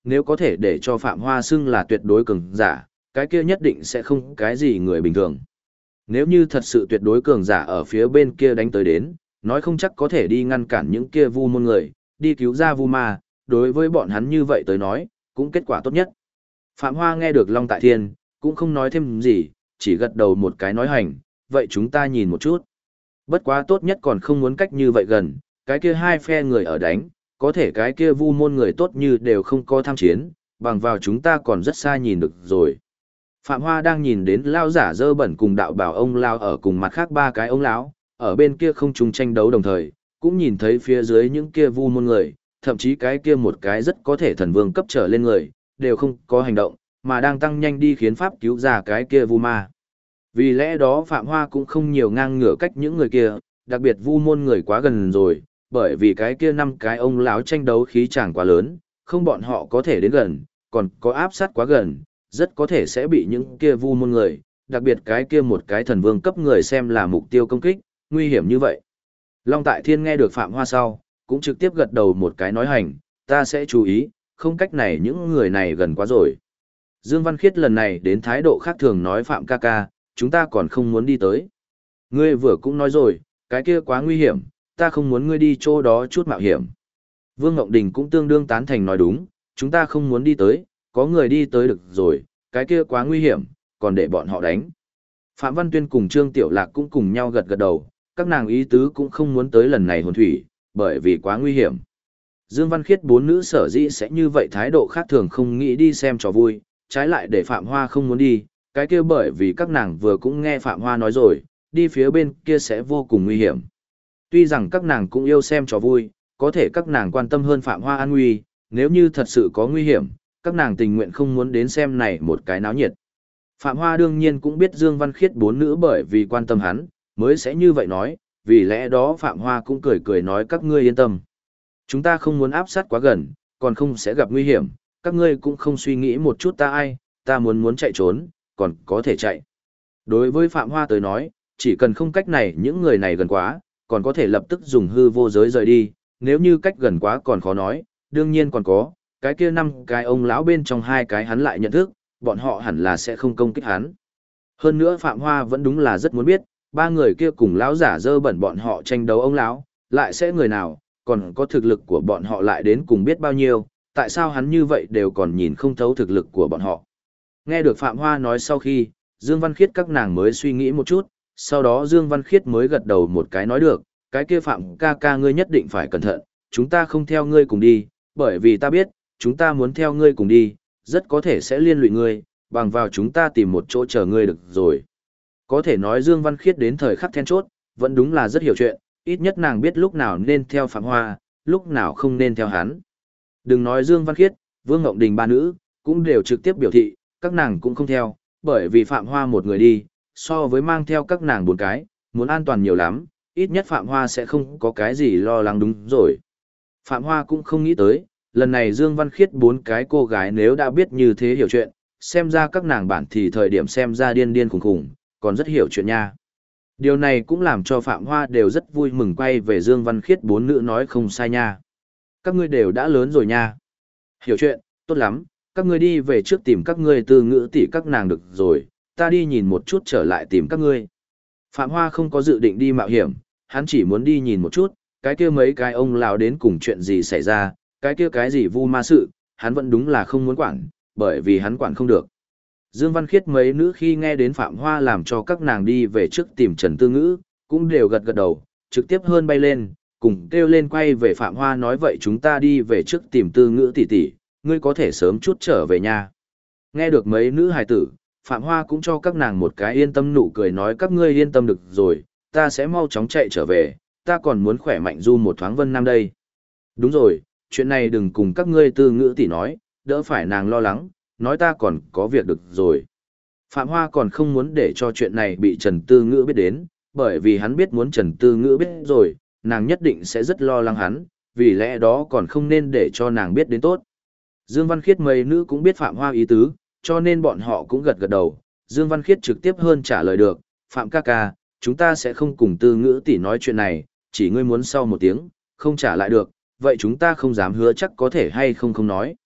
nếu có thể để cho Phạm Hoa xưng là tuyệt đối cường giả, cái kia nhất định sẽ không cái gì người bình thường. Nếu như thật sự tuyệt đối cường giả ở phía bên kia đánh tới đến, nói không chắc có thể đi ngăn cản những kia vu môn người, đi cứu ra vu ma, đối với bọn hắn như vậy tới nói, cũng kết quả tốt nhất. Phạm Hoa nghe được Long Tại Thiên, cũng không nói thêm gì, chỉ gật đầu một cái nói hành, vậy chúng ta nhìn một chút. Bất quá tốt nhất còn không muốn cách như vậy gần, cái kia hai phe người ở đánh, có thể cái kia vu môn người tốt như đều không có tham chiến, bằng vào chúng ta còn rất xa nhìn được rồi. Phạm Hoa đang nhìn đến lao giả dơ bẩn cùng đạo bảo ông lao ở cùng mặt khác ba cái ông lão, ở bên kia không chung tranh đấu đồng thời, cũng nhìn thấy phía dưới những kia vu môn người, thậm chí cái kia một cái rất có thể thần vương cấp trở lên người, đều không có hành động, mà đang tăng nhanh đi khiến pháp cứu ra cái kia vu ma. Vì lẽ đó Phạm Hoa cũng không nhiều ngang ngửa cách những người kia, đặc biệt vu môn người quá gần rồi, bởi vì cái kia năm cái ông lão tranh đấu khí chàng quá lớn, không bọn họ có thể đến gần, còn có áp sát quá gần, rất có thể sẽ bị những kia vu môn người, đặc biệt cái kia một cái thần vương cấp người xem là mục tiêu công kích, nguy hiểm như vậy. Long Tại Thiên nghe được Phạm Hoa sau, cũng trực tiếp gật đầu một cái nói hành, ta sẽ chú ý, không cách này những người này gần quá rồi. Dương Văn Khiết lần này đến thái độ khác thường nói Phạm ca ca, chúng ta còn không muốn đi tới. Ngươi vừa cũng nói rồi, cái kia quá nguy hiểm, ta không muốn ngươi đi chỗ đó chút mạo hiểm. Vương Ngọc Đình cũng tương đương tán thành nói đúng, chúng ta không muốn đi tới, có người đi tới được rồi, cái kia quá nguy hiểm, còn để bọn họ đánh. Phạm Văn Tuyên cùng Trương Tiểu Lạc cũng cùng nhau gật gật đầu, các nàng ý tứ cũng không muốn tới lần này hồn thủy, bởi vì quá nguy hiểm. Dương Văn Khiết bốn nữ sở dĩ sẽ như vậy thái độ khác thường không nghĩ đi xem trò vui, trái lại để Phạm Hoa không muốn đi, cái kia bởi vì các nàng vừa cũng nghe Phạm Hoa nói rồi, đi phía bên kia sẽ vô cùng nguy hiểm. Tuy rằng các nàng cũng yêu xem trò vui, có thể các nàng quan tâm hơn Phạm Hoa an nguy, nếu như thật sự có nguy hiểm, các nàng tình nguyện không muốn đến xem này một cái náo nhiệt. Phạm Hoa đương nhiên cũng biết Dương Văn Khiết bốn nữ bởi vì quan tâm hắn, mới sẽ như vậy nói, vì lẽ đó Phạm Hoa cũng cười cười nói các ngươi yên tâm. Chúng ta không muốn áp sát quá gần, còn không sẽ gặp nguy hiểm, các ngươi cũng không suy nghĩ một chút ta ai, ta muốn chạy trốn, còn có thể chạy. Đối với Phạm Hoa tới nói, chỉ cần không cách này những người này gần quá, còn có thể lập tức dùng hư vô giới rời đi, nếu như cách gần quá còn khó nói, đương nhiên còn có, cái kia năm cái ông lão bên trong hai cái hắn lại nhận thức, bọn họ hẳn là sẽ không công kích hắn. Hơn nữa Phạm Hoa vẫn đúng là rất muốn biết, ba người kia cùng lão giả dơ bẩn bọn họ tranh đấu ông lão, lại sẽ người nào, còn có thực lực của bọn họ lại đến cùng biết bao nhiêu, tại sao hắn như vậy đều còn nhìn không thấu thực lực của bọn họ. Nghe được Phạm Hoa nói sau khi, Dương Văn Khiết các nàng mới suy nghĩ một chút, sau đó Dương Văn Khiết mới gật đầu một cái nói được, cái kia Phạm ca ca ngươi nhất định phải cẩn thận, chúng ta không theo ngươi cùng đi, bởi vì ta biết, chúng ta muốn theo ngươi cùng đi, rất có thể sẽ liên lụy ngươi, bằng vào chúng ta tìm một chỗ chờ ngươi được rồi. Có thể nói Dương Văn Khiết đến thời khắc then chốt, vẫn đúng là rất hiểu chuyện, ít nhất nàng biết lúc nào nên theo Phạm Hoa, lúc nào không nên theo hắn. Đừng nói Dương Văn Khiết, Vương Ngọc Đình ba nữ, cũng đều trực tiếp biểu thị, các nàng cũng không theo, bởi vì Phạm Hoa một người đi, so với mang theo các nàng bốn cái, muốn an toàn nhiều lắm, ít nhất Phạm Hoa sẽ không có cái gì lo lắng đúng rồi. Phạm Hoa cũng không nghĩ tới, lần này Dương Văn Khiết bốn cái cô gái nếu đã biết như thế hiểu chuyện, xem ra các nàng bản thì thời điểm xem ra điên điên khủng khủng, còn rất hiểu chuyện nha. Điều này cũng làm cho Phạm Hoa đều rất vui mừng quay về Dương Văn Khiết bốn nữ nói không sai nha. Các ngươi đều đã lớn rồi nha. Hiểu chuyện, tốt lắm, các ngươi đi về trước tìm các ngươi từ ngữ tỷ các nàng được rồi, ta đi nhìn một chút trở lại tìm các ngươi. Phạm Hoa không có dự định đi mạo hiểm, hắn chỉ muốn đi nhìn một chút, cái kia mấy cái ông lão đến cùng chuyện gì xảy ra, cái kia cái gì vu ma sự, hắn vẫn đúng là không muốn quản, bởi vì hắn quản không được. Dương Văn Khiết mấy nữ khi nghe đến Phạm Hoa làm cho các nàng đi về trước tìm Trần Tư Ngữ, cũng đều gật gật đầu, trực tiếp hơn bay lên, cùng kêu lên quay về Phạm Hoa nói vậy chúng ta đi về trước tìm Tư Ngữ tỷ tỷ, ngươi có thể sớm chút trở về nhà. Nghe được mấy nữ hài tử, Phạm Hoa cũng cho các nàng một cái yên tâm nụ cười nói các ngươi yên tâm được rồi, ta sẽ mau chóng chạy trở về, ta còn muốn khỏe mạnh du một thoáng Vân Nam đây. Đúng rồi, chuyện này đừng cùng các ngươi Tư Ngữ tỷ nói, đỡ phải nàng lo lắng, nói ta còn có việc được rồi. Phạm Hoa còn không muốn để cho chuyện này bị Trần Tư Ngữ biết đến, bởi vì hắn biết muốn Trần Tư Ngữ biết rồi, nàng nhất định sẽ rất lo lắng hắn, vì lẽ đó còn không nên để cho nàng biết đến tốt. Dương Văn Khiết mấy nữ cũng biết Phạm Hoa ý tứ, cho nên bọn họ cũng gật gật đầu. Dương Văn Khiết trực tiếp hơn trả lời được, Phạm ca ca, chúng ta sẽ không cùng Tư Ngữ tỷ nói chuyện này, chỉ ngươi muốn sau một tiếng, không trả lại được, vậy chúng ta không dám hứa chắc có thể hay không không nói.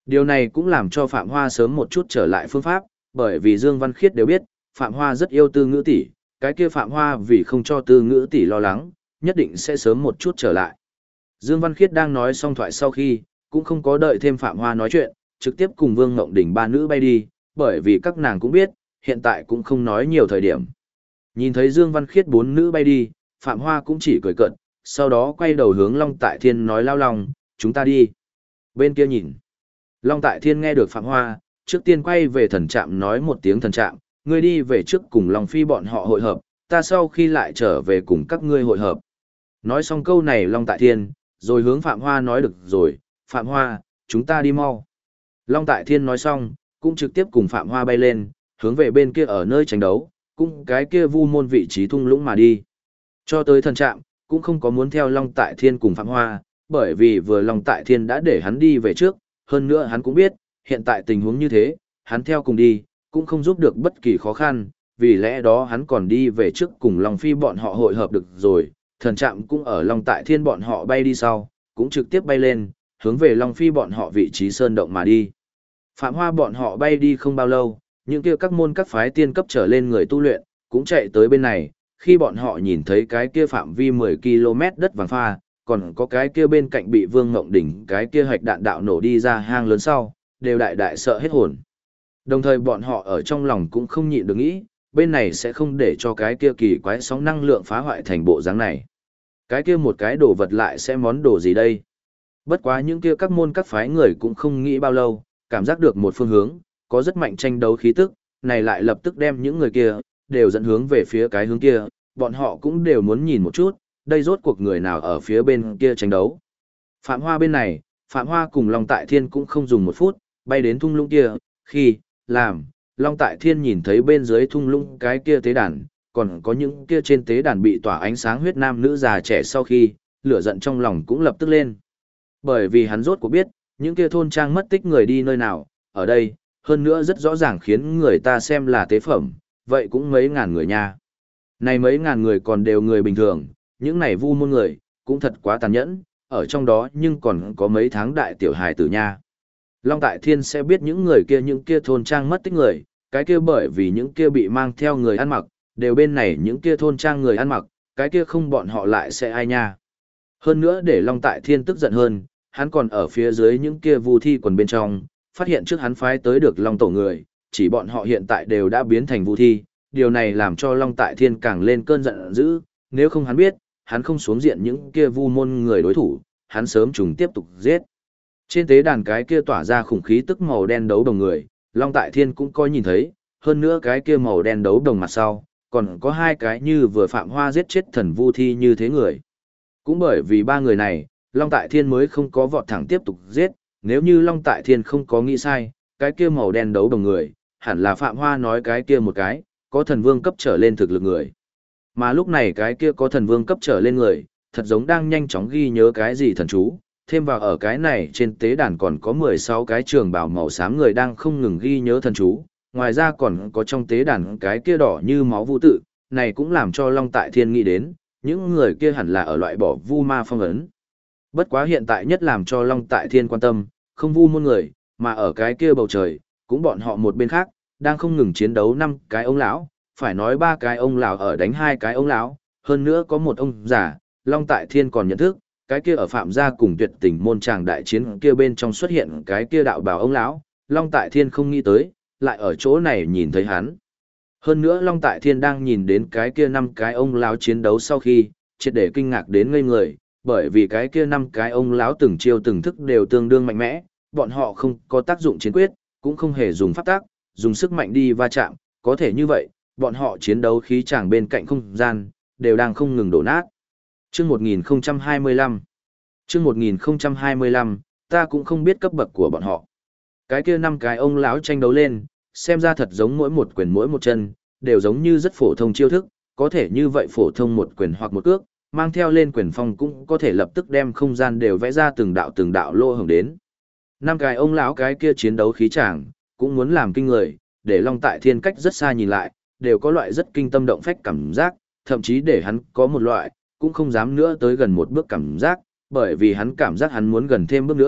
Điều này cũng làm cho Phạm Hoa sớm một chút trở lại phương pháp, bởi vì Dương Văn Khiết đều biết, Phạm Hoa rất yêu Tư Ngữ tỷ, cái kia Phạm Hoa vì không cho Tư Ngữ tỷ lo lắng, nhất định sẽ sớm một chút trở lại. Dương Văn Khiết đang nói xong thoại sau khi, cũng không có đợi thêm Phạm Hoa nói chuyện, trực tiếp cùng Vương Ngộng Đình ba nữ bay đi, bởi vì các nàng cũng biết, hiện tại cũng không nói nhiều thời điểm. Nhìn thấy Dương Văn Khiết bốn nữ bay đi, Phạm Hoa cũng chỉ cười cợt, sau đó quay đầu hướng Long Tại Thiên nói lao lòng, chúng ta đi. Bên kia nhìn. Long Tại Thiên nghe được Phạm Hoa, trước tiên quay về thần trạm nói một tiếng thần trạm, ngươi đi về trước cùng Long Phi bọn họ hội hợp, ta sau khi lại trở về cùng các ngươi hội hợp. Nói xong câu này Long Tại Thiên, rồi hướng Phạm Hoa nói được rồi, Phạm Hoa, chúng ta đi mau. Long Tại Thiên nói xong, cũng trực tiếp cùng Phạm Hoa bay lên, hướng về bên kia ở nơi tranh đấu, cũng cái kia vu môn vị trí thung lũng mà đi. Cho tới thần trạm, cũng không có muốn theo Long Tại Thiên cùng Phạm Hoa, bởi vì vừa Long Tại Thiên đã để hắn đi về trước, hơn nữa hắn cũng biết, hiện tại tình huống như thế, hắn theo cùng đi, cũng không giúp được bất kỳ khó khăn, vì lẽ đó hắn còn đi về trước cùng Long Phi bọn họ hội hợp được rồi, thần trạm cũng ở Long Tại Thiên bọn họ bay đi sau, cũng trực tiếp bay lên, hướng về Long Phi bọn họ vị trí sơn động mà đi. Phạm Hoa bọn họ bay đi không bao lâu, những kia các môn các phái tiên cấp trở lên người tu luyện, cũng chạy tới bên này, khi bọn họ nhìn thấy cái kia phạm vi 10 km đất vàng pha, còn có cái kia bên cạnh bị Vương Ngộng Đỉnh cái kia hạch đạn đạo nổ đi ra hang lớn sau, đều đại đại sợ hết hồn. Đồng thời bọn họ ở trong lòng cũng không nhịn được nghĩ, bên này sẽ không để cho cái kia kỳ quái sóng năng lượng phá hoại thành bộ dáng này. Cái kia một cái đồ vật lại sẽ món đồ gì đây? Bất quá những kia các môn các phái người cũng không nghĩ bao lâu, cảm giác được một phương hướng, có rất mạnh tranh đấu khí tức, này lại lập tức đem những người kia, đều dẫn hướng về phía cái hướng kia, bọn họ cũng đều muốn nhìn một chút, đây rốt cuộc người nào ở phía bên kia tranh đấu. Phạm Hoa bên này, Phạm Hoa cùng Long Tại Thiên cũng không dùng một phút, bay đến thung lũng kia, khi, làm, Long Tại Thiên nhìn thấy bên dưới thung lũng cái kia tế đàn, còn có những kia trên tế đàn bị tỏa ánh sáng huyết nam nữ già trẻ sau khi, lửa giận trong lòng cũng lập tức lên. Bởi vì hắn rốt cuộc biết, những kia thôn trang mất tích người đi nơi nào, ở đây, hơn nữa rất rõ ràng khiến người ta xem là tế phẩm, vậy cũng mấy ngàn người nha. Này mấy ngàn người còn đều người bình thường, những này vu môn người, cũng thật quá tàn nhẫn, ở trong đó nhưng còn có mấy tháng đại tiểu hài tử nha. Long Tại Thiên sẽ biết những kia thôn trang mất tích người, cái kia bởi vì những kia bị mang theo người ăn mặc, đều bên này những kia thôn trang người ăn mặc, cái kia không bọn họ lại sẽ ai nha. Hơn nữa để Long Tại Thiên tức giận hơn, hắn còn ở phía dưới những kia vu thi quần bên trong, phát hiện trước hắn phái tới được Long Tổ người, chỉ bọn họ hiện tại đều đã biến thành vu thi, điều này làm cho Long Tại Thiên càng lên cơn giận dữ, nếu không hắn biết, hắn không xuống diện những kia vu môn người đối thủ, hắn sớm trùng tiếp tục giết. Trên tế đàn cái kia tỏa ra khủng khí tức màu đen đấu đồng người, Long Tại Thiên cũng coi nhìn thấy, hơn nữa cái kia màu đen đấu đồng mặt sau, còn có hai cái như vừa Phạm Hoa giết chết thần vu thi như thế người. Cũng bởi vì ba người này, Long Tại Thiên mới không có vọt thẳng tiếp tục giết, nếu như Long Tại Thiên không có nghĩ sai, cái kia màu đen đấu đồng người, hẳn là Phạm Hoa nói cái kia một cái, có thần vương cấp trở lên thực lực người. Mà lúc này cái kia có thần vương cấp trở lên người, thật giống đang nhanh chóng ghi nhớ cái gì thần chú, thêm vào ở cái này trên tế đàn còn có 16 cái trường bào màu xám người đang không ngừng ghi nhớ thần chú, ngoài ra còn có trong tế đàn cái kia đỏ như máu vu tự, này cũng làm cho Long Tại Thiên nghĩ đến, những người kia hẳn là ở loại bỏ vu ma phong ấn. Bất quá hiện tại nhất làm cho Long Tại Thiên quan tâm, không vu môn người, mà ở cái kia bầu trời, cũng bọn họ một bên khác, đang không ngừng chiến đấu 5 cái ông lão, phải nói 3 cái ông lão ở đánh 2 cái ông lão, hơn nữa có một ông già, Long Tại Thiên còn nhận thức, cái kia ở Phạm gia cùng Tuyệt Tình môn tràng đại chiến kia bên trong xuất hiện cái kia đạo bào ông lão, Long Tại Thiên không nghĩ tới, lại ở chỗ này nhìn thấy hắn. Hơn nữa Long Tại Thiên đang nhìn đến cái kia 5 cái ông lão chiến đấu sau khi, triệt để kinh ngạc đến ngây người, bởi vì cái kia 5 cái ông lão từng chiêu từng thức đều tương đương mạnh mẽ, bọn họ không có tác dụng chiến quyết, cũng không hề dùng pháp tác, dùng sức mạnh đi va chạm, có thể như vậy, bọn họ chiến đấu khí tràng bên cạnh không gian, đều đang không ngừng đổ nát. Chương 1025 Chương 1025, ta cũng không biết cấp bậc của bọn họ. Cái kia 5 cái ông lão tranh đấu lên, xem ra thật giống mỗi một quyền mỗi một chân, đều giống như rất phổ thông chiêu thức, có thể như vậy phổ thông một quyền hoặc một cước, mang theo lên quyền phong cũng có thể lập tức đem không gian đều vẽ ra từng đạo lỗ hổng đến. 5 cái ông lão cái kia chiến đấu khí tràng, cũng muốn làm kinh người, để Long Tại Thiên cách rất xa nhìn lại, đều có loại rất kinh tâm động phách cảm giác, thậm chí để hắn có một loại, cũng không dám nữa tới gần một bước cảm giác, bởi vì hắn cảm giác hắn muốn gần thêm bước nữa,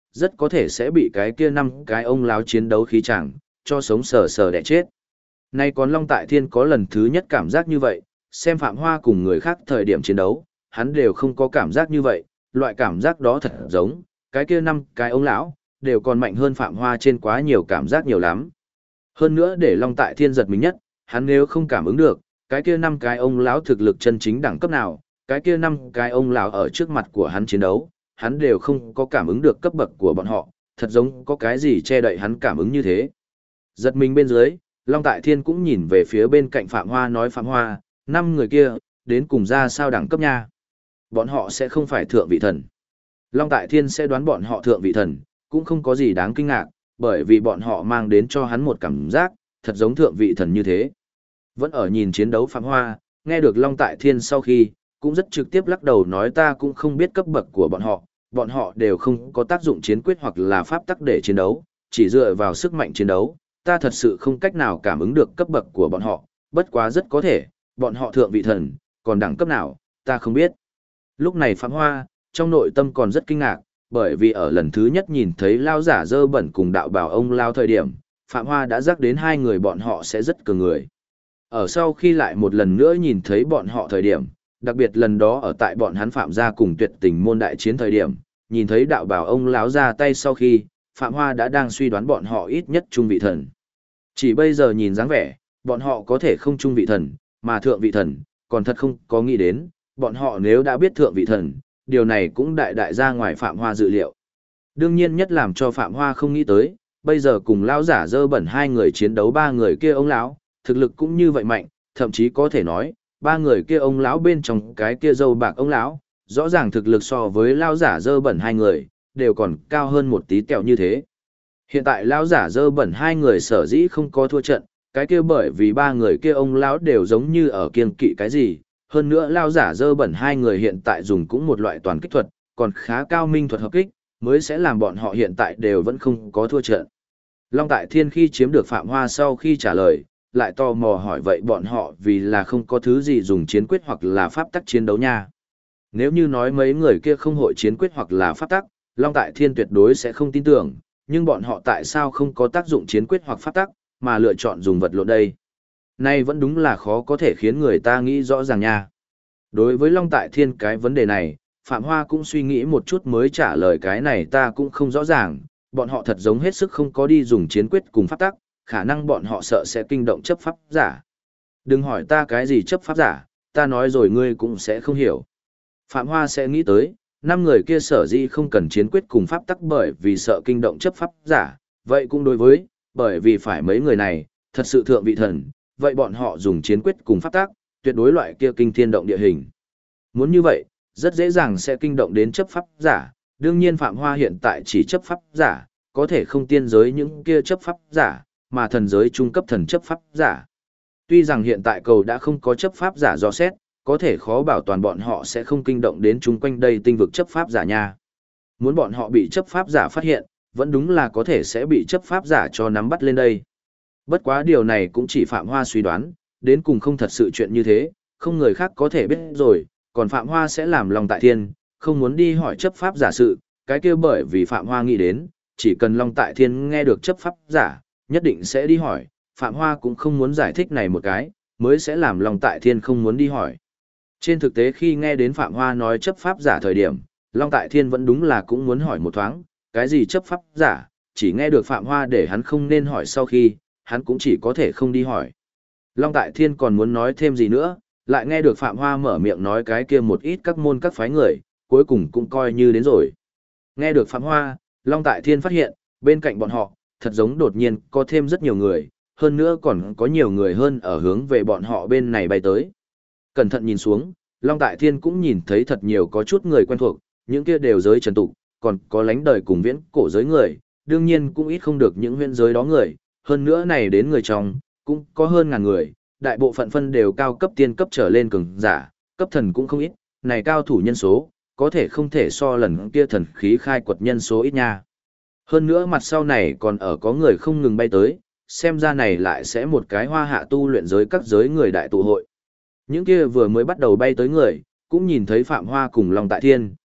rất có thể sẽ bị cái kia 5 cái ông láo chiến đấu khí chẳng, cho sống sờ sờ đẻ chết. Nay còn Long Tại Thiên có lần thứ nhất cảm giác như vậy, xem Phạm Hoa cùng người khác thời điểm chiến đấu, hắn đều không có cảm giác như vậy, loại cảm giác đó thật giống, cái kia 5 cái ông lão đều còn mạnh hơn Phạm Hoa trên quá nhiều cảm giác nhiều lắm. Hơn nữa để Long Tại Thiên giật mình nhất, hắn nếu không cảm ứng được, cái kia 5 cái ông lão thực lực chân chính đẳng cấp nào, cái kia 5 cái ông lão ở trước mặt của hắn chiến đấu, hắn đều không có cảm ứng được cấp bậc của bọn họ, thật giống có cái gì che đậy hắn cảm ứng như thế. Giật mình bên dưới, Long Tại Thiên cũng nhìn về phía bên cạnh Phạm Hoa nói Phạm Hoa, 5 người kia, đến cùng ra sao đẳng cấp nha. Bọn họ sẽ không phải thượng vị thần. Long Tại Thiên sẽ đoán bọn họ thượng vị thần, cũng không có gì đáng kinh ngạc, bởi vì bọn họ mang đến cho hắn một cảm giác, thật giống thượng vị thần như thế. Vẫn ở nhìn chiến đấu Phạm Hoa, nghe được Long Tại Thiên sau khi, cũng rất trực tiếp lắc đầu nói ta cũng không biết cấp bậc của bọn họ đều không có tác dụng chiến quyết hoặc là pháp tắc để chiến đấu, chỉ dựa vào sức mạnh chiến đấu, ta thật sự không cách nào cảm ứng được cấp bậc của bọn họ, bất quá rất có thể, bọn họ thượng vị thần, còn đẳng cấp nào, ta không biết. Lúc này Phạm Hoa, trong nội tâm còn rất kinh ngạc, bởi vì ở lần thứ nhất nhìn thấy lao giả dơ bẩn cùng đạo bảo ông lao thời điểm, Phạm Hoa đã giác đến hai người bọn họ sẽ rất cường người. Ở sau khi lại một lần nữa nhìn thấy bọn họ thời điểm, đặc biệt lần đó ở tại bọn hắn Phạm gia cùng Tuyệt Tình môn đại chiến thời điểm, nhìn thấy đạo bảo ông lão ra tay sau khi, Phạm Hoa đã đang suy đoán bọn họ ít nhất trung vị thần. Chỉ bây giờ nhìn dáng vẻ, bọn họ có thể không trung vị thần, mà thượng vị thần, còn thật không có nghĩ đến, bọn họ nếu đã biết thượng vị thần, điều này cũng đại ra ngoài Phạm Hoa dự liệu. Đương nhiên nhất làm cho Phạm Hoa không nghĩ tới, bây giờ cùng lão giả dơ bẩn hai người chiến đấu ba người kia ông lão, thực lực cũng như vậy mạnh, thậm chí có thể nói, ba người kia ông lão bên trong cái kia dâu bạc ông lão, rõ ràng thực lực so với lão giả dơ bẩn hai người, đều còn cao hơn một tí tẹo như thế. Hiện tại lão giả dơ bẩn hai người sở dĩ không có thua trận, cái kia bởi vì ba người kia ông lão đều giống như ở kiêng kỵ cái gì, hơn nữa lão giả dơ bẩn hai người hiện tại dùng cũng một loại toàn kích thuật, còn khá cao minh thuật hợp kích, mới sẽ làm bọn họ hiện tại đều vẫn không có thua trận. Long Tại Thiên khi chiếm được Phạm Hoa sau khi trả lời, lại tò mò hỏi vậy bọn họ vì là không có thứ gì dùng chiến quyết hoặc là pháp tắc chiến đấu nha. Nếu như nói mấy người kia không hội chiến quyết hoặc là pháp tắc, Long Tại Thiên tuyệt đối sẽ không tin tưởng, nhưng bọn họ tại sao không có tác dụng chiến quyết hoặc pháp tắc, mà lựa chọn dùng vật lộn đây? Nay vẫn đúng là khó có thể khiến người ta nghĩ rõ ràng nha. Đối với Long Tại Thiên cái vấn đề này, Phạm Hoa cũng suy nghĩ một chút mới trả lời cái này ta cũng không rõ ràng, bọn họ thật giống hết sức không có đi dùng chiến quyết cùng pháp tắc, khả năng bọn họ sợ sẽ kinh động chấp pháp giả. Đừng hỏi ta cái gì chấp pháp giả, ta nói rồi ngươi cũng sẽ không hiểu. Phạm Hoa sẽ nghĩ tới, 5 người kia sở dĩ không cần chiến quyết cùng pháp tắc bởi vì sợ kinh động chấp pháp giả, vậy cũng đối với, bởi vì phải mấy người này, thật sự thượng vị thần, vậy bọn họ dùng chiến quyết cùng pháp tắc, tuyệt đối loại kia kinh thiên động địa hình. Muốn như vậy, rất dễ dàng sẽ kinh động đến chấp pháp giả, đương nhiên Phạm Hoa hiện tại chỉ chấp pháp giả, có thể không tiên giới những kia chấp pháp giả, mà thần giới trung cấp thần chấp pháp giả. Tuy rằng hiện tại cầu đã không có chấp pháp giả dò xét, có thể khó bảo toàn bọn họ sẽ không kinh động đến chung quanh đây tinh vực chấp pháp giả nha. Muốn bọn họ bị chấp pháp giả phát hiện, vẫn đúng là có thể sẽ bị chấp pháp giả cho nắm bắt lên đây. Bất quá điều này cũng chỉ Phạm Hoa suy đoán, đến cùng không thật sự chuyện như thế, không người khác có thể biết rồi, còn Phạm Hoa sẽ làm Long Tại Thiên, không muốn đi hỏi chấp pháp giả sự, cái kia bởi vì Phạm Hoa nghĩ đến, chỉ cần Long Tại Thiên nghe được chấp pháp giả, nhất định sẽ đi hỏi, Phạm Hoa cũng không muốn giải thích này một cái, mới sẽ làm Long Tại Thiên không muốn đi hỏi. Trên thực tế khi nghe đến Phạm Hoa nói chấp pháp giả thời điểm, Long Tại Thiên vẫn đúng là cũng muốn hỏi một thoáng, cái gì chấp pháp giả, chỉ nghe được Phạm Hoa để hắn không nên hỏi sau khi, hắn cũng chỉ có thể không đi hỏi. Long Tại Thiên còn muốn nói thêm gì nữa, lại nghe được Phạm Hoa mở miệng nói cái kia một ít các môn các phái người, cuối cùng cũng coi như đến rồi. Nghe được Phạm Hoa, Long Tại Thiên phát hiện, bên cạnh bọn họ, thật giống đột nhiên có thêm rất nhiều người, hơn nữa còn có nhiều người hơn ở hướng về bọn họ bên này bay tới. Cẩn thận nhìn xuống, Long Tại Thiên cũng nhìn thấy thật nhiều có chút người quen thuộc, những kia đều giới trần tục, còn có lánh đời cùng viễn cổ giới người, đương nhiên cũng ít không được những huyễn giới đó người, hơn nữa này đến người trong, cũng có hơn ngàn người, đại bộ phận phân đều cao cấp tiên cấp trở lên cường giả, cấp thần cũng không ít, này cao thủ nhân số, có thể không thể so lần kia thần khí khai quật nhân số ít nha. Hơn nữa mặt sau này còn ở có người không ngừng bay tới, xem ra này lại sẽ một cái hoa hạ tu luyện giới các giới người đại tụ hội. Những kia vừa mới bắt đầu bay tới người, cũng nhìn thấy Phạm Hoa cùng Long Tại Thiên,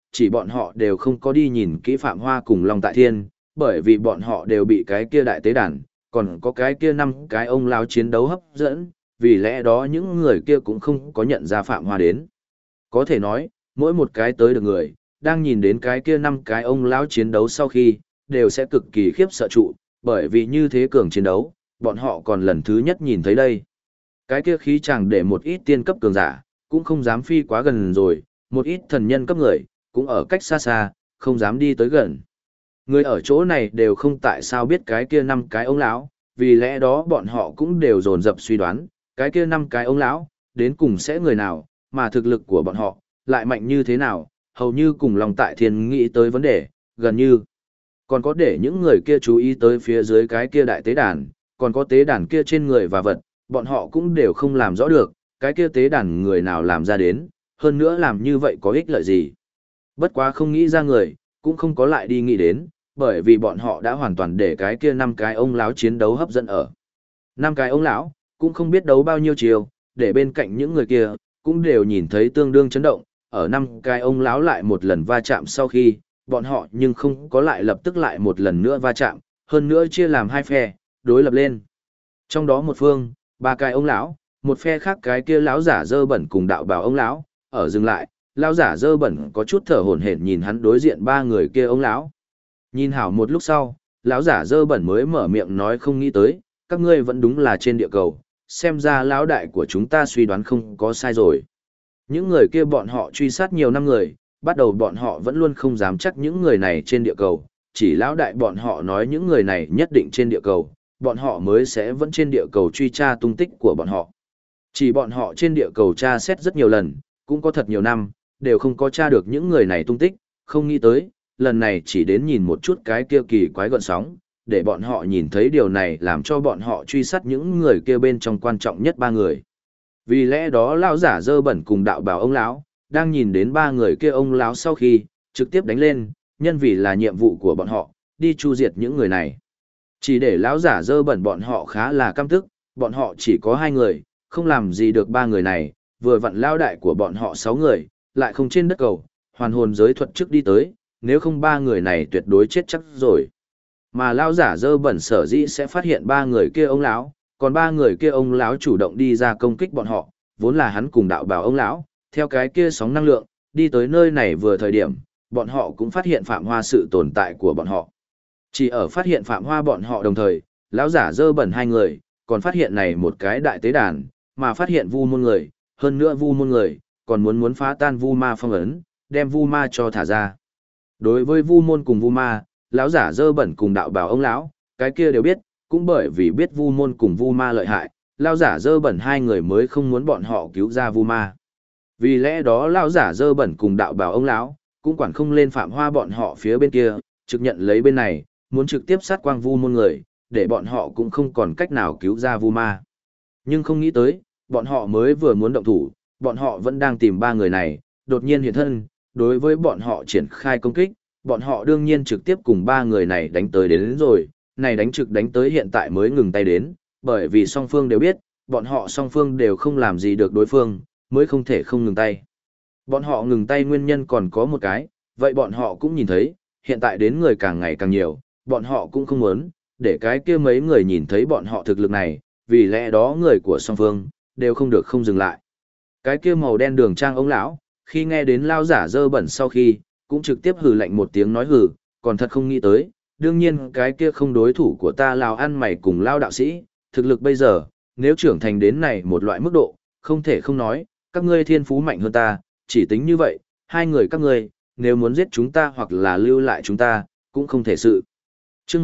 chỉ bọn họ đều không có đi nhìn kỹ Phạm Hoa cùng Long Tại Thiên, bởi vì bọn họ đều bị cái kia đại tế đàn, còn có cái kia 5 cái ông lão chiến đấu hấp dẫn, vì lẽ đó những người kia cũng không có nhận ra Phạm Hoa đến. Có thể nói, mỗi một cái tới được người, đang nhìn đến cái kia 5 cái ông lão chiến đấu sau khi, đều sẽ cực kỳ khiếp sợ trụ, bởi vì như thế cường chiến đấu, bọn họ còn lần thứ nhất nhìn thấy đây. Cái kia khí chàng để một ít tiên cấp cường giả, cũng không dám phi quá gần rồi, một ít thần nhân cấp người, cũng ở cách xa xa, không dám đi tới gần. Người ở chỗ này đều không tại sao biết cái kia 5 cái ông lão, vì lẽ đó bọn họ cũng đều dồn dập suy đoán, cái kia 5 cái ông lão, đến cùng sẽ người nào, mà thực lực của bọn họ, lại mạnh như thế nào, hầu như cùng lòng tại thiên nghĩ tới vấn đề, gần như. Còn có để những người kia chú ý tới phía dưới cái kia đại tế đàn, còn có tế đàn kia trên người và vật, bọn họ cũng đều không làm rõ được, cái kia tế đàn người nào làm ra đến, hơn nữa làm như vậy có ích lợi gì. Bất quá không nghĩ ra người, cũng không có lại đi nghĩ đến, bởi vì bọn họ đã hoàn toàn để cái kia 5 cái ông lão chiến đấu hấp dẫn ở. 5 cái ông lão, cũng không biết đấu bao nhiêu chiều, để bên cạnh những người kia, cũng đều nhìn thấy tương đương chấn động, ở 5 cái ông lão lại một lần va chạm sau khi, bọn họ nhưng không có lại lập tức lại một lần nữa va chạm, hơn nữa chia làm 2 phe, đối lập lên. Trong đó một phương, 3 cái ông lão, một phe khác cái kia lão giả dơ bẩn cùng đạo bào ông lão, ở dừng lại, lão giả dơ bẩn có chút thở hổn hển nhìn hắn đối diện 3 người kia ông lão. Nhìn hảo một lúc sau, lão giả dơ bẩn mới mở miệng nói không nghĩ tới, các ngươi vẫn đúng là trên địa cầu, xem ra lão đại của chúng ta suy đoán không có sai rồi. Những người kia bọn họ truy sát nhiều năm người, bắt đầu bọn họ vẫn luôn không dám chắc những người này trên địa cầu, chỉ lão đại bọn họ nói những người này nhất định trên địa cầu, bọn họ mới sẽ vẫn trên địa cầu truy tra tung tích của bọn họ. Chỉ bọn họ trên địa cầu tra xét rất nhiều lần, cũng có thật nhiều năm, đều không có tra được những người này tung tích, không nghĩ tới, lần này chỉ đến nhìn một chút cái kia kỳ quái gợn sóng, để bọn họ nhìn thấy điều này làm cho bọn họ truy sát những người kia bên trong quan trọng nhất 3 người. Vì lẽ đó lão giả dơ bẩn cùng đạo bào ông lão đang nhìn đến 3 người kia ông lão sau khi trực tiếp đánh lên, nhân vì là nhiệm vụ của bọn họ, đi chu diệt những người này. Chỉ để lão giả dơ bẩn bọn họ khá là căm tức, bọn họ chỉ có 2 người, không làm gì được 3 người này, vừa vặn lao đại của bọn họ 6 người, lại không trên đất cầu, hoàn hồn giới thuật trước đi tới, nếu không 3 người này tuyệt đối chết chắc rồi. Mà lão giả dơ bẩn sở dĩ sẽ phát hiện 3 người kia ông lão, còn 3 người kia ông lão chủ động đi ra công kích bọn họ, vốn là hắn cùng đạo bào ông lão, theo cái kia sóng năng lượng, đi tới nơi này vừa thời điểm, bọn họ cũng phát hiện Phạm Hoa sự tồn tại của bọn họ. Chỉ ở phát hiện Phạm Hoa bọn họ đồng thời, lão giả dơ bẩn 2 người, còn phát hiện này một cái đại tế đàn, mà phát hiện vu môn người, hơn nữa vu môn người, còn muốn phá tan vu ma phong ấn, đem vu ma cho thả ra. Đối với vu môn cùng vu ma, lão giả dơ bẩn cùng đạo bào ông lão, cái kia đều biết, cũng bởi vì biết vu môn cùng vu ma lợi hại, lão giả dơ bẩn 2 người mới không muốn bọn họ cứu ra vu ma. Vì lẽ đó lão giả dơ bẩn cùng đạo bào ông lão cũng quản không lên Phạm Hoa bọn họ phía bên kia, trực nhận lấy bên này, muốn trực tiếp sát quang vu môn người, để bọn họ cũng không còn cách nào cứu ra vu ma. Nhưng không nghĩ tới, bọn họ mới vừa muốn động thủ, bọn họ vẫn đang tìm 3 người này, đột nhiên hiện thân, đối với bọn họ triển khai công kích, bọn họ đương nhiên trực tiếp cùng 3 người này đánh tới đến rồi, này đánh trực đánh tới hiện tại mới ngừng tay đến, bởi vì song phương đều biết, bọn họ song phương đều không làm gì được đối phương, mới không thể không ngừng tay. Bọn họ ngừng tay nguyên nhân còn có một cái, vậy bọn họ cũng nhìn thấy, hiện tại đến người càng ngày càng nhiều, bọn họ cũng không muốn, để cái kia mấy người nhìn thấy bọn họ thực lực này, vì lẽ đó người của song phương, đều không được không dừng lại. Cái kia màu đen đường trang ông lão, khi nghe đến lao giả dơ bẩn sau khi, cũng trực tiếp hừ lạnh một tiếng nói hừ, còn thật không nghĩ tới, đương nhiên cái kia không đối thủ của ta lao ăn mày cùng lao đạo sĩ, thực lực bây giờ, nếu trưởng thành đến này một loại mức độ, không thể không nói, các ngươi thiên phú mạnh hơn ta, chỉ tính như vậy, 2 người các ngươi, nếu muốn giết chúng ta hoặc là lưu lại chúng ta, cũng không thể sự. Chương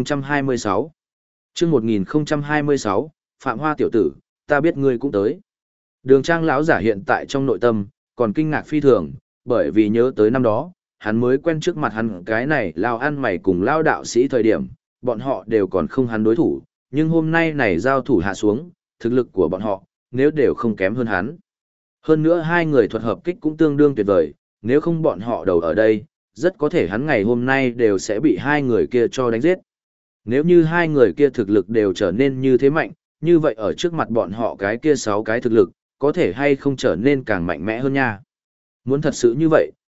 1026 Chương 1026, Phạm Hoa tiểu tử, ta biết ngươi cũng tới. Đường trang lão giả hiện tại trong nội tâm, còn kinh ngạc phi thường, bởi vì nhớ tới năm đó, hắn mới quen trước mặt hắn cái này lao ăn mày cùng lao đạo sĩ thời điểm, bọn họ đều còn không hắn đối thủ, nhưng hôm nay này giao thủ hạ xuống, thực lực của bọn họ, nếu đều không kém hơn hắn. Hơn nữa 2 người thuật hợp kích cũng tương đương tuyệt vời, nếu không bọn họ đầu ở đây, rất có thể hắn ngày hôm nay đều sẽ bị 2 người kia cho đánh giết. Nếu như 2 người kia thực lực đều trở nên như thế mạnh, như vậy ở trước mặt bọn họ cái kia 6 cái thực lực, có thể hay không trở nên càng mạnh mẽ hơn nha. Muốn thật sự như vậy,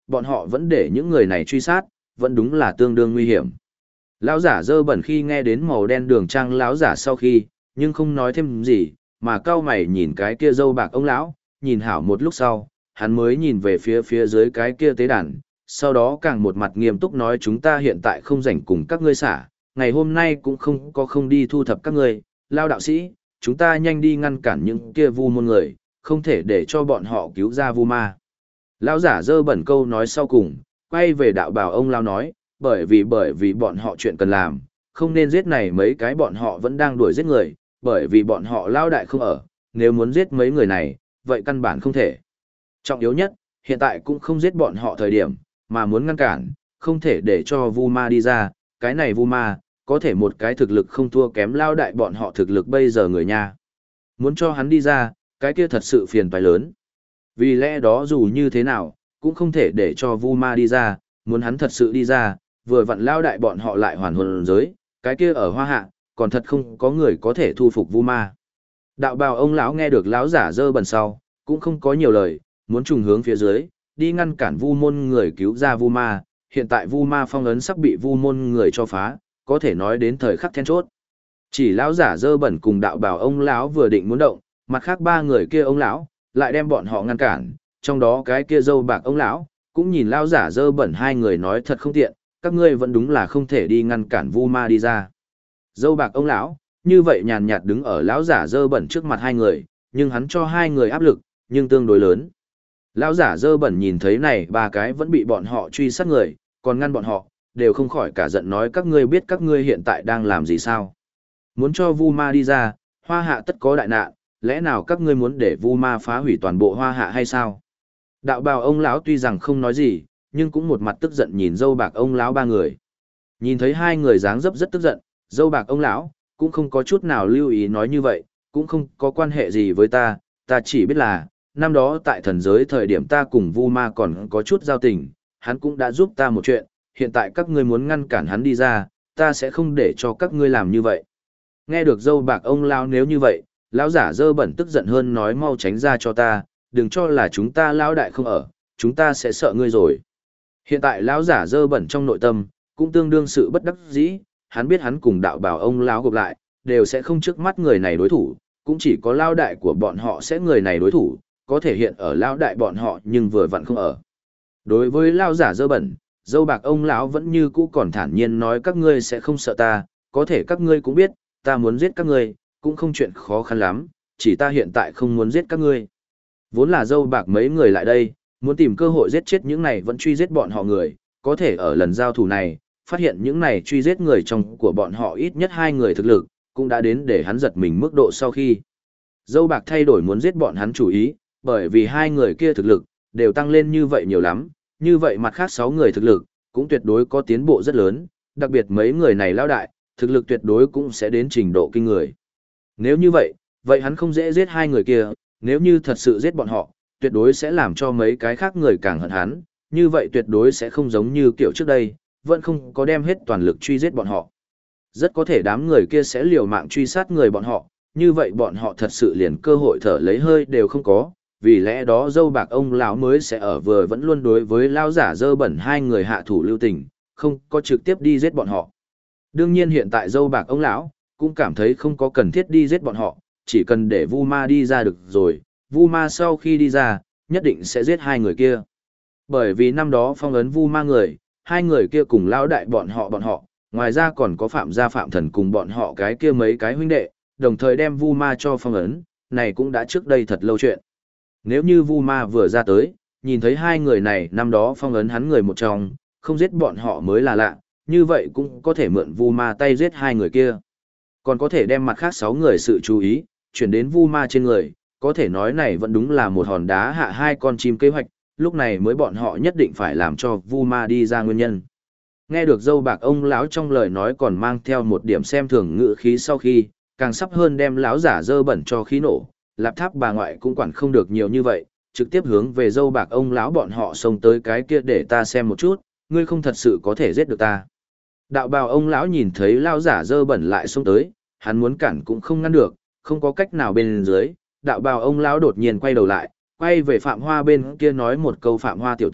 bọn họ vẫn để những người này truy sát, vẫn đúng là tương đương nguy hiểm. Lão giả dơ bẩn khi nghe đến màu đen đường trang lão giả sau khi, nhưng không nói thêm gì, mà cao mày nhìn cái kia dâu bạc ông lão, nhìn hảo một lúc sau, hắn mới nhìn về phía dưới cái kia tế đàn, sau đó càng một mặt nghiêm túc nói chúng ta hiện tại không rảnh cùng các ngươi xả, ngày hôm nay cũng không đi thu thập các ngươi, lao đạo sĩ, chúng ta nhanh đi ngăn cản những kia vu môn người, không thể để cho bọn họ cứu ra vu ma. Lão giả dơ bẩn câu nói sau cùng, quay về đạo bào ông lao nói, bởi vì bọn họ chuyện cần làm, không nên giết này mấy cái bọn họ vẫn đang đuổi giết người, bởi vì bọn họ lao đại không ở, nếu muốn giết mấy người này, vậy căn bản không thể. Trọng yếu nhất, hiện tại cũng không giết bọn họ thời điểm, mà muốn ngăn cản, không thể để cho vu ma đi ra, cái này vu ma, có thể một cái thực lực không thua kém lao đại bọn họ thực lực bây giờ người nha. Muốn cho hắn đi ra, cái kia thật sự phiền toái lớn. Vì lẽ đó dù như thế nào, cũng không thể để cho vu ma đi ra, muốn hắn thật sự đi ra, vừa vặn lao đại bọn họ lại hoàn hồn giới, cái kia ở hoa hạ, còn thật không có người có thể thu phục vu ma. Đạo bào ông lão nghe được lão giả dơ bẩn sau, cũng không có nhiều lời, muốn trùng hướng phía dưới, đi ngăn cản vu môn người cứu ra vu ma, hiện tại vu ma phong ấn sắp bị vu môn người cho phá, có thể nói đến thời khắc then chốt. Chỉ lão giả dơ bẩn cùng đạo bào ông lão vừa định muốn động, mặt khác ba người kia ông lão lại đem bọn họ ngăn cản, trong đó cái kia dâu bạc ông lão cũng nhìn lão giả dơ bẩn hai người nói thật không tiện, các ngươi vẫn đúng là không thể đi ngăn cản vu ma đi ra. Dâu bạc ông lão như vậy nhàn nhạt đứng ở lão giả dơ bẩn trước mặt hai người, nhưng hắn cho hai người áp lực, nhưng tương đối lớn. Lão giả dơ bẩn nhìn thấy này ba cái vẫn bị bọn họ truy sát người, còn ngăn bọn họ, đều không khỏi cả giận nói các ngươi biết các ngươi hiện tại đang làm gì sao. Muốn cho vu ma đi ra, hoa hạ tất có đại nạn, lẽ nào các ngươi muốn để vu ma phá hủy toàn bộ hoa hạ hay sao? Đạo bào ông lão tuy rằng không nói gì, nhưng cũng một mặt tức giận nhìn dâu bạc ông lão ba người. Nhìn thấy hai người dáng dấp rất tức giận, dâu bạc ông lão cũng không có chút nào lưu ý nói như vậy, cũng không có quan hệ gì với ta, ta chỉ biết là, năm đó tại thần giới thời điểm ta cùng vu ma còn có chút giao tình, hắn cũng đã giúp ta một chuyện, hiện tại các ngươi muốn ngăn cản hắn đi ra, ta sẽ không để cho các ngươi làm như vậy. Nghe được dâu bạc ông lão nếu như vậy, lão giả dơ bẩn tức giận hơn nói mau tránh ra cho ta, đừng cho là chúng ta lão đại không ở, chúng ta sẽ sợ ngươi rồi. Hiện tại lão giả dơ bẩn trong nội tâm, cũng tương đương sự bất đắc dĩ, hắn biết hắn cùng đạo bảo ông lão gộp lại, đều sẽ không trước mắt người này đối thủ, cũng chỉ có lão đại của bọn họ sẽ người này đối thủ, có thể hiện ở lão đại bọn họ nhưng vừa vặn không ở. Đối với lão giả dơ bẩn, dâu bạc ông lão vẫn như cũ còn thản nhiên nói các ngươi sẽ không sợ ta, có thể các ngươi cũng biết, ta muốn giết các ngươi, cũng không chuyện khó khăn lắm, chỉ ta hiện tại không muốn giết các ngươi. Vốn là dâu bạc mấy người lại đây, muốn tìm cơ hội giết chết những này vẫn truy giết bọn họ người, có thể ở lần giao thủ này, phát hiện những này truy giết người trong của bọn họ ít nhất hai người thực lực, cũng đã đến để hắn giật mình mức độ sau khi. Dâu bạc thay đổi muốn giết bọn hắn chủ ý, bởi vì hai người kia thực lực, đều tăng lên như vậy nhiều lắm, như vậy mặt khác 6 người thực lực, cũng tuyệt đối có tiến bộ rất lớn, đặc biệt mấy người này lao đại, thực lực tuyệt đối cũng sẽ đến trình độ kinh người. Nếu như vậy, vậy hắn không dễ giết hai người kia, nếu như thật sự giết bọn họ, tuyệt đối sẽ làm cho mấy cái khác người càng hận hắn, như vậy tuyệt đối sẽ không giống như kiểu trước đây, vẫn không có đem hết toàn lực truy giết bọn họ. Rất có thể đám người kia sẽ liều mạng truy sát người bọn họ, như vậy bọn họ thật sự liền cơ hội thở lấy hơi đều không có, vì lẽ đó dâu bạc ông lão mới sẽ ở vừa vẫn luôn đối với lão giả dơ bẩn hai người hạ thủ lưu tình, không có trực tiếp đi giết bọn họ. Đương nhiên hiện tại dâu bạc ông lão cũng cảm thấy không có cần thiết đi giết bọn họ, chỉ cần để Vu Ma đi ra được rồi, Vu Ma sau khi đi ra, nhất định sẽ giết hai người kia. Bởi vì năm đó phong ấn Vu Ma người, hai người kia cùng lão đại bọn họ, ngoài ra còn có Phạm gia Phạm Thần cùng bọn họ cái kia mấy cái huynh đệ, đồng thời đem Vu Ma cho phong ấn, này cũng đã trước đây thật lâu chuyện. Nếu như Vu Ma vừa ra tới, nhìn thấy hai người này năm đó phong ấn hắn người một trong, không giết bọn họ mới là lạ, như vậy cũng có thể mượn Vu Ma tay giết hai người kia. Còn có thể đem mặt khác 6 người sự chú ý, chuyển đến Vu Ma trên người, có thể nói này vẫn đúng là một hòn đá hạ hai con chim kế hoạch, lúc này mới bọn họ nhất định phải làm cho Vu Ma đi ra nguyên nhân. Nghe được dâu bạc ông lão trong lời nói còn mang theo một điểm xem thường ngữ khí sau khi, càng sắp hơn đem lão giả dơ bẩn cho khí nổ, Lạp Tháp bà ngoại cũng quản không được nhiều như vậy, trực tiếp hướng về dâu bạc ông lão bọn họ xông tới cái kia để ta xem một chút, ngươi không thật sự có thể giết được ta. Đạo bào ông lão nhìn thấy lão giả dơ bẩn lại xông tới, hắn muốn cản cũng không ngăn được, không có cách nào bên dưới, đạo bào ông lão đột nhiên quay đầu lại, quay về Phạm Hoa bên kia nói một câu Phạm Hoa tiểu tử,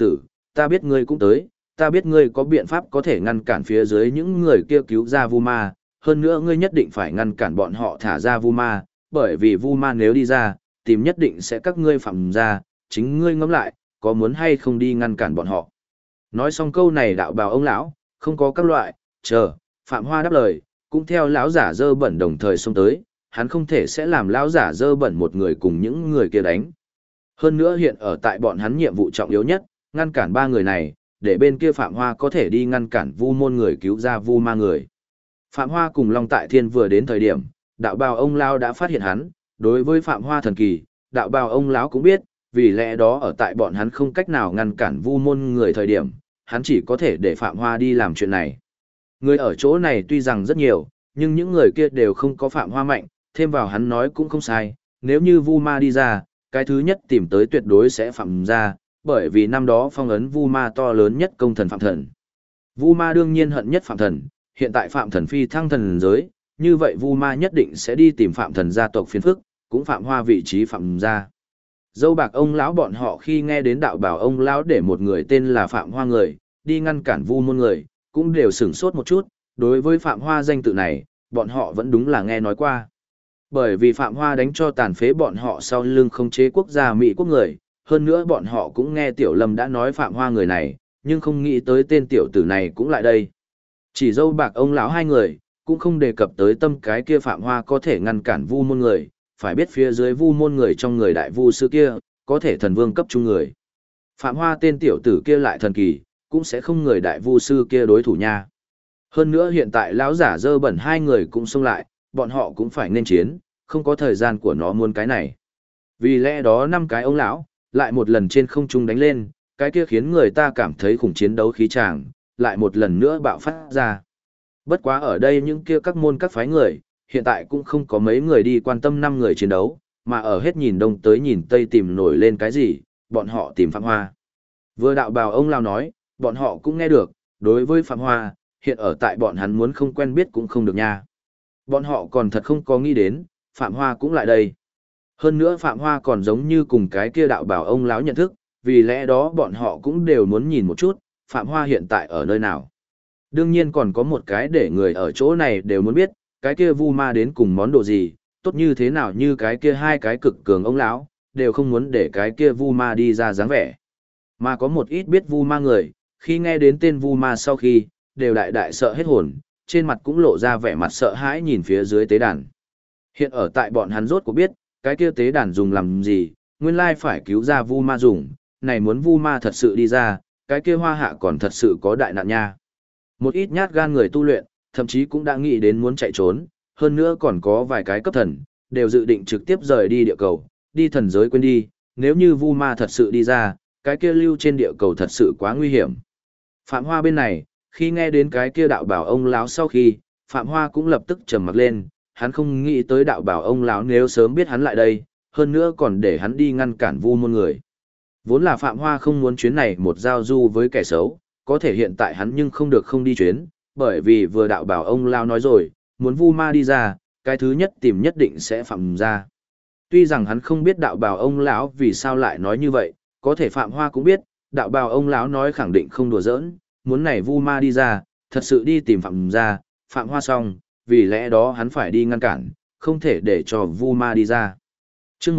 ta biết ngươi cũng tới, ta biết ngươi có biện pháp có thể ngăn cản phía dưới những người kia cứu ra Vu Ma, hơn nữa ngươi nhất định phải ngăn cản bọn họ thả ra Vu Ma, bởi vì Vu Ma nếu đi ra, tìm nhất định sẽ các ngươi phạm ra, chính ngươi ngẫm lại, có muốn hay không đi ngăn cản bọn họ. Nói xong câu này đạo bào ông lão, không có các loại, chờ, Phạm Hoa đáp lời, cũng theo lão giả dơ bẩn đồng thời xông tới, hắn không thể sẽ làm lão giả dơ bẩn một người cùng những người kia đánh. Hơn nữa hiện ở tại bọn hắn nhiệm vụ trọng yếu nhất, ngăn cản ba người này, để bên kia Phạm Hoa có thể đi ngăn cản Vu môn người cứu ra Vu ma người. Phạm Hoa cùng Long Tại Thiên vừa đến thời điểm, đạo bào ông lão đã phát hiện hắn, đối với Phạm Hoa thần kỳ, đạo bào ông lão cũng biết, vì lẽ đó ở tại bọn hắn không cách nào ngăn cản Vu môn người thời điểm, hắn chỉ có thể để Phạm Hoa đi làm chuyện này. Người ở chỗ này tuy rằng rất nhiều, nhưng những người kia đều không có Phạm Hoa mạnh, thêm vào hắn nói cũng không sai, nếu như Vu ma đi ra, cái thứ nhất tìm tới tuyệt đối sẽ Phạm ra, bởi vì năm đó phong ấn Vu ma to lớn nhất công thần Phạm Thần. Vu ma đương nhiên hận nhất Phạm Thần, hiện tại Phạm Thần phi thăng thần giới, như vậy Vu ma nhất định sẽ đi tìm Phạm Thần gia tộc phiền phức, cũng Phạm Hoa vị trí Phạm ra. Dâu bạc ông lão bọn họ khi nghe đến đạo bảo ông lão để một người tên là Phạm Hoa người, đi ngăn cản Vu môn người, cũng đều sửng sốt một chút, đối với Phạm Hoa danh tự này, bọn họ vẫn đúng là nghe nói qua. Bởi vì Phạm Hoa đánh cho tàn phế bọn họ sau lưng khống chế quốc gia Mỹ quốc người, hơn nữa bọn họ cũng nghe Tiểu Lâm đã nói Phạm Hoa người này, nhưng không nghĩ tới tên tiểu tử này cũng lại đây. Chỉ dâu bạc ông lão hai người, cũng không đề cập tới tâm cái kia Phạm Hoa có thể ngăn cản Vu môn người, phải biết phía dưới Vu môn người trong người đại vu sư kia, có thể thần vương cấp trung người. Phạm Hoa tên tiểu tử kia lại thần kỳ, cũng sẽ không người đại vu sư kia đối thủ nha. Hơn nữa hiện tại lão giả dơ bẩn hai người cũng xông lại, bọn họ cũng phải nên chiến, không có thời gian của nó muốn cái này. Vì lẽ đó năm cái ông lão, lại một lần trên không trung đánh lên, cái kia khiến người ta cảm thấy khủng chiến đấu khí tràng, lại một lần nữa bạo phát ra. Bất quá ở đây những kia các môn các phái người, hiện tại cũng không có mấy người đi quan tâm 5 người chiến đấu, mà ở hết nhìn đông tới nhìn tây tìm nổi lên cái gì, bọn họ tìm Phạm Hoa. Vừa đạo bào ông lao nói, bọn họ cũng nghe được, đối với Phạm Hoa, hiện ở tại bọn hắn muốn không quen biết cũng không được nha. Bọn họ còn thật không có nghĩ đến, Phạm Hoa cũng lại đây. Hơn nữa Phạm Hoa còn giống như cùng cái kia đạo bào ông lão nhận thức, vì lẽ đó bọn họ cũng đều muốn nhìn một chút, Phạm Hoa hiện tại ở nơi nào. Đương nhiên còn có một cái để người ở chỗ này đều muốn biết, cái kia Vu ma đến cùng món đồ gì, tốt như thế nào như cái kia hai cái cực cường ông lão, đều không muốn để cái kia Vu ma đi ra dáng vẻ. Mà có một ít biết Vu ma người, khi nghe đến tên Vu ma sau khi, đều đại đại sợ hết hồn, trên mặt cũng lộ ra vẻ mặt sợ hãi nhìn phía dưới tế đàn. Hiện ở tại bọn hắn rốt có biết, cái kia tế đàn dùng làm gì, nguyên lai phải cứu ra Vu ma dùng, này muốn Vu ma thật sự đi ra, cái kia Hoa Hạ còn thật sự có đại nạn nha. Một ít nhát gan người tu luyện, thậm chí cũng đã nghĩ đến muốn chạy trốn, hơn nữa còn có vài cái cấp thần, đều dự định trực tiếp rời đi địa cầu, đi thần giới quên đi, nếu như Vu ma thật sự đi ra, cái kia lưu trên địa cầu thật sự quá nguy hiểm. Phạm Hoa bên này, khi nghe đến cái kia đạo bảo ông lão sau khi, Phạm Hoa cũng lập tức trầm mặc lên, hắn không nghĩ tới đạo bảo ông lão nếu sớm biết hắn lại đây, hơn nữa còn để hắn đi ngăn cản Vu môn người. Vốn là Phạm Hoa không muốn chuyến này một giao du với kẻ xấu, có thể hiện tại hắn nhưng không được không đi chuyến, bởi vì vừa đạo bảo ông lão nói rồi, muốn Vu ma đi ra, cái thứ nhất tìm nhất định sẽ Phạm ra. Tuy rằng hắn không biết đạo bảo ông lão vì sao lại nói như vậy, có thể Phạm Hoa cũng biết, đạo bảo ông lão nói khẳng định không đùa giỡn, muốn này Vu ma đi ra, thật sự đi tìm Phạm ra, Phạm Hoa xong, vì lẽ đó hắn phải đi ngăn cản, không thể để cho Vu ma đi ra. Chương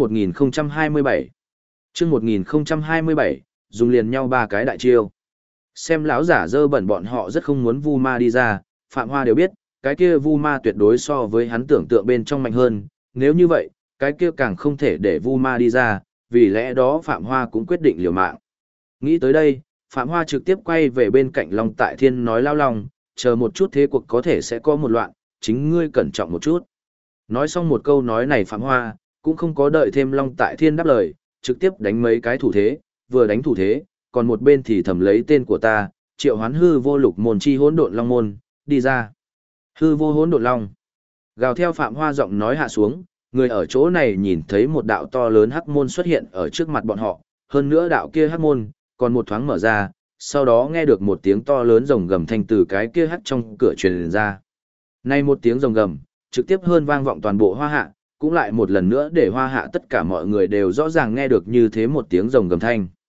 1027 Chương 1027, dùng liền nhau ba cái đại chiêu. Xem lão giả dơ bẩn bọn họ rất không muốn Vu ma đi ra, Phạm Hoa đều biết, cái kia Vu ma tuyệt đối so với hắn tưởng tượng bên trong mạnh hơn, nếu như vậy, cái kia càng không thể để Vu ma đi ra, vì lẽ đó Phạm Hoa cũng quyết định liều mạng. Nghĩ tới đây, Phạm Hoa trực tiếp quay về bên cạnh Long Tại Thiên nói lao lòng, chờ một chút thế cuộc có thể sẽ có một loạn, chính ngươi cẩn trọng một chút. Nói xong một câu nói này Phạm Hoa, cũng không có đợi thêm Long Tại Thiên đáp lời, trực tiếp đánh mấy cái thủ thế, vừa đánh thủ thế, còn một bên thì thầm lấy tên của ta, triệu hoán hư vô lục môn chi hỗn độn long môn, đi ra. Hư vô hỗn độn long. Gào theo Phạm Hoa giọng nói hạ xuống, người ở chỗ này nhìn thấy một đạo to lớn hắc môn xuất hiện ở trước mặt bọn họ, hơn nữa đạo kia hắc môn, còn một thoáng mở ra, sau đó nghe được một tiếng to lớn rồng gầm thanh từ cái kia hắc trong cửa truyền ra. Nay một tiếng rồng gầm, trực tiếp hơn vang vọng toàn bộ Hoa Hạ, cũng lại một lần nữa để Hoa Hạ tất cả mọi người đều rõ ràng nghe được như thế một tiếng rồng gầm thanh.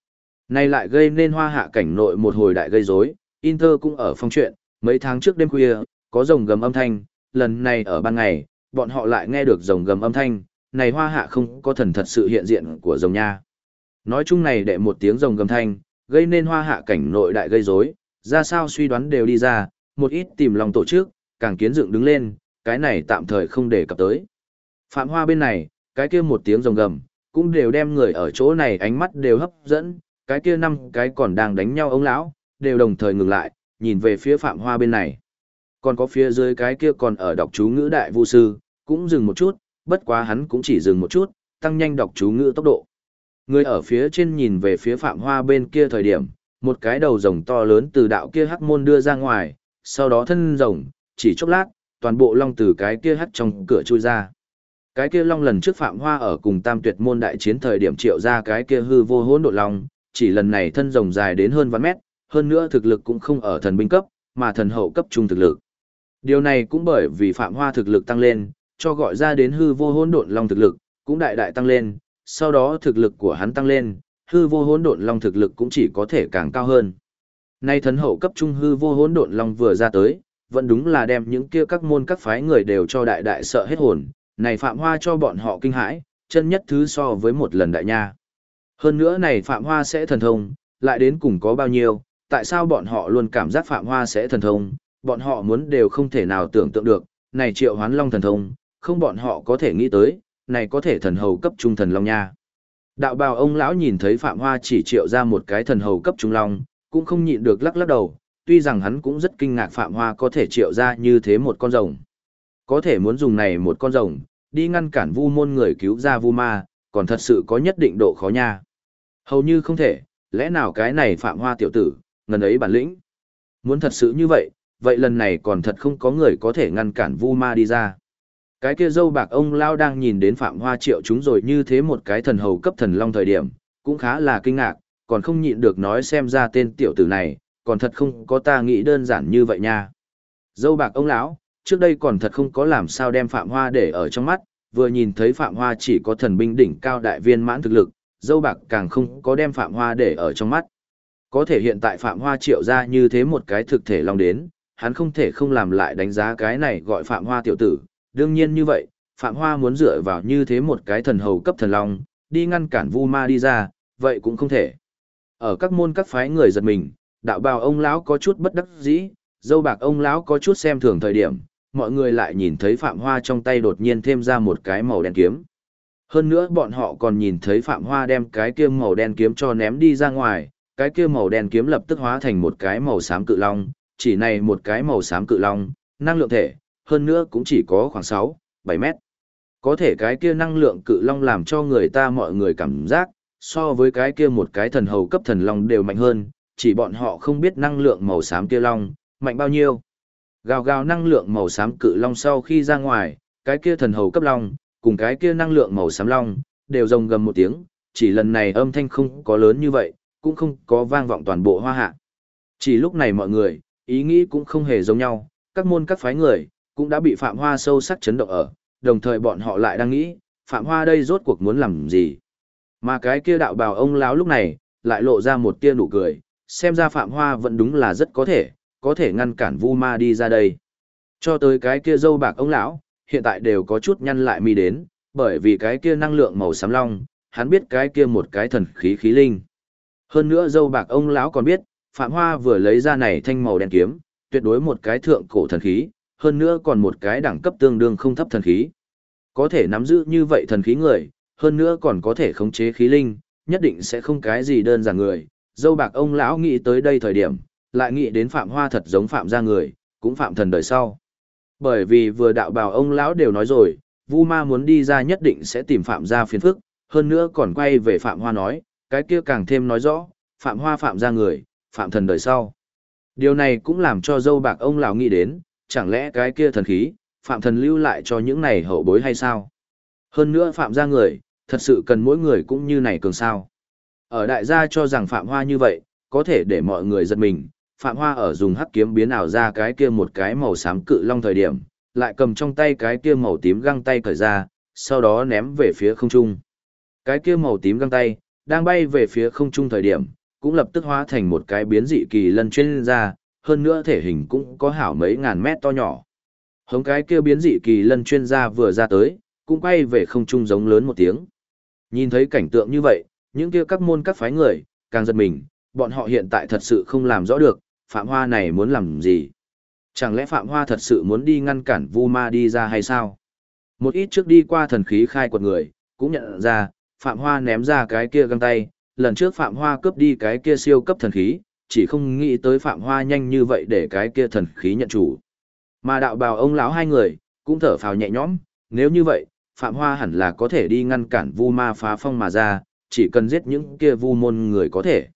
Này lại gây nên Hoa Hạ cảnh nội một hồi đại gây rối, Inter cũng ở phong chuyện, mấy tháng trước đêm khuya, có rồng gầm âm thanh, lần này ở ban ngày, bọn họ lại nghe được rồng gầm âm thanh, này Hoa Hạ không có thần thật sự hiện diện của rồng nha. Nói chung này đệ một tiếng rồng gầm thanh, gây nên Hoa Hạ cảnh nội đại gây rối, ra sao suy đoán đều đi ra, một ít tìm lòng tổ chức, càng kiến dựng đứng lên, cái này tạm thời không để cập tới. Phạm Hoa bên này, cái kia một tiếng rồng gầm, cũng đều đem người ở chỗ này ánh mắt đều hấp dẫn, cái kia năm cái còn đang đánh nhau ông lão, đều đồng thời ngừng lại, nhìn về phía Phạm Hoa bên này. Còn có phía dưới cái kia còn ở đọc chú ngữ đại vu sư, cũng dừng một chút, bất quá hắn cũng chỉ dừng một chút, tăng nhanh đọc chú ngữ tốc độ. Người ở phía trên nhìn về phía Phạm Hoa bên kia thời điểm, một cái đầu rồng to lớn từ đạo kia hắc môn đưa ra ngoài, sau đó thân rồng, chỉ chốc lát, toàn bộ long từ cái kia hắc trong cửa chui ra. Cái kia long lần trước Phạm Hoa ở cùng Tam Tuyệt môn đại chiến thời điểm triệu ra cái kia hư vô hỗn độn long, chỉ lần này thân rồng dài đến hơn vạn mét, hơn nữa thực lực cũng không ở thần binh cấp, mà thần hậu cấp trung thực lực. Điều này cũng bởi vì Phạm Hoa thực lực tăng lên, cho gọi ra đến hư vô hỗn độn long thực lực cũng đại đại tăng lên, sau đó thực lực của hắn tăng lên, hư vô hỗn độn long thực lực cũng chỉ có thể càng cao hơn. Nay thần hậu cấp trung hư vô hỗn độn long vừa ra tới, vẫn đúng là đem những kia các môn các phái người đều cho đại đại sợ hết hồn, này Phạm Hoa cho bọn họ kinh hãi, chân nhất thứ so với một lần đại nha. Hơn nữa này Phạm Hoa sẽ thần thông, lại đến cùng có bao nhiêu, tại sao bọn họ luôn cảm giác Phạm Hoa sẽ thần thông, bọn họ muốn đều không thể nào tưởng tượng được, này triệu hoán long thần thông, không bọn họ có thể nghĩ tới, này có thể thần hầu cấp trung thần long nha. Đạo bào ông lão nhìn thấy Phạm Hoa chỉ triệu ra một cái thần hầu cấp trung long, cũng không nhịn được lắc lắc đầu, tuy rằng hắn cũng rất kinh ngạc Phạm Hoa có thể triệu ra như thế một con rồng. Có thể muốn dùng này một con rồng, đi ngăn cản vu môn người cứu ra vu ma, còn thật sự có nhất định độ khó nha. Hầu như không thể, lẽ nào cái này Phạm Hoa tiểu tử, ngần ấy bản lĩnh. Muốn thật sự như vậy, vậy lần này còn thật không có người có thể ngăn cản vu ma đi ra. Cái kia dâu bạc ông lao đang nhìn đến Phạm Hoa triệu chúng rồi như thế một cái thần hầu cấp thần long thời điểm, cũng khá là kinh ngạc, còn không nhịn được nói xem ra tên tiểu tử này, còn thật không có ta nghĩ đơn giản như vậy nha. Dâu bạc ông lão, trước đây còn thật không có làm sao đem Phạm Hoa để ở trong mắt, vừa nhìn thấy Phạm Hoa chỉ có thần binh đỉnh cao đại viên mãn thực lực, dâu bạc càng không có đem Phạm Hoa để ở trong mắt. Có thể hiện tại Phạm Hoa triệu ra như thế một cái thực thể long đến, hắn không thể không làm lại đánh giá cái này gọi Phạm Hoa tiểu tử. Đương nhiên như vậy, Phạm Hoa muốn dựa vào như thế một cái thần hầu cấp thần long, đi ngăn cản vu ma đi ra, vậy cũng không thể. Ở các môn các phái người giật mình, đạo bào ông lão có chút bất đắc dĩ, dâu bạc ông lão có chút xem thường thời điểm, mọi người lại nhìn thấy Phạm Hoa trong tay đột nhiên thêm ra một cái màu đen kiếm. Hơn nữa bọn họ còn nhìn thấy Phạm Hoa đem cái kia màu đen kiếm cho ném đi ra ngoài, cái kia màu đen kiếm lập tức hóa thành một cái màu xám cự long, chỉ này một cái màu xám cự long, năng lượng thể, hơn nữa cũng chỉ có khoảng 6, 7 mét. Có thể cái kia năng lượng cự long làm cho người ta mọi người cảm giác, so với cái kia một cái thần hầu cấp thần long đều mạnh hơn, chỉ bọn họ không biết năng lượng màu xám kia long, mạnh bao nhiêu. Gào gào năng lượng màu xám cự long sau khi ra ngoài, cái kia thần hầu cấp long, cùng cái kia năng lượng màu xám long, đều rồng gầm một tiếng, chỉ lần này âm thanh không có lớn như vậy, cũng không có vang vọng toàn bộ Hoa Hạ. Chỉ lúc này mọi người, ý nghĩ cũng không hề giống nhau, các môn các phái người, cũng đã bị Phạm Hoa sâu sắc chấn động ở, đồng thời bọn họ lại đang nghĩ, Phạm Hoa đây rốt cuộc muốn làm gì. Mà cái kia đạo bào ông lão lúc này, lại lộ ra một tia nụ cười, xem ra Phạm Hoa vẫn đúng là rất có thể ngăn cản vu ma đi ra đây. Cho tới cái kia dâu bạc ông lão, hiện tại đều có chút nhăn lại mi đến, bởi vì cái kia năng lượng màu xám long, hắn biết cái kia một cái thần khí khí linh. Hơn nữa dâu bạc ông lão còn biết, Phạm Hoa vừa lấy ra này thanh màu đen kiếm, tuyệt đối một cái thượng cổ thần khí, hơn nữa còn một cái đẳng cấp tương đương không thấp thần khí. Có thể nắm giữ như vậy thần khí người, hơn nữa còn có thể khống chế khí linh, nhất định sẽ không cái gì đơn giản người. Dâu bạc ông lão nghĩ tới đây thời điểm, lại nghĩ đến Phạm Hoa thật giống Phạm gia người, cũng Phạm thần đời sau. Bởi vì vừa đạo bào ông lão đều nói rồi, Vu Ma muốn đi ra nhất định sẽ tìm Phạm gia phiền phức, hơn nữa còn quay về Phạm Hoa nói, cái kia càng thêm nói rõ, Phạm Hoa Phạm gia người, Phạm thần đời sau. Điều này cũng làm cho dâu bạc ông lão nghĩ đến, chẳng lẽ cái kia thần khí, Phạm thần lưu lại cho những này hậu bối hay sao? Hơn nữa Phạm gia người, thật sự cần mỗi người cũng như này cường sao. Ở đại gia cho rằng Phạm Hoa như vậy, có thể để mọi người giật mình, Phạm Hoa ở dùng hắc kiếm biến ảo ra cái kia một cái màu xám cự long thời điểm, lại cầm trong tay cái kia màu tím găng tay cởi ra, sau đó ném về phía không trung. Cái kia màu tím găng tay, đang bay về phía không trung thời điểm, cũng lập tức hóa thành một cái biến dị kỳ lân chuyên gia, hơn nữa thể hình cũng có hảo mấy ngàn mét to nhỏ. Hống cái kia biến dị kỳ lân chuyên gia vừa ra tới, cũng quay về không trung giống lớn một tiếng. Nhìn thấy cảnh tượng như vậy, những kia các môn các phái người, càng giật mình, bọn họ hiện tại thật sự không làm rõ được, Phạm Hoa này muốn làm gì. Chẳng lẽ Phạm Hoa thật sự muốn đi ngăn cản Vu Ma đi ra hay sao? Một ít trước đi qua thần khí khai quật người, cũng nhận ra, Phạm Hoa ném ra cái kia găng tay, lần trước Phạm Hoa cướp đi cái kia siêu cấp thần khí, chỉ không nghĩ tới Phạm Hoa nhanh như vậy để cái kia thần khí nhận chủ. Mà đạo bào ông lão hai người, cũng thở phào nhẹ nhõm, nếu như vậy, Phạm Hoa hẳn là có thể đi ngăn cản Vu Ma phá phong mà ra, chỉ cần giết những kia Vu môn người có thể.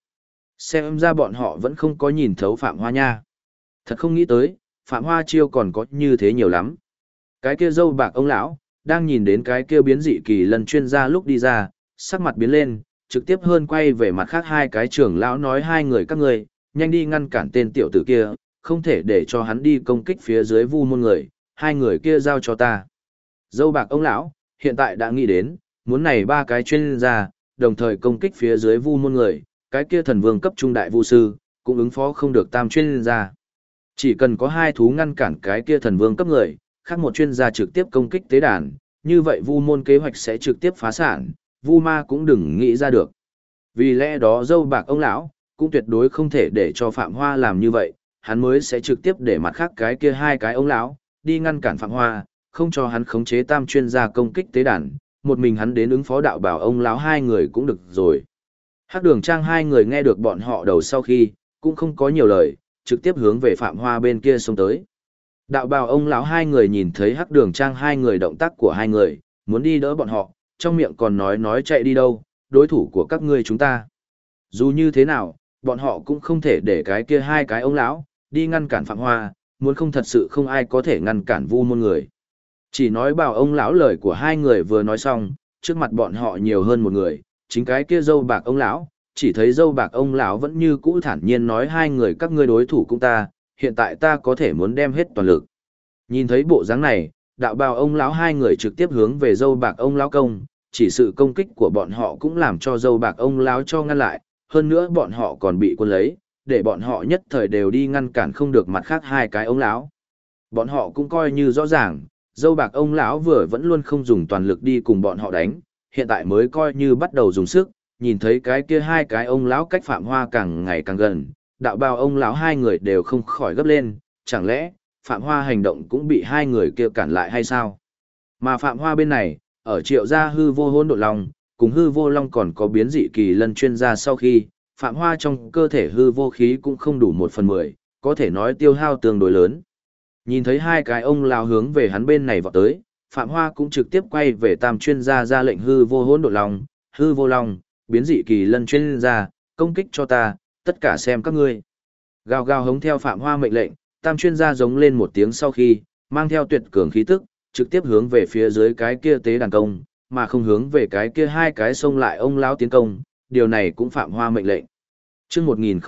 Xem ra bọn họ vẫn không có nhìn thấu Phạm Hoa nha. Thật không nghĩ tới, Phạm Hoa chiêu còn có như thế nhiều lắm. Cái kia dâu bạc ông lão, đang nhìn đến cái kia biến dị kỳ lân chuyên gia lúc đi ra, sắc mặt biến lên, trực tiếp hơn quay về mặt khác hai cái trưởng lão nói hai người các ngươi, nhanh đi ngăn cản tên tiểu tử kia, không thể để cho hắn đi công kích phía dưới Vu môn người, hai người kia giao cho ta. Dâu bạc ông lão, hiện tại đã nghĩ đến, muốn này ba cái chuyên gia, đồng thời công kích phía dưới Vu môn người, cái kia thần vương cấp trung đại vu sư, cũng ứng phó không được tam chuyên gia. Chỉ cần có hai thú ngăn cản cái kia thần vương cấp người, khác một chuyên gia trực tiếp công kích tế đàn, như vậy Vu môn kế hoạch sẽ trực tiếp phá sản, Vu ma cũng đừng nghĩ ra được. Vì lẽ đó dâu bạc ông lão cũng tuyệt đối không thể để cho Phạm Hoa làm như vậy, hắn mới sẽ trực tiếp để mặt khác cái kia hai cái ông lão đi ngăn cản Phạm Hoa, không cho hắn khống chế tam chuyên gia công kích tế đàn, một mình hắn đến ứng phó đạo bảo ông lão hai người cũng được rồi. Hắc Đường Trang hai người nghe được bọn họ đầu sau khi, cũng không có nhiều lời, trực tiếp hướng về Phạm Hoa bên kia xông tới. Đạo bào ông lão hai người nhìn thấy Hắc Đường Trang hai người động tác của hai người, muốn đi đỡ bọn họ, trong miệng còn nói chạy đi đâu, đối thủ của các ngươi chúng ta. Dù như thế nào, bọn họ cũng không thể để cái kia hai cái ông lão đi ngăn cản Phạm Hoa, muốn không thật sự không ai có thể ngăn cản Vu môn người. Chỉ nói bảo ông lão lời của hai người vừa nói xong, trước mặt bọn họ nhiều hơn một người, chính cái kia dâu bạc ông lão, chỉ thấy dâu bạc ông lão vẫn như cũ thản nhiên nói hai người các ngươi đối thủ cũng ta, hiện tại ta có thể muốn đem hết toàn lực. Nhìn thấy bộ dáng này, đạo bào ông lão hai người trực tiếp hướng về dâu bạc ông lão công, chỉ sự công kích của bọn họ cũng làm cho dâu bạc ông lão cho ngăn lại, hơn nữa bọn họ còn bị quân lấy, để bọn họ nhất thời đều đi ngăn cản không được mặt khác hai cái ông lão. Bọn họ cũng coi như rõ ràng, dâu bạc ông lão vừa vẫn luôn không dùng toàn lực đi cùng bọn họ đánh, hiện tại mới coi như bắt đầu dùng sức, nhìn thấy cái kia hai cái ông lão cách Phạm Hoa càng ngày càng gần, đạo bào ông lão hai người đều không khỏi gấp lên, chẳng lẽ Phạm Hoa hành động cũng bị hai người kia cản lại hay sao? Mà Phạm Hoa bên này, ở Triệu gia hư vô hỗn độn long, cùng hư vô long còn có biến dị kỳ lân chuyên gia sau khi, Phạm Hoa trong cơ thể hư vô khí cũng không đủ 1/10, có thể nói tiêu hao tương đối lớn. Nhìn thấy hai cái ông lão hướng về hắn bên này vọt tới, Phạm Hoa cũng trực tiếp quay về tam chuyên gia ra lệnh hư vô hỗn độn long, hư vô long, biến dị kỳ lân chuyên gia, công kích cho ta, tất cả xem các ngươi. Gào gào hống theo Phạm Hoa mệnh lệnh, tam chuyên gia giống lên một tiếng sau khi, mang theo tuyệt cường khí tức, trực tiếp hướng về phía dưới cái kia tế đàn công, mà không hướng về cái kia hai cái xông lại ông lão tiến công, điều này cũng Phạm Hoa mệnh lệnh. Chương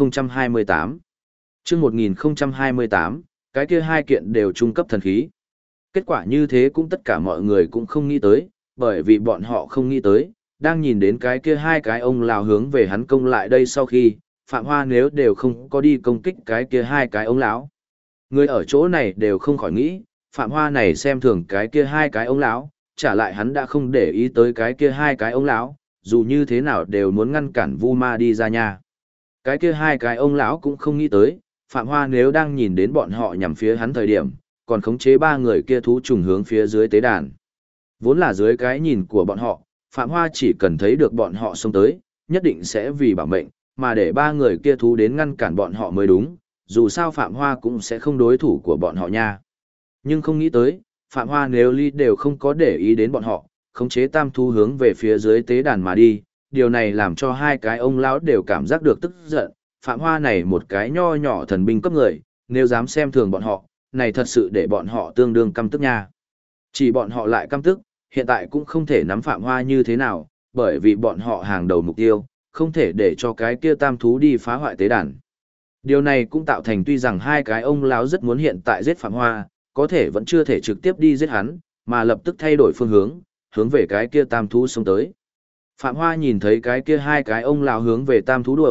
1028 Chương 1028, cái kia hai kiện đều trung cấp thần khí. Kết quả như thế cũng tất cả mọi người cũng không nghĩ tới, bởi vì bọn họ không nghĩ tới, đang nhìn đến cái kia hai cái ông lão hướng về hắn công lại đây sau khi, Phạm Hoa nếu đều không có đi công kích cái kia hai cái ông lão. Người ở chỗ này đều không khỏi nghĩ, Phạm Hoa này xem thường cái kia hai cái ông lão, trả lại hắn đã không để ý tới cái kia hai cái ông lão, dù như thế nào đều muốn ngăn cản Vu Ma đi ra nhà. Cái kia hai cái ông lão cũng không nghĩ tới, Phạm Hoa nếu đang nhìn đến bọn họ nhằm phía hắn thời điểm, còn khống chế ba người kia thú trùng hướng phía dưới tế đàn. Vốn là dưới cái nhìn của bọn họ, Phạm Hoa chỉ cần thấy được bọn họ xông tới, nhất định sẽ vì bảo mệnh, mà để ba người kia thú đến ngăn cản bọn họ mới đúng, dù sao Phạm Hoa cũng sẽ không đối thủ của bọn họ nha. Nhưng không nghĩ tới, Phạm Hoa nếu ly đều không có để ý đến bọn họ, khống chế tam thú hướng về phía dưới tế đàn mà đi, điều này làm cho hai cái ông lão đều cảm giác được tức giận, Phạm Hoa này một cái nho nhỏ thần binh cấp người, nếu dám xem thường bọn họ, này thật sự để bọn họ tương đương căm tức nha. Chỉ bọn họ lại căm tức, hiện tại cũng không thể nắm Phạm Hoa như thế nào, bởi vì bọn họ hàng đầu mục tiêu, không thể để cho cái kia tam thú đi phá hoại tế đàn. Điều này cũng tạo thành tuy rằng hai cái ông lão rất muốn hiện tại giết Phạm Hoa, có thể vẫn chưa thể trực tiếp đi giết hắn, mà lập tức thay đổi phương hướng, hướng về cái kia tam thú xông tới. Phạm Hoa nhìn thấy cái kia hai cái ông lão hướng về tam thú đuổi,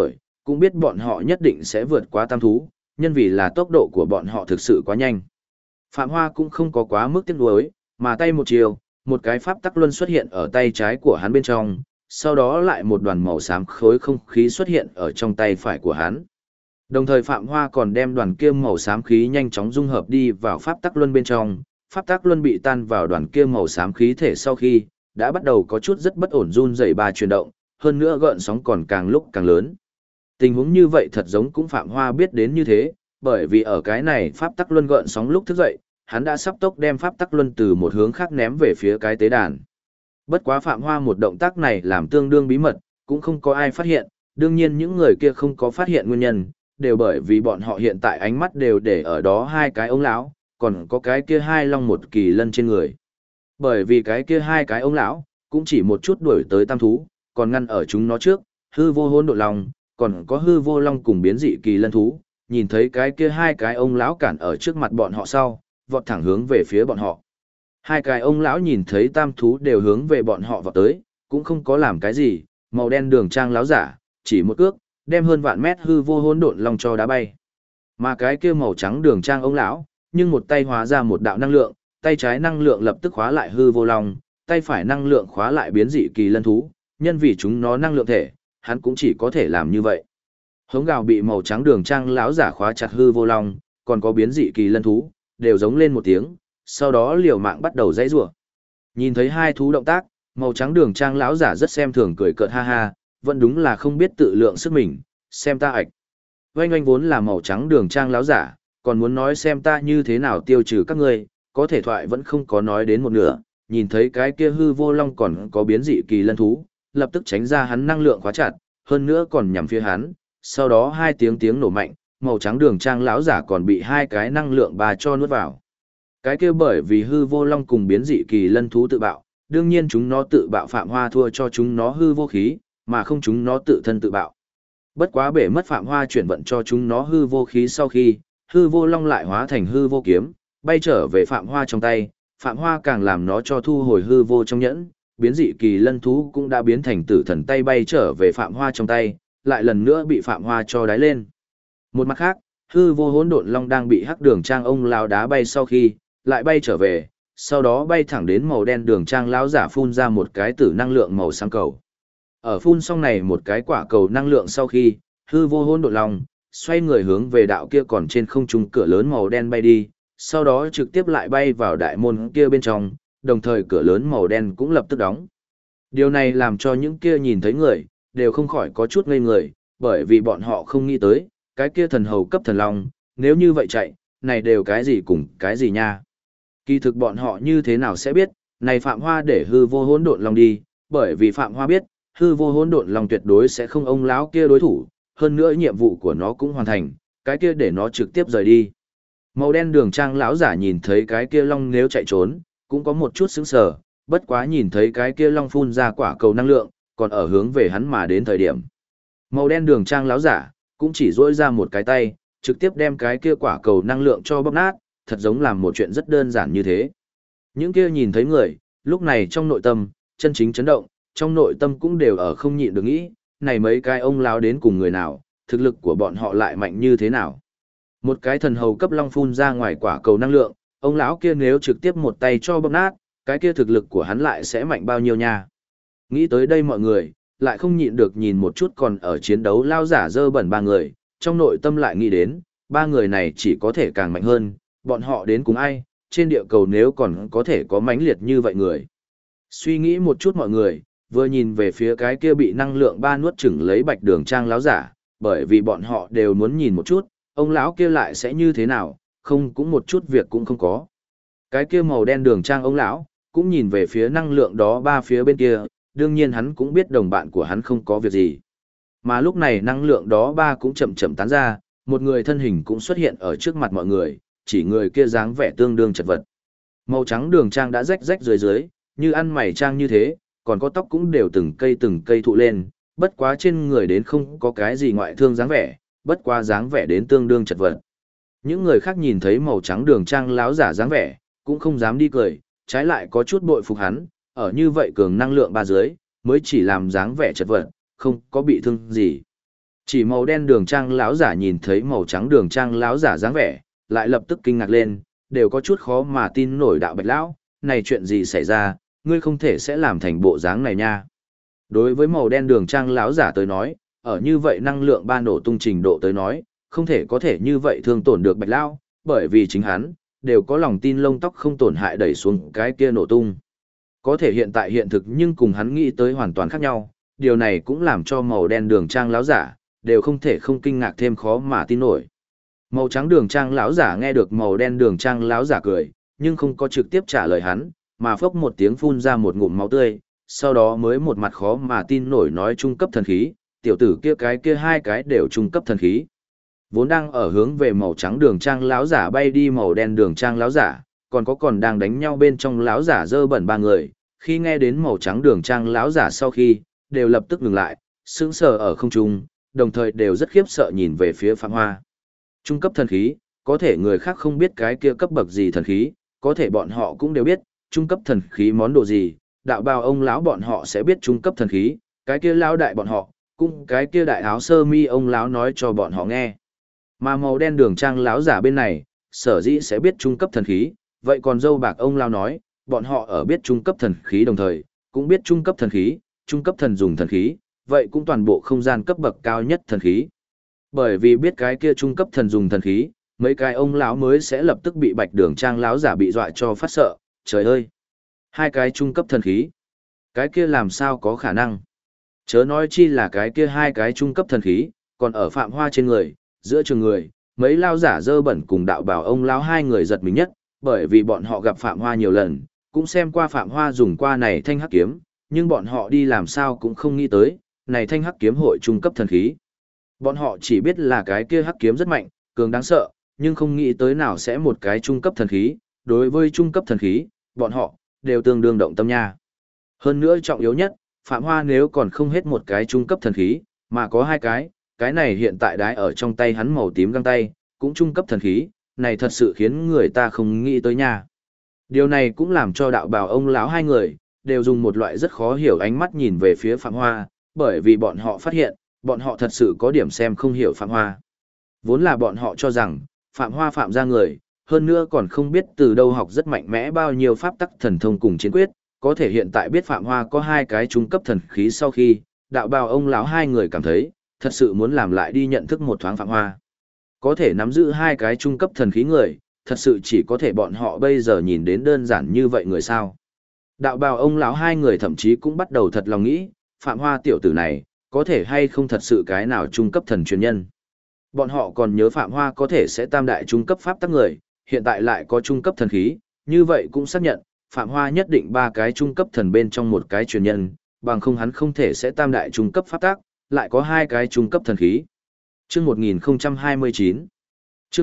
cũng biết bọn họ nhất định sẽ vượt qua tam thú, nhân vì là tốc độ của bọn họ thực sự quá nhanh. Phạm Hoa cũng không có quá mức tiếc nuối, mà tay một chiều, một cái pháp tắc luân xuất hiện ở tay trái của hắn bên trong, sau đó lại một đoàn màu xám khối không khí xuất hiện ở trong tay phải của hắn. Đồng thời Phạm Hoa còn đem đoàn kia màu xám khí nhanh chóng dung hợp đi vào pháp tắc luân bên trong, pháp tắc luân bị tan vào đoàn kia màu xám khí thể sau khi, đã bắt đầu có chút rất bất ổn run rẩy ba chuyển động, hơn nữa gợn sóng còn càng lúc càng lớn. Tình huống như vậy thật giống cũng Phạm Hoa biết đến như thế, bởi vì ở cái này pháp tắc luân gợn sóng lúc thức dậy, hắn đã sắp tốc đem pháp tắc luân từ một hướng khác ném về phía cái tế đàn. Bất quá Phạm Hoa một động tác này làm tương đương bí mật, cũng không có ai phát hiện, đương nhiên những người kia không có phát hiện nguyên nhân, đều bởi vì bọn họ hiện tại ánh mắt đều để ở đó hai cái ông lão, còn có cái kia hai long một kỳ lân trên người. Bởi vì cái kia hai cái ông lão cũng chỉ một chút đuổi tới tam thú, còn ngăn ở chúng nó trước, hư vô hỗn độn long, còn có hư vô long cùng biến dị kỳ lân thú, nhìn thấy cái kia hai cái ông lão cản ở trước mặt bọn họ sau, vọt thẳng hướng về phía bọn họ. Hai cái ông lão nhìn thấy tam thú đều hướng về bọn họ vọt tới, cũng không có làm cái gì, màu đen đường trang láo giả, chỉ một cước, đem hơn vạn mét hư vô hỗn độn long cho đá bay. Mà cái kia màu trắng đường trang ông lão, nhưng một tay hóa ra một đạo năng lượng, tay trái năng lượng lập tức khóa lại hư vô long, tay phải năng lượng khóa lại biến dị kỳ lân thú, nhân vì chúng nó năng lượng thể, hắn cũng chỉ có thể làm như vậy. Hống gào bị màu trắng đường trang lão giả khóa chặt hư vô long, còn có biến dị kỳ lân thú, đều giống lên một tiếng, sau đó liều mạng bắt đầu dãy rủa. Nhìn thấy hai thú động tác, màu trắng đường trang lão giả rất xem thường cười cợt ha ha, vẫn đúng là không biết tự lượng sức mình, xem ta ạch. Oanh oanh vốn là màu trắng đường trang lão giả, còn muốn nói xem ta như thế nào tiêu trừ các ngươi, có thể thoại vẫn không có nói đến một nửa, nhìn thấy cái kia hư vô long còn có biến dị kỳ lân thú, lập tức tránh ra hắn năng lượng khóa chặt, hơn nữa còn nhằm phía hắn, sau đó hai tiếng nổ mạnh, màu trắng đường trang lão giả còn bị hai cái năng lượng bà cho nuốt vào. Cái kia bởi vì hư vô long cùng biến dị kỳ lân thú tự bạo, đương nhiên chúng nó tự bạo Phạm Hoa thua cho chúng nó hư vô khí, mà không chúng nó tự thân tự bạo. Bất quá bể mất Phạm Hoa chuyển vận cho chúng nó hư vô khí sau khi, hư vô long lại hóa thành hư vô kiếm, bay trở về Phạm Hoa trong tay, Phạm Hoa càng làm nó cho thu hồi hư vô trong nhẫn, biến dị kỳ lân thú cũng đã biến thành tử thần tay bay trở về Phạm Hoa trong tay, lại lần nữa bị Phạm Hoa cho đái lên. Một mặt khác, hư vô hỗn độn long đang bị hắc đường trang ông lao đá bay sau khi, lại bay trở về, sau đó bay thẳng đến màu đen đường trang lão giả phun ra một cái tử năng lượng màu xám cầu. Ở phun xong này một cái quả cầu năng lượng sau khi, hư vô hỗn độn long xoay người hướng về đạo kia còn trên không trung cửa lớn màu đen bay đi, sau đó trực tiếp lại bay vào đại môn kia bên trong, đồng thời cửa lớn màu đen cũng lập tức đóng. Điều này làm cho những kia nhìn thấy người, đều không khỏi có chút ngây người, bởi vì bọn họ không nghĩ tới, cái kia thần hầu cấp thần long, nếu như vậy chạy, này đều cái gì cùng cái gì nha. Kỳ thực bọn họ như thế nào sẽ biết, này Phạm Hoa để hư vô hỗn độn long đi, bởi vì Phạm Hoa biết, hư vô hỗn độn long tuyệt đối sẽ không ông lão kia đối thủ, hơn nữa nhiệm vụ của nó cũng hoàn thành, cái kia để nó trực tiếp rời đi. Màu đen đường trang lão giả nhìn thấy cái kia long nếu chạy trốn, cũng có một chút sững sờ, bất quá nhìn thấy cái kia long phun ra quả cầu năng lượng, còn ở hướng về hắn mà đến thời điểm. Màu đen đường trang lão giả, cũng chỉ duỗi ra một cái tay, trực tiếp đem cái kia quả cầu năng lượng cho bóp nát, thật giống làm một chuyện rất đơn giản như thế. Những kia nhìn thấy người, lúc này trong nội tâm, chân chính chấn động, trong nội tâm cũng đều ở không nhịn được nghĩ, này mấy cái ông lão đến cùng người nào, thực lực của bọn họ lại mạnh như thế nào. Một cái thần hầu cấp long phun ra ngoài quả cầu năng lượng, ông lão kia nếu trực tiếp một tay cho bóp nát, cái kia thực lực của hắn lại sẽ mạnh bao nhiêu nha. Nghĩ tới đây mọi người, lại không nhịn được nhìn một chút còn ở chiến đấu lao giả dơ bẩn ba người, trong nội tâm lại nghĩ đến, ba người này chỉ có thể càng mạnh hơn, bọn họ đến cùng ai, trên địa cầu nếu còn có thể có mãnh liệt như vậy người. Suy nghĩ một chút mọi người, vừa nhìn về phía cái kia bị năng lượng ba nuốt chửng lấy bạch đường trang láo giả, bởi vì bọn họ đều muốn nhìn một chút, ông lão kia lại sẽ như thế nào, không cũng một chút việc cũng không có. Cái kia màu đen đường trang ông lão cũng nhìn về phía năng lượng đó ba phía bên kia, đương nhiên hắn cũng biết đồng bạn của hắn không có việc gì. Mà lúc này năng lượng đó ba cũng chậm chậm tán ra, một người thân hình cũng xuất hiện ở trước mặt mọi người, chỉ người kia dáng vẻ tương đương chật vật. Màu trắng đường trang đã rách rách dưới dưới, như ăn mày trang như thế, còn có tóc cũng đều từng cây thụ lên, bất quá trên người đến không có cái gì ngoại thương dáng vẻ, bất quá dáng vẻ đến tương đương chật vật. Những người khác nhìn thấy màu trắng đường trang láo giả dáng vẻ, cũng không dám đi cười, trái lại có chút bội phục hắn, ở như vậy cường năng lượng ba dưới, mới chỉ làm dáng vẻ chật vật, không có bị thương gì. Chỉ màu đen đường trang lão giả nhìn thấy màu trắng đường trang lão giả dáng vẻ, lại lập tức kinh ngạc lên, đều có chút khó mà tin nổi đạo Bạch lão, này chuyện gì xảy ra, ngươi không thể sẽ làm thành bộ dáng này nha. Đối với màu đen đường trang lão giả tới nói, ở như vậy năng lượng ba nổ tung trình độ tới nói, không thể có thể như vậy thương tổn được Bạch lão, bởi vì chính hắn đều có lòng tin lông tóc không tổn hại đẩy xuống cái kia nổ tung. Có thể hiện tại hiện thực nhưng cùng hắn nghĩ tới hoàn toàn khác nhau, điều này cũng làm cho màu đen đường trang lão giả đều không thể không kinh ngạc thêm khó mà tin nổi. Màu trắng đường trang lão giả nghe được màu đen đường trang lão giả cười, nhưng không có trực tiếp trả lời hắn, mà phốc một tiếng phun ra một ngụm máu tươi, sau đó mới một mặt khó mà tin nổi nói trung cấp thần khí, tiểu tử kia hai cái đều trung cấp thần khí. Vốn đang ở hướng về màu trắng đường trang lão giả bay đi màu đen đường trang lão giả, còn đang đánh nhau bên trong lão giả dơ bẩn ba người, khi nghe đến màu trắng đường trang lão giả sau khi, đều lập tức ngừng lại, sững sờ ở không trung, đồng thời đều rất khiếp sợ nhìn về phía Phạm Hoa. Trung cấp thần khí, có thể người khác không biết cái kia cấp bậc gì thần khí, có thể bọn họ cũng đều biết, trung cấp thần khí món đồ gì, đạo bào ông lão bọn họ sẽ biết trung cấp thần khí, cái kia lão đại bọn họ, cũng cái kia đại áo sơ mi ông lão nói cho bọn họ nghe. Mà màu đen đường trang lão giả bên này, sở dĩ sẽ biết trung cấp thần khí, vậy còn dâu bạc ông lão nói, bọn họ ở biết trung cấp thần khí đồng thời, cũng biết trung cấp thần khí, trung cấp thần dùng thần khí, vậy cũng toàn bộ không gian cấp bậc cao nhất thần khí. Bởi vì biết cái kia trung cấp thần dùng thần khí, mấy cái ông lão mới sẽ lập tức bị bạch đường trang lão giả bị dọa cho phát sợ, trời ơi! Hai cái trung cấp thần khí, cái kia làm sao có khả năng? Chớ nói chi là cái kia hai cái trung cấp thần khí, còn ở Phạm Hoa trên người, giữa trường người, mấy lao giả dơ bẩn cùng đạo bảo ông lão hai người giật mình nhất, bởi vì bọn họ gặp Phạm Hoa nhiều lần, cũng xem qua Phạm Hoa dùng qua này thanh hắc kiếm, nhưng bọn họ đi làm sao cũng không nghĩ tới, này thanh hắc kiếm hội trung cấp thần khí. Bọn họ chỉ biết là cái kia hắc kiếm rất mạnh, cường đáng sợ, nhưng không nghĩ tới nào sẽ một cái trung cấp thần khí, đối với trung cấp thần khí, bọn họ đều tương đương động tâm nha. Hơn nữa trọng yếu nhất, Phạm Hoa nếu còn không hết một cái trung cấp thần khí, mà có hai cái này hiện tại đái ở trong tay hắn màu tím găng tay, cũng trung cấp thần khí, này thật sự khiến người ta không nghĩ tới nha. Điều này cũng làm cho đạo bào ông lão hai người, đều dùng một loại rất khó hiểu ánh mắt nhìn về phía Phạm Hoa, bởi vì bọn họ phát hiện, bọn họ thật sự có điểm xem không hiểu Phạm Hoa. Vốn là bọn họ cho rằng, Phạm Hoa phạm ra người, hơn nữa còn không biết từ đâu học rất mạnh mẽ bao nhiêu pháp tắc thần thông cùng chiến quyết, có thể hiện tại biết Phạm Hoa có hai cái trung cấp thần khí sau khi, đạo bào ông lão hai người cảm thấy, thật sự muốn làm lại đi nhận thức một thoáng Phạm Hoa. Có thể nắm giữ hai cái trung cấp thần khí người, thật sự chỉ có thể bọn họ bây giờ nhìn đến đơn giản như vậy người sao. Đạo bào ông lão hai người thậm chí cũng bắt đầu thật lòng nghĩ, Phạm Hoa tiểu tử này, có thể hay không thật sự cái nào trung cấp thần truyền nhân. Bọn họ còn nhớ Phạm Hoa có thể sẽ tam đại trung cấp pháp tắc người, hiện tại lại có trung cấp thần khí, như vậy cũng xác nhận, Phạm Hoa nhất định ba cái trung cấp thần bên trong một cái truyền nhân, bằng không hắn không thể sẽ tam đại trung cấp pháp tắc, lại có hai cái trung cấp thần khí. Chương 1029 Chương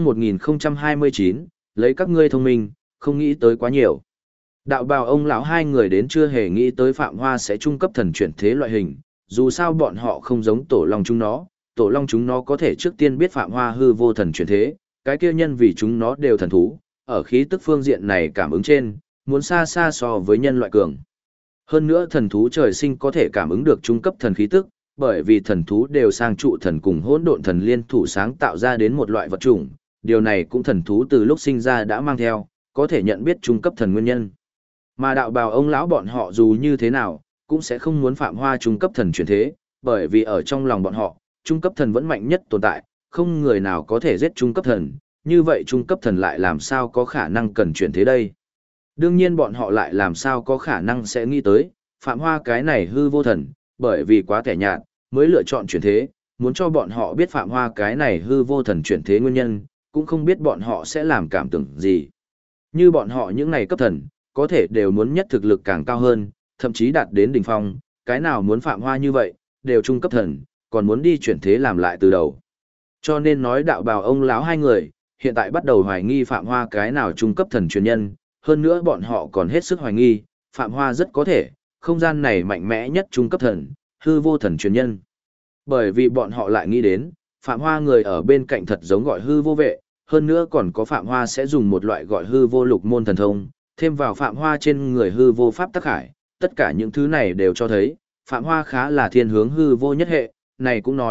1029, lấy các ngươi thông minh, không nghĩ tới quá nhiều. Đạo bào ông lão hai người đến chưa hề nghĩ tới Phạm Hoa sẽ trung cấp thần chuyển thế loại hình, dù sao bọn họ không giống tổ long chúng nó, tổ long chúng nó có thể trước tiên biết Phạm Hoa hư vô thần chuyển thế, cái kia nhân vì chúng nó đều thần thú, ở khí tức phương diện này cảm ứng trên, muốn xa xa so với nhân loại cường. Hơn nữa thần thú trời sinh có thể cảm ứng được trung cấp thần khí tức, bởi vì thần thú đều sang trụ thần cùng hỗn độn thần liên thủ sáng tạo ra đến một loại vật chủng, điều này cũng thần thú từ lúc sinh ra đã mang theo, có thể nhận biết trung cấp thần nguyên nhân. Mà đạo bào ông lão bọn họ dù như thế nào, cũng sẽ không muốn Phạm Hoa trung cấp thần chuyển thế, bởi vì ở trong lòng bọn họ, trung cấp thần vẫn mạnh nhất tồn tại, không người nào có thể giết trung cấp thần, như vậy trung cấp thần lại làm sao có khả năng cần chuyển thế đây. Đương nhiên bọn họ lại làm sao có khả năng sẽ nghĩ tới, Phạm Hoa cái này hư vô thần, bởi vì quá kẻ nhạt, mới lựa chọn chuyển thế, muốn cho bọn họ biết Phạm Hoa cái này hư vô thần chuyển thế nguyên nhân, cũng không biết bọn họ sẽ làm cảm tưởng gì. Như bọn họ những này cấp thần, có thể đều muốn nhất thực lực càng cao hơn, thậm chí đạt đến đỉnh phong, cái nào muốn Phạm Hoa như vậy, đều trung cấp thần, còn muốn đi chuyển thế làm lại từ đầu. Cho nên nói đạo bào ông lão hai người, hiện tại bắt đầu hoài nghi Phạm Hoa cái nào trung cấp thần truyền nhân, hơn nữa bọn họ còn hết sức hoài nghi, Phạm Hoa rất có thể, không gian này mạnh mẽ nhất trung cấp thần, hư vô thần truyền nhân. Bởi vì bọn họ lại nghĩ đến, Phạm Hoa người ở bên cạnh thật giống gọi hư vô vệ, hơn nữa còn có Phạm Hoa sẽ dùng một loại gọi hư vô lục môn thần thông, thêm vào Phạm Hoa trên người hư vô pháp tắc hải, tất cả những thứ này đều cho thấy, Phạm Hoa khá là thiên hướng hư vô nhất hệ, này cũng nói,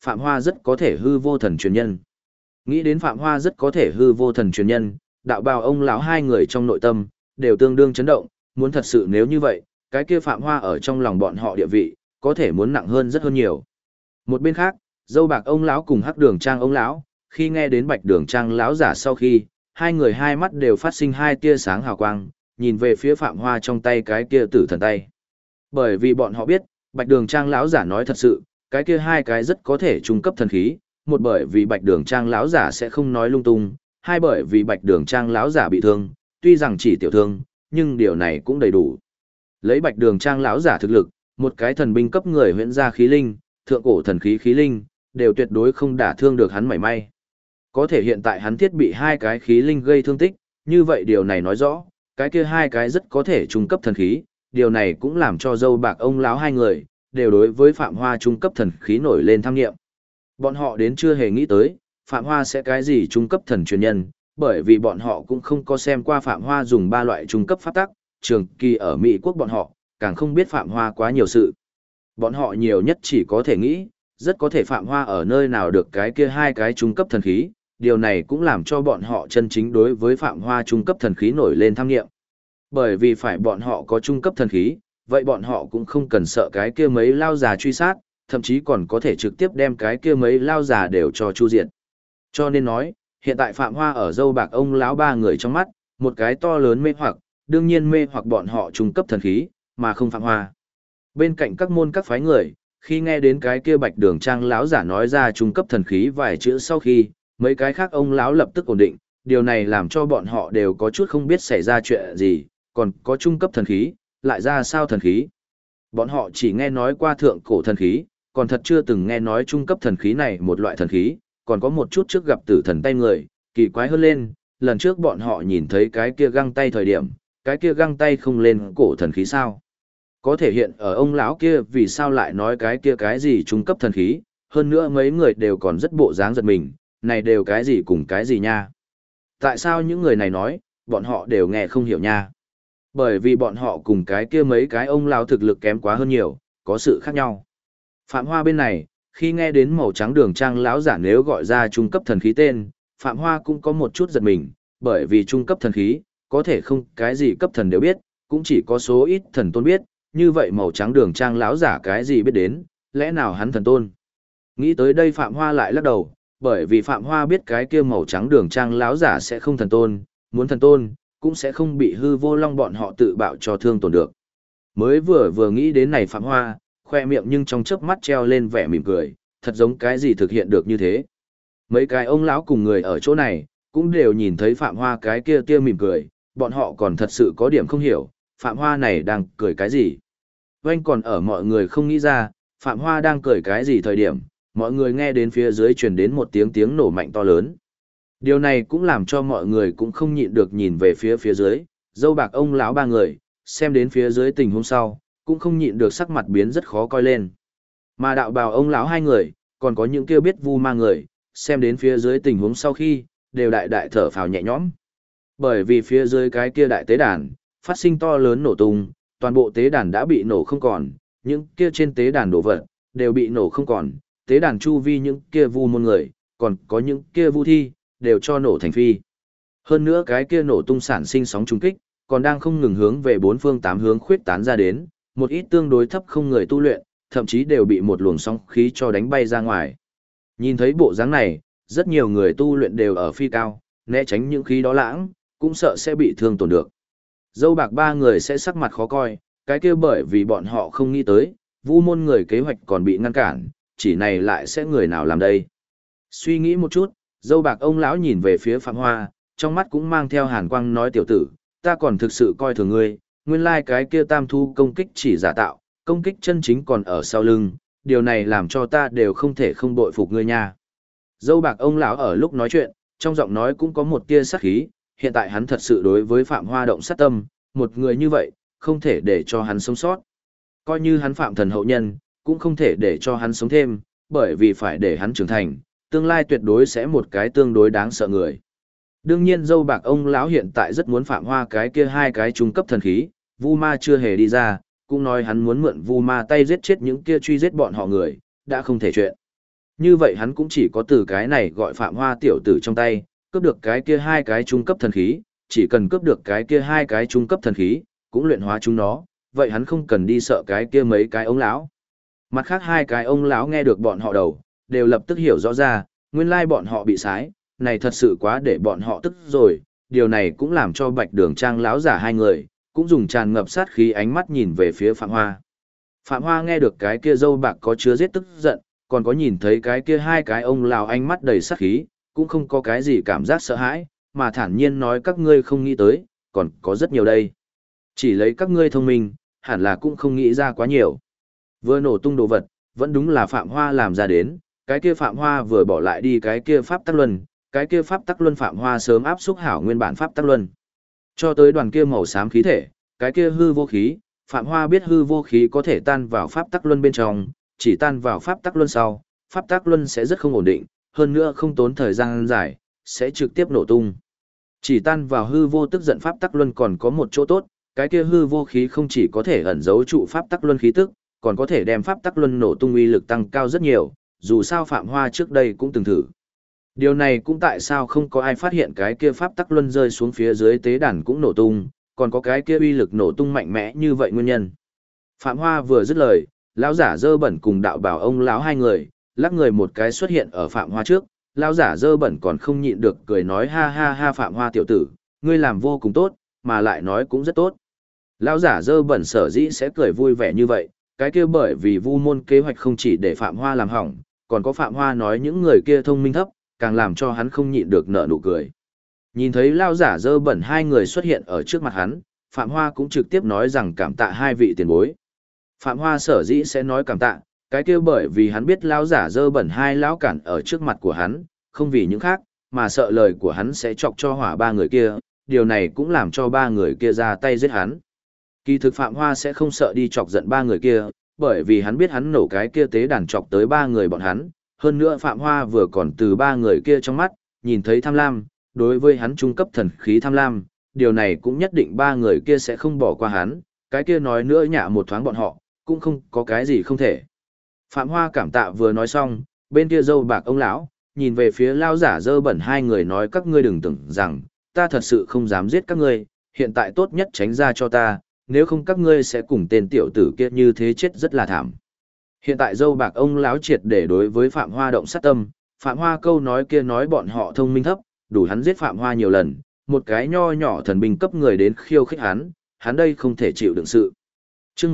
Phạm Hoa rất có thể hư vô thần truyền nhân. Nghĩ đến Phạm Hoa rất có thể hư vô thần truyền nhân, đạo bào ông lão hai người trong nội tâm đều tương đương chấn động, muốn thật sự nếu như vậy, cái kia Phạm Hoa ở trong lòng bọn họ địa vị có thể muốn nặng hơn rất hơn nhiều. Một bên khác, dâu bạc ông lão cùng hắc đường trang ông lão, khi nghe đến bạch đường trang lão giả sau khi, hai người hai mắt đều phát sinh hai tia sáng hào quang, nhìn về phía Phạm Hoa trong tay cái kia tử thần tay. Bởi vì bọn họ biết, bạch đường trang lão giả nói thật sự, cái kia hai cái rất có thể trung cấp thần khí, một bởi vì bạch đường trang lão giả sẽ không nói lung tung, hai bởi vì bạch đường trang lão giả bị thương, tuy rằng chỉ tiểu thương, nhưng điều này cũng đầy đủ. Lấy bạch đường trang lão giả thực lực, một cái thần binh cấp người huyễn gia khí linh, thượng cổ thần khí khí linh, đều tuyệt đối không đả thương được hắn mảy may. Có thể hiện tại hắn thiết bị hai cái khí linh gây thương tích, như vậy điều này nói rõ, cái kia hai cái rất có thể trung cấp thần khí, điều này cũng làm cho dâu bạc ông lão hai người, đều đối với Phạm Hoa trung cấp thần khí nổi lên tham nghiệm. Bọn họ đến chưa hề nghĩ tới, Phạm Hoa sẽ cái gì trung cấp thần truyền nhân, bởi vì bọn họ cũng không có xem qua Phạm Hoa dùng ba loại trung cấp pháp tắc, trường kỳ ở Mỹ quốc bọn họ, càng không biết Phạm Hoa quá nhiều sự. Bọn họ nhiều nhất chỉ có thể nghĩ, rất có thể Phạm Hoa ở nơi nào được cái kia hai cái trung cấp thần khí, điều này cũng làm cho bọn họ chân chính đối với Phạm Hoa trung cấp thần khí nổi lên tham nghiệm. Bởi vì phải bọn họ có trung cấp thần khí, vậy bọn họ cũng không cần sợ cái kia mấy lao già truy sát, thậm chí còn có thể trực tiếp đem cái kia mấy lao già đều cho chu diệt. Cho nên nói, hiện tại Phạm Hoa ở dâu bạc ông lão ba người trong mắt, một cái to lớn mê hoặc, đương nhiên mê hoặc bọn họ trung cấp thần khí, mà không Phạm Hoa. Bên cạnh các môn các phái người, khi nghe đến cái kia bạch đường trang lão giả nói ra trung cấp thần khí vài chữ sau khi, mấy cái khác ông lão lập tức ổn định, điều này làm cho bọn họ đều có chút không biết xảy ra chuyện gì, còn có trung cấp thần khí, lại ra sao thần khí. Bọn họ chỉ nghe nói qua thượng cổ thần khí, còn thật chưa từng nghe nói trung cấp thần khí này một loại thần khí, còn có một chút trước gặp tử thần tay người, kỳ quái hơn lên, lần trước bọn họ nhìn thấy cái kia găng tay thời điểm, cái kia găng tay không lên cổ thần khí sao. Có thể hiện ở ông lão kia vì sao lại nói cái kia cái gì trung cấp thần khí, hơn nữa mấy người đều còn rất bộ dáng giật mình, này đều cái gì cùng cái gì nha. Tại sao những người này nói, bọn họ đều nghe không hiểu nha. Bởi vì bọn họ cùng cái kia mấy cái ông lão thực lực kém quá hơn nhiều, có sự khác nhau. Phạm Hoa bên này, khi nghe đến màu trắng đường trang lão giả nếu gọi ra trung cấp thần khí tên, Phạm Hoa cũng có một chút giật mình, bởi vì trung cấp thần khí, có thể không cái gì cấp thần đều biết, cũng chỉ có số ít thần tôn biết, như vậy màu trắng đường trang lão giả cái gì biết đến, lẽ nào hắn thần tôn. Nghĩ tới đây Phạm Hoa lại lắc đầu, bởi vì Phạm Hoa biết cái kia màu trắng đường trang lão giả sẽ không thần tôn, muốn thần tôn, cũng sẽ không bị hư vô long bọn họ tự bạo cho thương tổn được. Mới vừa nghĩ đến này Phạm Hoa, khoe miệng nhưng trong chớp mắt treo lên vẻ mỉm cười, thật giống cái gì thực hiện được như thế. Mấy cái ông lão cùng người ở chỗ này, cũng đều nhìn thấy Phạm Hoa cái kia tia mỉm cười, bọn họ còn thật sự có điểm không hiểu, Phạm Hoa này đang cười cái gì. Vanh còn ở mọi người không nghĩ ra, Phạm Hoa đang cười cái gì thời điểm, mọi người nghe đến phía dưới truyền đến một tiếng nổ mạnh to lớn. Điều này cũng làm cho mọi người cũng không nhịn được nhìn về phía dưới, dâu bạc ông lão ba người, xem đến phía dưới tình huống sau, cũng không nhịn được sắc mặt biến rất khó coi lên. Mà đạo bào ông lão hai người, còn có những kêu biết vu ma người, xem đến phía dưới tình huống sau khi, đều đại đại thở phào nhẹ nhõm. Bởi vì phía dưới cái kia đại tế đàn, phát sinh to lớn nổ tung, toàn bộ tế đàn đã bị nổ không còn, những kia trên tế đàn đổ vật, đều bị nổ không còn, tế đàn chu vi những kia vu môn người, còn có những kia vu thi, đều cho nổ thành phi. Hơn nữa cái kia nổ tung sản sinh sóng trùng kích, còn đang không ngừng hướng về bốn phương tám hướng khuyết tán ra đến, một ít tương đối thấp không người tu luyện, thậm chí đều bị một luồng sóng khí cho đánh bay ra ngoài. Nhìn thấy bộ dáng này, rất nhiều người tu luyện đều ở phi cao, né tránh những khí đó lãng, cũng sợ sẽ bị thương tổn được. Dâu bạc ba người sẽ sắc mặt khó coi, cái kia bởi vì bọn họ không nghĩ tới, vu môn người kế hoạch còn bị ngăn cản, chỉ này lại sẽ người nào làm đây. Suy nghĩ một chút, dâu bạc ông lão nhìn về phía Phạm Hoa, trong mắt cũng mang theo hàn quang nói tiểu tử, ta còn thực sự coi thường ngươi, nguyên lai cái kia tam thu công kích chỉ giả tạo, công kích chân chính còn ở sau lưng, điều này làm cho ta đều không thể không bội phục ngươi nha. Dâu bạc ông lão ở lúc nói chuyện, trong giọng nói cũng có một tia sát khí, hiện tại hắn thật sự đối với Phạm Hoa động sát tâm, một người như vậy, không thể để cho hắn sống sót. Coi như hắn Phạm thần hậu nhân, cũng không thể để cho hắn sống thêm, bởi vì phải để hắn trưởng thành, tương lai tuyệt đối sẽ một cái tương đối đáng sợ người. Đương nhiên dâu bạc ông lão hiện tại rất muốn Phạm Hoa cái kia hai cái trung cấp thần khí, Vu Ma chưa hề đi ra, cũng nói hắn muốn mượn Vu Ma tay giết chết những kia truy giết bọn họ người, đã không thể chuyện. Như vậy hắn cũng chỉ có từ cái này gọi Phạm Hoa tiểu tử trong tay, cướp được cái kia hai cái trung cấp thần khí, chỉ cần cướp được cái kia hai cái trung cấp thần khí, cũng luyện hóa chúng nó, vậy hắn không cần đi sợ cái kia mấy cái ông lão. Mặt khác hai cái ông lão nghe được bọn họ đầu, đều lập tức hiểu rõ ra, nguyên lai bọn họ bị sái, này thật sự quá để bọn họ tức rồi, điều này cũng làm cho Bạch Đường Trang lão giả hai người, cũng dùng tràn ngập sát khí ánh mắt nhìn về phía Phạm Hoa. Phạm Hoa nghe được cái kia dâu bạc có chứa giết tức giận, còn có nhìn thấy cái kia hai cái ông lão ánh mắt đầy sát khí, cũng không có cái gì cảm giác sợ hãi, mà thản nhiên nói các ngươi không nghĩ tới, còn có rất nhiều đây. Chỉ lấy các ngươi thông minh, hẳn là cũng không nghĩ ra quá nhiều. Vừa nổ tung đồ vật, vẫn đúng là Phạm Hoa làm ra đến, cái kia Phạm Hoa vừa bỏ lại đi cái kia Pháp Tắc Luân, cái kia Pháp Tắc Luân Phạm Hoa sớm áp xúc hảo nguyên bản Pháp Tắc Luân. Cho tới đoàn kia màu xám khí thể, cái kia hư vô khí, Phạm Hoa biết hư vô khí có thể tan vào Pháp Tắc Luân bên trong, chỉ tan vào Pháp Tắc Luân sau, Pháp Tắc Luân sẽ rất không ổn định, hơn nữa không tốn thời gian dài, sẽ trực tiếp nổ tung. Chỉ tan vào hư vô tức giận Pháp Tắc Luân còn có một chỗ tốt, cái kia hư vô khí không chỉ có thể ẩn giấu trụ Pháp Tắc Luân khí tức, còn có thể đem Pháp Tắc Luân nổ tung uy lực tăng cao rất nhiều, dù sao Phạm Hoa trước đây cũng từng thử. Điều này cũng tại sao không có ai phát hiện cái kia Pháp Tắc Luân rơi xuống phía dưới tế đàn cũng nổ tung, còn có cái kia uy lực nổ tung mạnh mẽ như vậy nguyên nhân. Phạm Hoa vừa dứt lời, lão giả dơ bẩn cùng đạo bảo ông lão hai người, lắc người một cái xuất hiện ở Phạm Hoa trước, lão giả dơ bẩn còn không nhịn được cười nói ha ha ha Phạm Hoa tiểu tử, ngươi làm vô cùng tốt, mà lại nói cũng rất tốt. Lão giả dơ bẩn sở dĩ sẽ cười vui vẻ như vậy, cái kia bởi vì Vu môn kế hoạch không chỉ để Phạm Hoa làm hỏng, còn có Phạm Hoa nói những người kia thông minh thấp, càng làm cho hắn không nhịn được nở nụ cười. Nhìn thấy lão giả dơ bẩn hai người xuất hiện ở trước mặt hắn, Phạm Hoa cũng trực tiếp nói rằng cảm tạ hai vị tiền bối. Phạm Hoa sở dĩ sẽ nói cảm tạ, cái kia bởi vì hắn biết lão giả dơ bẩn hai lão cản ở trước mặt của hắn, không vì những khác, mà sợ lời của hắn sẽ chọc cho hỏa ba người kia, điều này cũng làm cho ba người kia ra tay giết hắn. Kỳ thực Phạm Hoa sẽ không sợ đi chọc giận ba người kia, bởi vì hắn biết hắn nổ cái kia tế đàn chọc tới ba người bọn hắn, hơn nữa Phạm Hoa vừa còn từ ba người kia trong mắt, nhìn thấy tham lam, đối với hắn trung cấp thần khí tham lam, điều này cũng nhất định ba người kia sẽ không bỏ qua hắn, cái kia nói nữa nhả một thoáng bọn họ, cũng không có cái gì không thể. Phạm Hoa cảm tạ vừa nói xong, bên kia dâu bạc ông lão nhìn về phía lao giả dơ bẩn hai người nói các ngươi đừng tưởng rằng, ta thật sự không dám giết các ngươi, hiện tại tốt nhất tránh ra cho ta, nếu không các ngươi sẽ cùng tên tiểu tử kia như thế chết rất là thảm. Hiện tại dâu bạc ông lão triệt để đối với Phạm Hoa động sát tâm, Phạm Hoa câu nói kia nói bọn họ thông minh thấp, đủ hắn giết Phạm Hoa nhiều lần, một cái nho nhỏ thần binh cấp người đến khiêu khích hắn đây không thể chịu đựng sự. Chương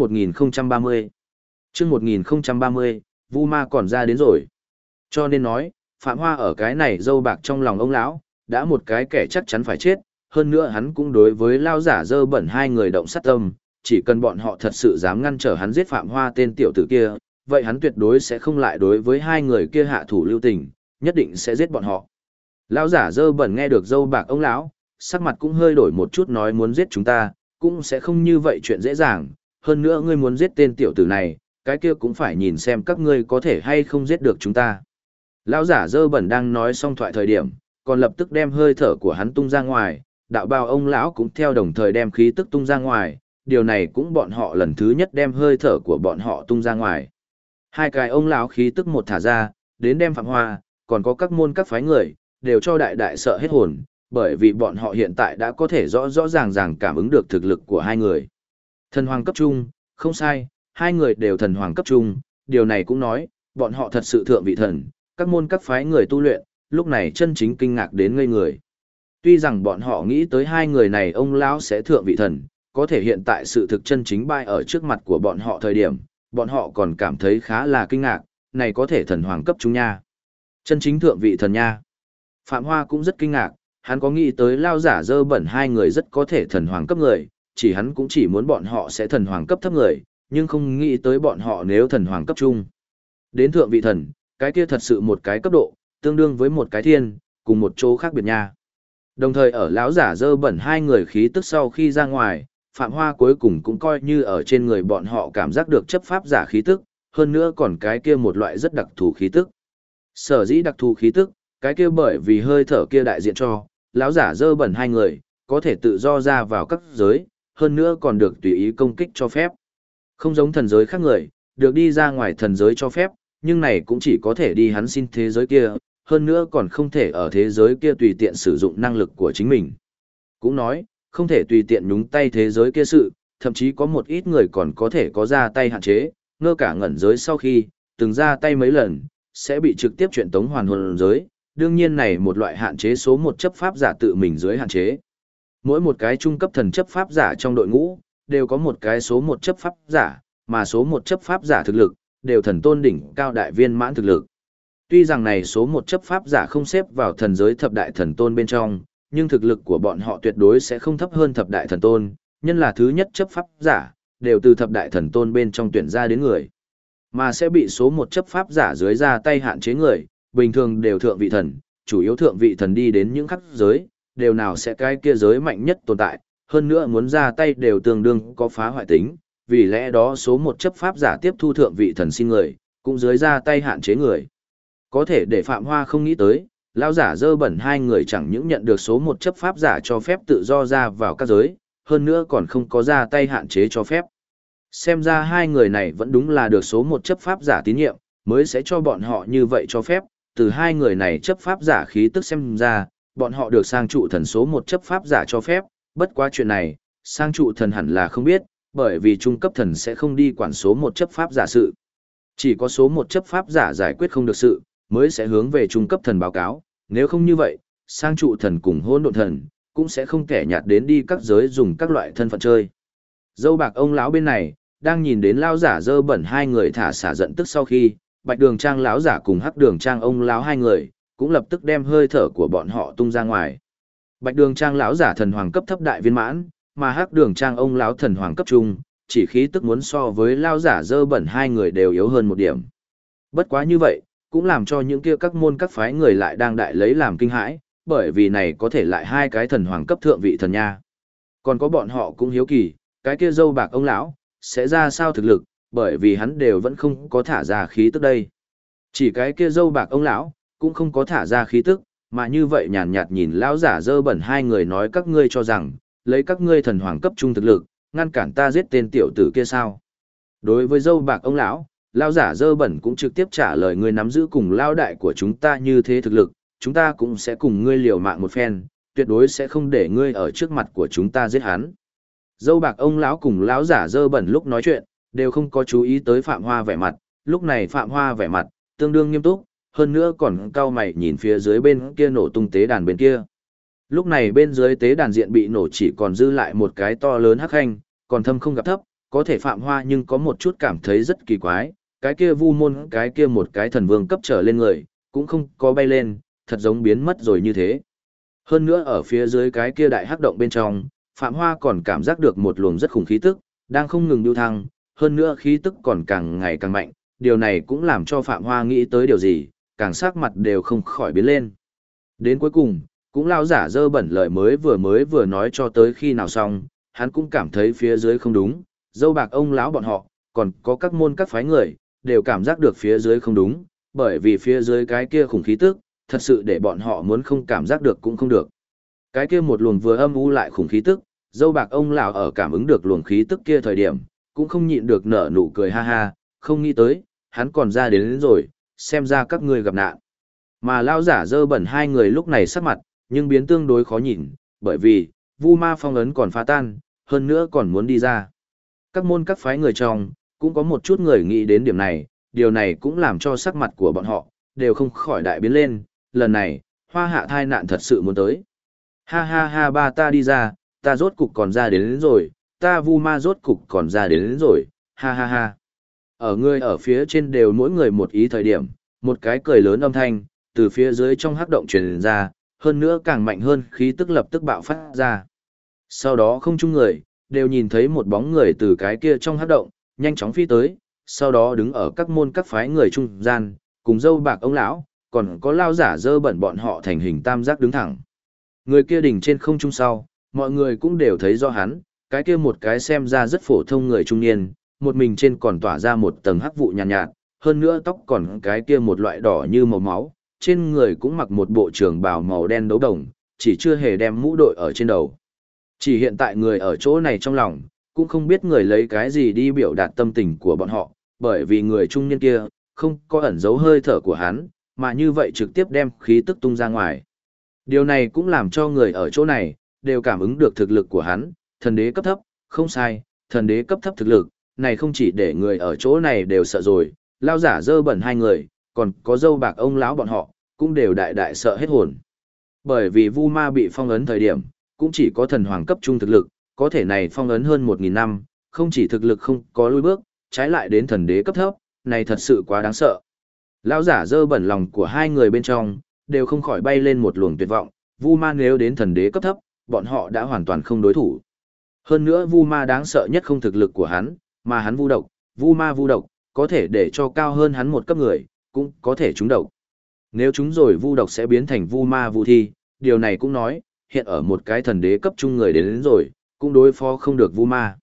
1030 Chương 1030, Vu Ma còn ra đến rồi. Cho nên nói, Phạm Hoa ở cái này dâu bạc trong lòng ông lão, đã một cái kẻ chắc chắn phải chết, hơn nữa hắn cũng đối với lao giả dơ bẩn hai người động sát tâm, chỉ cần bọn họ thật sự dám ngăn trở hắn giết Phạm Hoa tên tiểu tử kia, vậy hắn tuyệt đối sẽ không lại đối với hai người kia hạ thủ lưu tình, nhất định sẽ giết bọn họ. Lão giả dơ bẩn nghe được dâu bạc ông lão, sắc mặt cũng hơi đổi một chút nói muốn giết chúng ta, cũng sẽ không như vậy chuyện dễ dàng, hơn nữa ngươi muốn giết tên tiểu tử này, cái kia cũng phải nhìn xem các ngươi có thể hay không giết được chúng ta. Lão giả dơ bẩn đang nói xong thoại thời điểm, còn lập tức đem hơi thở của hắn tung ra ngoài, đạo bào ông lão cũng theo đồng thời đem khí tức tung ra ngoài, điều này cũng bọn họ lần thứ nhất đem hơi thở của bọn họ tung ra ngoài. Hai cái ông lão khí tức một thả ra, đến đem Phạm Hoa, còn có các môn các phái người, đều cho đại đại sợ hết hồn, bởi vì bọn họ hiện tại đã có thể rõ rõ ràng ràng cảm ứng được thực lực của hai người. Thần hoàng cấp trung, không sai, hai người đều thần hoàng cấp trung, điều này cũng nói, bọn họ thật sự thượng vị thần, các môn các phái người tu luyện, lúc này chân chính kinh ngạc đến ngây người. Tuy rằng bọn họ nghĩ tới hai người này ông lão sẽ thượng vị thần, có thể hiện tại sự thực chân chính bại ở trước mặt của bọn họ thời điểm, bọn họ còn cảm thấy khá là kinh ngạc, này có thể thần hoàng cấp trung nha. Chân chính thượng vị thần nha. Phạm Hoa cũng rất kinh ngạc, hắn có nghĩ tới lao giả dơ bẩn hai người rất có thể thần hoàng cấp người, chỉ hắn cũng chỉ muốn bọn họ sẽ thần hoàng cấp thấp người, nhưng không nghĩ tới bọn họ nếu thần hoàng cấp trung. Đến thượng vị thần, cái kia thật sự một cái cấp độ, tương đương với một cái thiên, cùng một chỗ khác biệt nha. Đồng thời ở lão giả dơ bẩn hai người khí tức sau khi ra ngoài, Phạm Hoa cuối cùng cũng coi như ở trên người bọn họ cảm giác được chấp pháp giả khí tức, hơn nữa còn cái kia một loại rất đặc thù khí tức. Sở dĩ đặc thù khí tức, cái kia bởi vì hơi thở kia đại diện cho, lão giả dơ bẩn hai người, có thể tự do ra vào các giới, hơn nữa còn được tùy ý công kích cho phép. Không giống thần giới khác người, được đi ra ngoài thần giới cho phép, nhưng này cũng chỉ có thể đi hắn xin thế giới kia, hơn nữa còn không thể ở thế giới kia tùy tiện sử dụng năng lực của chính mình. Cũng nói, không thể tùy tiện nhúng tay thế giới kia sự, thậm chí có một ít người còn có thể có ra tay hạn chế, ngơ cả ngẩn giới sau khi, từng ra tay mấy lần, sẽ bị trực tiếp chuyển tống hoàn hồn giới, đương nhiên này một loại hạn chế số một chấp pháp giả tự mình dưới hạn chế. Mỗi một cái trung cấp thần chấp pháp giả trong đội ngũ, đều có một cái số một chấp pháp giả, mà số một chấp pháp giả thực lực, đều thần tôn đỉnh cao đại viên mãn thực lực. Tuy rằng này số một chấp pháp giả không xếp vào thần giới thập đại thần tôn bên trong, nhưng thực lực của bọn họ tuyệt đối sẽ không thấp hơn thập đại thần tôn, nhân là thứ nhất chấp pháp giả, đều từ thập đại thần tôn bên trong tuyển ra đến người. Mà sẽ bị số một chấp pháp giả dưới ra tay hạn chế người, bình thường đều thượng vị thần, chủ yếu thượng vị thần đi đến những khắc giới, đều nào sẽ cái kia giới mạnh nhất tồn tại, hơn nữa muốn ra tay đều tương đương có phá hoại tính, vì lẽ đó số một chấp pháp giả tiếp thu thượng vị thần xin người, cũng dưới ra tay hạn chế người. Có thể để Phạm Hoa không nghĩ tới, lão giả dơ bẩn hai người chẳng những nhận được số một chấp pháp giả cho phép tự do ra vào các giới, hơn nữa còn không có ra tay hạn chế cho phép. Xem ra hai người này vẫn đúng là được số một chấp pháp giả tín nhiệm, mới sẽ cho bọn họ như vậy cho phép, từ hai người này chấp pháp giả khí tức xem ra, bọn họ được sang trụ thần số một chấp pháp giả cho phép, bất quá chuyện này, sang trụ thần hẳn là không biết, bởi vì trung cấp thần sẽ không đi quản số một chấp pháp giả sự. Chỉ có số một chấp pháp giả giải quyết không được sự, mới sẽ hướng về trung cấp thần báo cáo, nếu không như vậy, sang trụ thần cùng hôn độn thần, cũng sẽ không kẻ nhạt đến đi các giới dùng các loại thân phận chơi. Dâu bạc ông lão bên này, đang nhìn đến lão giả dơ bẩn hai người thả xả giận tức sau khi, bạch đường trang lão giả cùng hắc đường trang ông lão hai người, cũng lập tức đem hơi thở của bọn họ tung ra ngoài. Bạch đường trang lão giả thần hoàng cấp thấp đại viên mãn, mà hắc đường trang ông lão thần hoàng cấp trung, chỉ khí tức muốn so với lão giả dơ bẩn hai người đều yếu hơn một điểm. Bất quá như vậy, cũng làm cho những kia các môn các phái người lại đang đại lấy làm kinh hãi, bởi vì này có thể lại hai cái thần hoàng cấp thượng vị thần nha. Còn có bọn họ cũng hiếu kỳ, cái kia dâu bạc ông lão sẽ ra sao thực lực, bởi vì hắn đều vẫn không có thả ra khí tức đây. Chỉ cái kia dâu bạc ông lão cũng không có thả ra khí tức, mà như vậy nhàn nhạt nhìn lão giả dơ bẩn hai người nói các ngươi cho rằng, lấy các ngươi thần hoàng cấp trung thực lực, ngăn cản ta giết tên tiểu tử kia sao? Đối với dâu bạc ông lão, lão giả dơ bẩn cũng trực tiếp trả lời ngươi nắm giữ cùng lão đại của chúng ta như thế thực lực, chúng ta cũng sẽ cùng ngươi liều mạng một phen, tuyệt đối sẽ không để ngươi ở trước mặt của chúng ta giết hắn. Dâu bạc ông lão cùng lão giả dơ bẩn lúc nói chuyện, đều không có chú ý tới Phạm Hoa vẻ mặt, lúc này Phạm Hoa vẻ mặt, tương đương nghiêm túc, hơn nữa còn cau mày nhìn phía dưới bên kia nổ tung tế đàn bên kia. Lúc này bên dưới tế đàn diện bị nổ chỉ còn dư lại một cái to lớn hắc hành, còn thâm không gặp thấp, có thể Phạm Hoa nhưng có một chút cảm thấy rất kỳ quái, cái kia vu môn cái kia một cái thần vương cấp trở lên người, cũng không có bay lên, thật giống biến mất rồi như thế. Hơn nữa ở phía dưới cái kia đại hắc động bên trong, Phạm Hoa còn cảm giác được một luồng rất khủng khí tức, đang không ngừng điêu thăng, hơn nữa khí tức còn càng ngày càng mạnh, điều này cũng làm cho Phạm Hoa nghĩ tới điều gì, càng sắc mặt đều không khỏi biến lên. Đến cuối cùng, cũng lao giả dơ bẩn lời mới vừa nói cho tới khi nào xong, hắn cũng cảm thấy phía dưới không đúng, dâu bạc ông lão bọn họ, còn có các môn các phái người, đều cảm giác được phía dưới không đúng, bởi vì phía dưới cái kia khủng khí tức, thật sự để bọn họ muốn không cảm giác được cũng không được. Cái kia một luồng vừa âm u lại khủng khí tức, dâu bạc ông lão ở cảm ứng được luồng khí tức kia thời điểm, cũng không nhịn được nở nụ cười ha ha, không nghĩ tới, hắn còn ra đến rồi, xem ra các ngươi gặp nạn. Mà lao giả dơ bẩn hai người lúc này sắc mặt, nhưng biến tương đối khó nhìn, bởi vì, vu ma phong ấn còn phá tan, hơn nữa còn muốn đi ra. Các môn các phái người trong, cũng có một chút người nghĩ đến điểm này, điều này cũng làm cho sắc mặt của bọn họ, đều không khỏi đại biến lên, lần này, hoa hạ thai nạn thật sự muốn tới. Ha ha ha ba ta đi ra, ta rốt cục còn ra đến rồi, ta vu ma rốt cục còn ra đến rồi, ha ha ha. Ở người ở phía trên đều mỗi người một ý thời điểm, một cái cười lớn âm thanh, từ phía dưới trong hắc động truyền ra, hơn nữa càng mạnh hơn khí tức lập tức bạo phát ra. Sau đó không chung người, đều nhìn thấy một bóng người từ cái kia trong hắc động, nhanh chóng phi tới, sau đó đứng ở các môn các phái người trung gian, cùng dâu bạc ông lão, còn có lao giả dơ bẩn bọn họ thành hình tam giác đứng thẳng. Người kia đỉnh trên không trung sau, mọi người cũng đều thấy rõ hắn, cái kia một cái xem ra rất phổ thông người trung niên, một mình trên còn tỏa ra một tầng hắc vụ nhàn nhạt, hơn nữa tóc còn cái kia một loại đỏ như màu máu, trên người cũng mặc một bộ trường bào màu đen đấu đồng, chỉ chưa hề đem mũ đội ở trên đầu. Chỉ hiện tại người ở chỗ này trong lòng, cũng không biết người lấy cái gì đi biểu đạt tâm tình của bọn họ, bởi vì người trung niên kia, không có ẩn giấu hơi thở của hắn, mà như vậy trực tiếp đem khí tức tung ra ngoài. Điều này cũng làm cho người ở chỗ này, đều cảm ứng được thực lực của hắn, thần đế cấp thấp, không sai, thần đế cấp thấp thực lực, này không chỉ để người ở chỗ này đều sợ rồi, lao giả dơ bẩn hai người, còn có dâu bạc ông lão bọn họ, cũng đều đại đại sợ hết hồn. Bởi vì Vu Ma bị phong ấn thời điểm, cũng chỉ có thần hoàng cấp trung thực lực, có thể này phong ấn hơn 1000 năm, không chỉ thực lực không có lùi bước, trái lại đến thần đế cấp thấp, này thật sự quá đáng sợ. Lão giả dơ bẩn lòng của hai người bên trong, đều không khỏi bay lên một luồng tuyệt vọng, Vu Ma nếu đến thần đế cấp thấp, bọn họ đã hoàn toàn không đối thủ. Hơn nữa Vu Ma đáng sợ nhất không thực lực của hắn, mà hắn vu độc, Vu Ma vu độc, có thể để cho cao hơn hắn một cấp người, cũng có thể trúng độc. Nếu chúng rồi vu độc sẽ biến thành Vu Ma vu thi, điều này cũng nói, hiện ở một cái thần đế cấp trung người đến rồi, cũng đối phó không được Vu Ma.